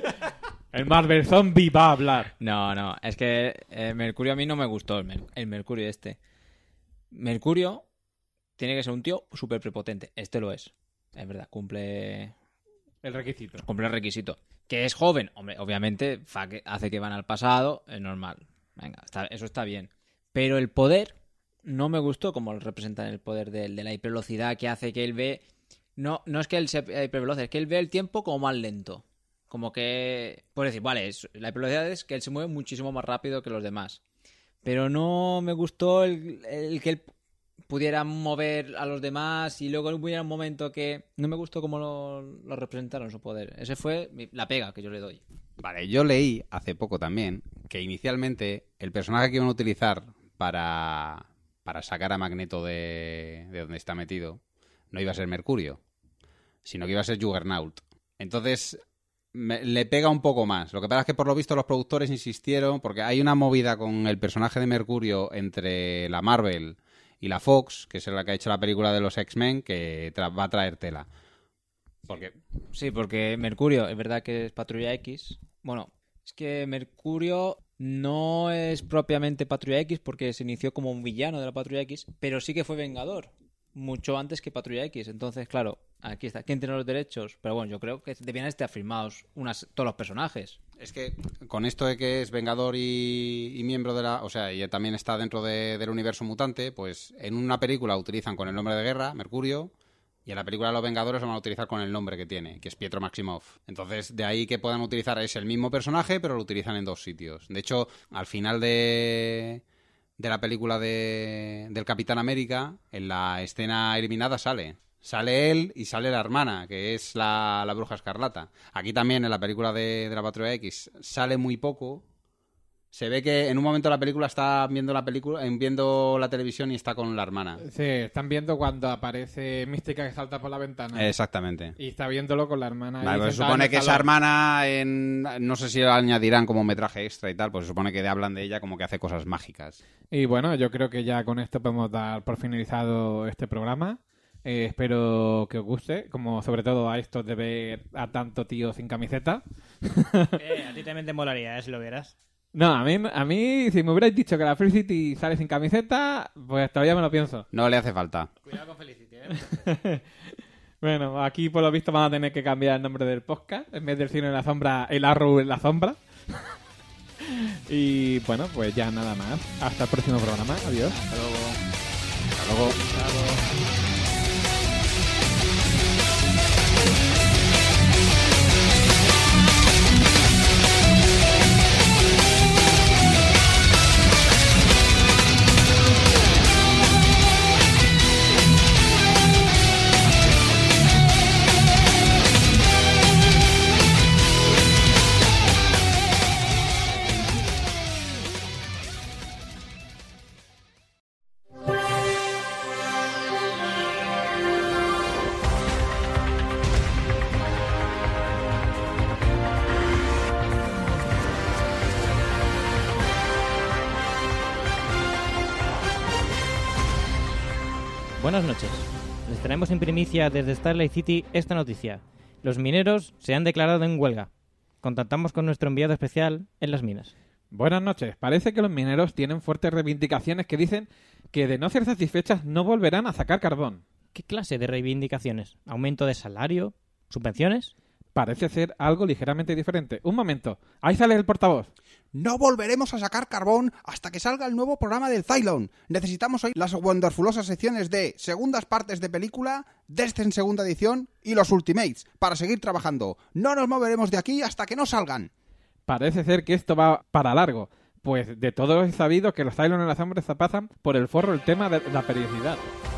El Marvel Zombie va a hablar. No, no, es que eh, Mercurio a mí no me gustó, el, Mer- el Mercurio este. Mercurio tiene que ser un tío súper prepotente. Este lo es. Es verdad, cumple... El requisito. Cumple el requisito. Que es joven, hombre, obviamente fa que- hace que van al pasado, es normal. Venga, está- eso está bien. Pero el poder no me gustó como lo representan el poder de, él, de la hipervelocidad que hace que él ve... No, no es que él sea hiperveloz, es que él ve el tiempo como más lento. Como que... Por decir, vale, es- la hipervelocidad es que él se mueve muchísimo más rápido que los demás. Pero no me gustó el, el que él pudiera mover a los demás y luego hubiera un momento que no me gustó cómo lo, lo representaron su poder. Ese fue mi- la pega que yo le doy. Vale, yo leí hace poco también que inicialmente el personaje que iban a utilizar para, para sacar a Magneto de, de donde está metido no iba a ser Mercurio, sino que iba a ser Juggernaut. Entonces me- le pega un poco más. Lo que pasa es que por lo visto los productores insistieron, porque hay una movida con el personaje de Mercurio entre la Marvel y la Fox, que es la que ha hecho la película de los X-Men, que tra- va a traer tela. Porque Sí, porque Mercurio es verdad que es Patrulla X. Bueno, es que Mercurio no es propiamente Patrulla X porque se inició como un villano de la Patrulla X, pero sí que fue Vengador. Mucho antes que Patrulla X. Entonces, claro, aquí está. ¿Quién tiene los derechos? Pero bueno, yo creo que debían estar firmados unas, todos los personajes. es que con esto de que es Vengador y, y miembro de la... O sea, y también está dentro de- del universo mutante, pues en una película utilizan con el nombre de guerra, Mercurio, y en la película de los Vengadores lo van a utilizar con el nombre que tiene, que es Pietro Maximoff. Entonces, de ahí que puedan utilizar, es el mismo personaje, pero lo utilizan en dos sitios. De hecho, al final de... de la película de, del Capitán América, en la escena eliminada sale. Sale él y sale la hermana, que es la, la Bruja Escarlata. Aquí también, en la película de, de la Patrulla X, sale muy poco. Se ve que en un momento de la película está viendo la película, eh, viendo la televisión y está con la hermana. Sí, están viendo cuando aparece Mística que salta por la ventana. Exactamente. Y está viéndolo con la hermana. Vale, ahí pues se sentada en supone el que esa salón. hermana, en, no sé si lo añadirán como metraje extra y tal, pues se supone que hablan de ella como que hace cosas mágicas. Y bueno, yo creo que ya con esto podemos dar por finalizado este programa. Eh, espero que os guste, como sobre todo a esto de ver a tanto tío sin camiseta. Eh, a ti también te molaría, ¿eh? Si lo vieras. No, a mí, a mí si me hubierais dicho que la Felicity sale sin camiseta, pues todavía me lo pienso. No le hace falta. Cuidado con Felicity, ¿eh? Bueno, aquí por lo visto vamos a tener que cambiar el nombre del podcast. En vez del cine en la sombra, el Arrow en la sombra. Y bueno, pues ya nada más. Hasta el próximo programa. Adiós. Hasta luego. Hasta luego. Buenas noches. Les traemos en primicia desde Starlight City esta noticia. Los mineros se han declarado en huelga. Contactamos con nuestro enviado especial en las minas. Buenas noches. Parece que los mineros tienen fuertes reivindicaciones que dicen que de no ser satisfechas no volverán a sacar carbón. ¿Qué clase de reivindicaciones? ¿Aumento de salario? ¿Subvenciones? Parece ser algo ligeramente diferente. Un momento. Ahí sale el portavoz. No volveremos a sacar carbón hasta que salga el nuevo programa del Cylon. Necesitamos hoy las wonderfulosas secciones de segundas partes de película, Descent segunda edición y los Ultimates para seguir trabajando. No nos moveremos de aquí hasta que no salgan. Parece ser que esto va para largo, pues de todo es sabido que los Cylon en la sombra se pasan por el forro el tema de la periodicidad.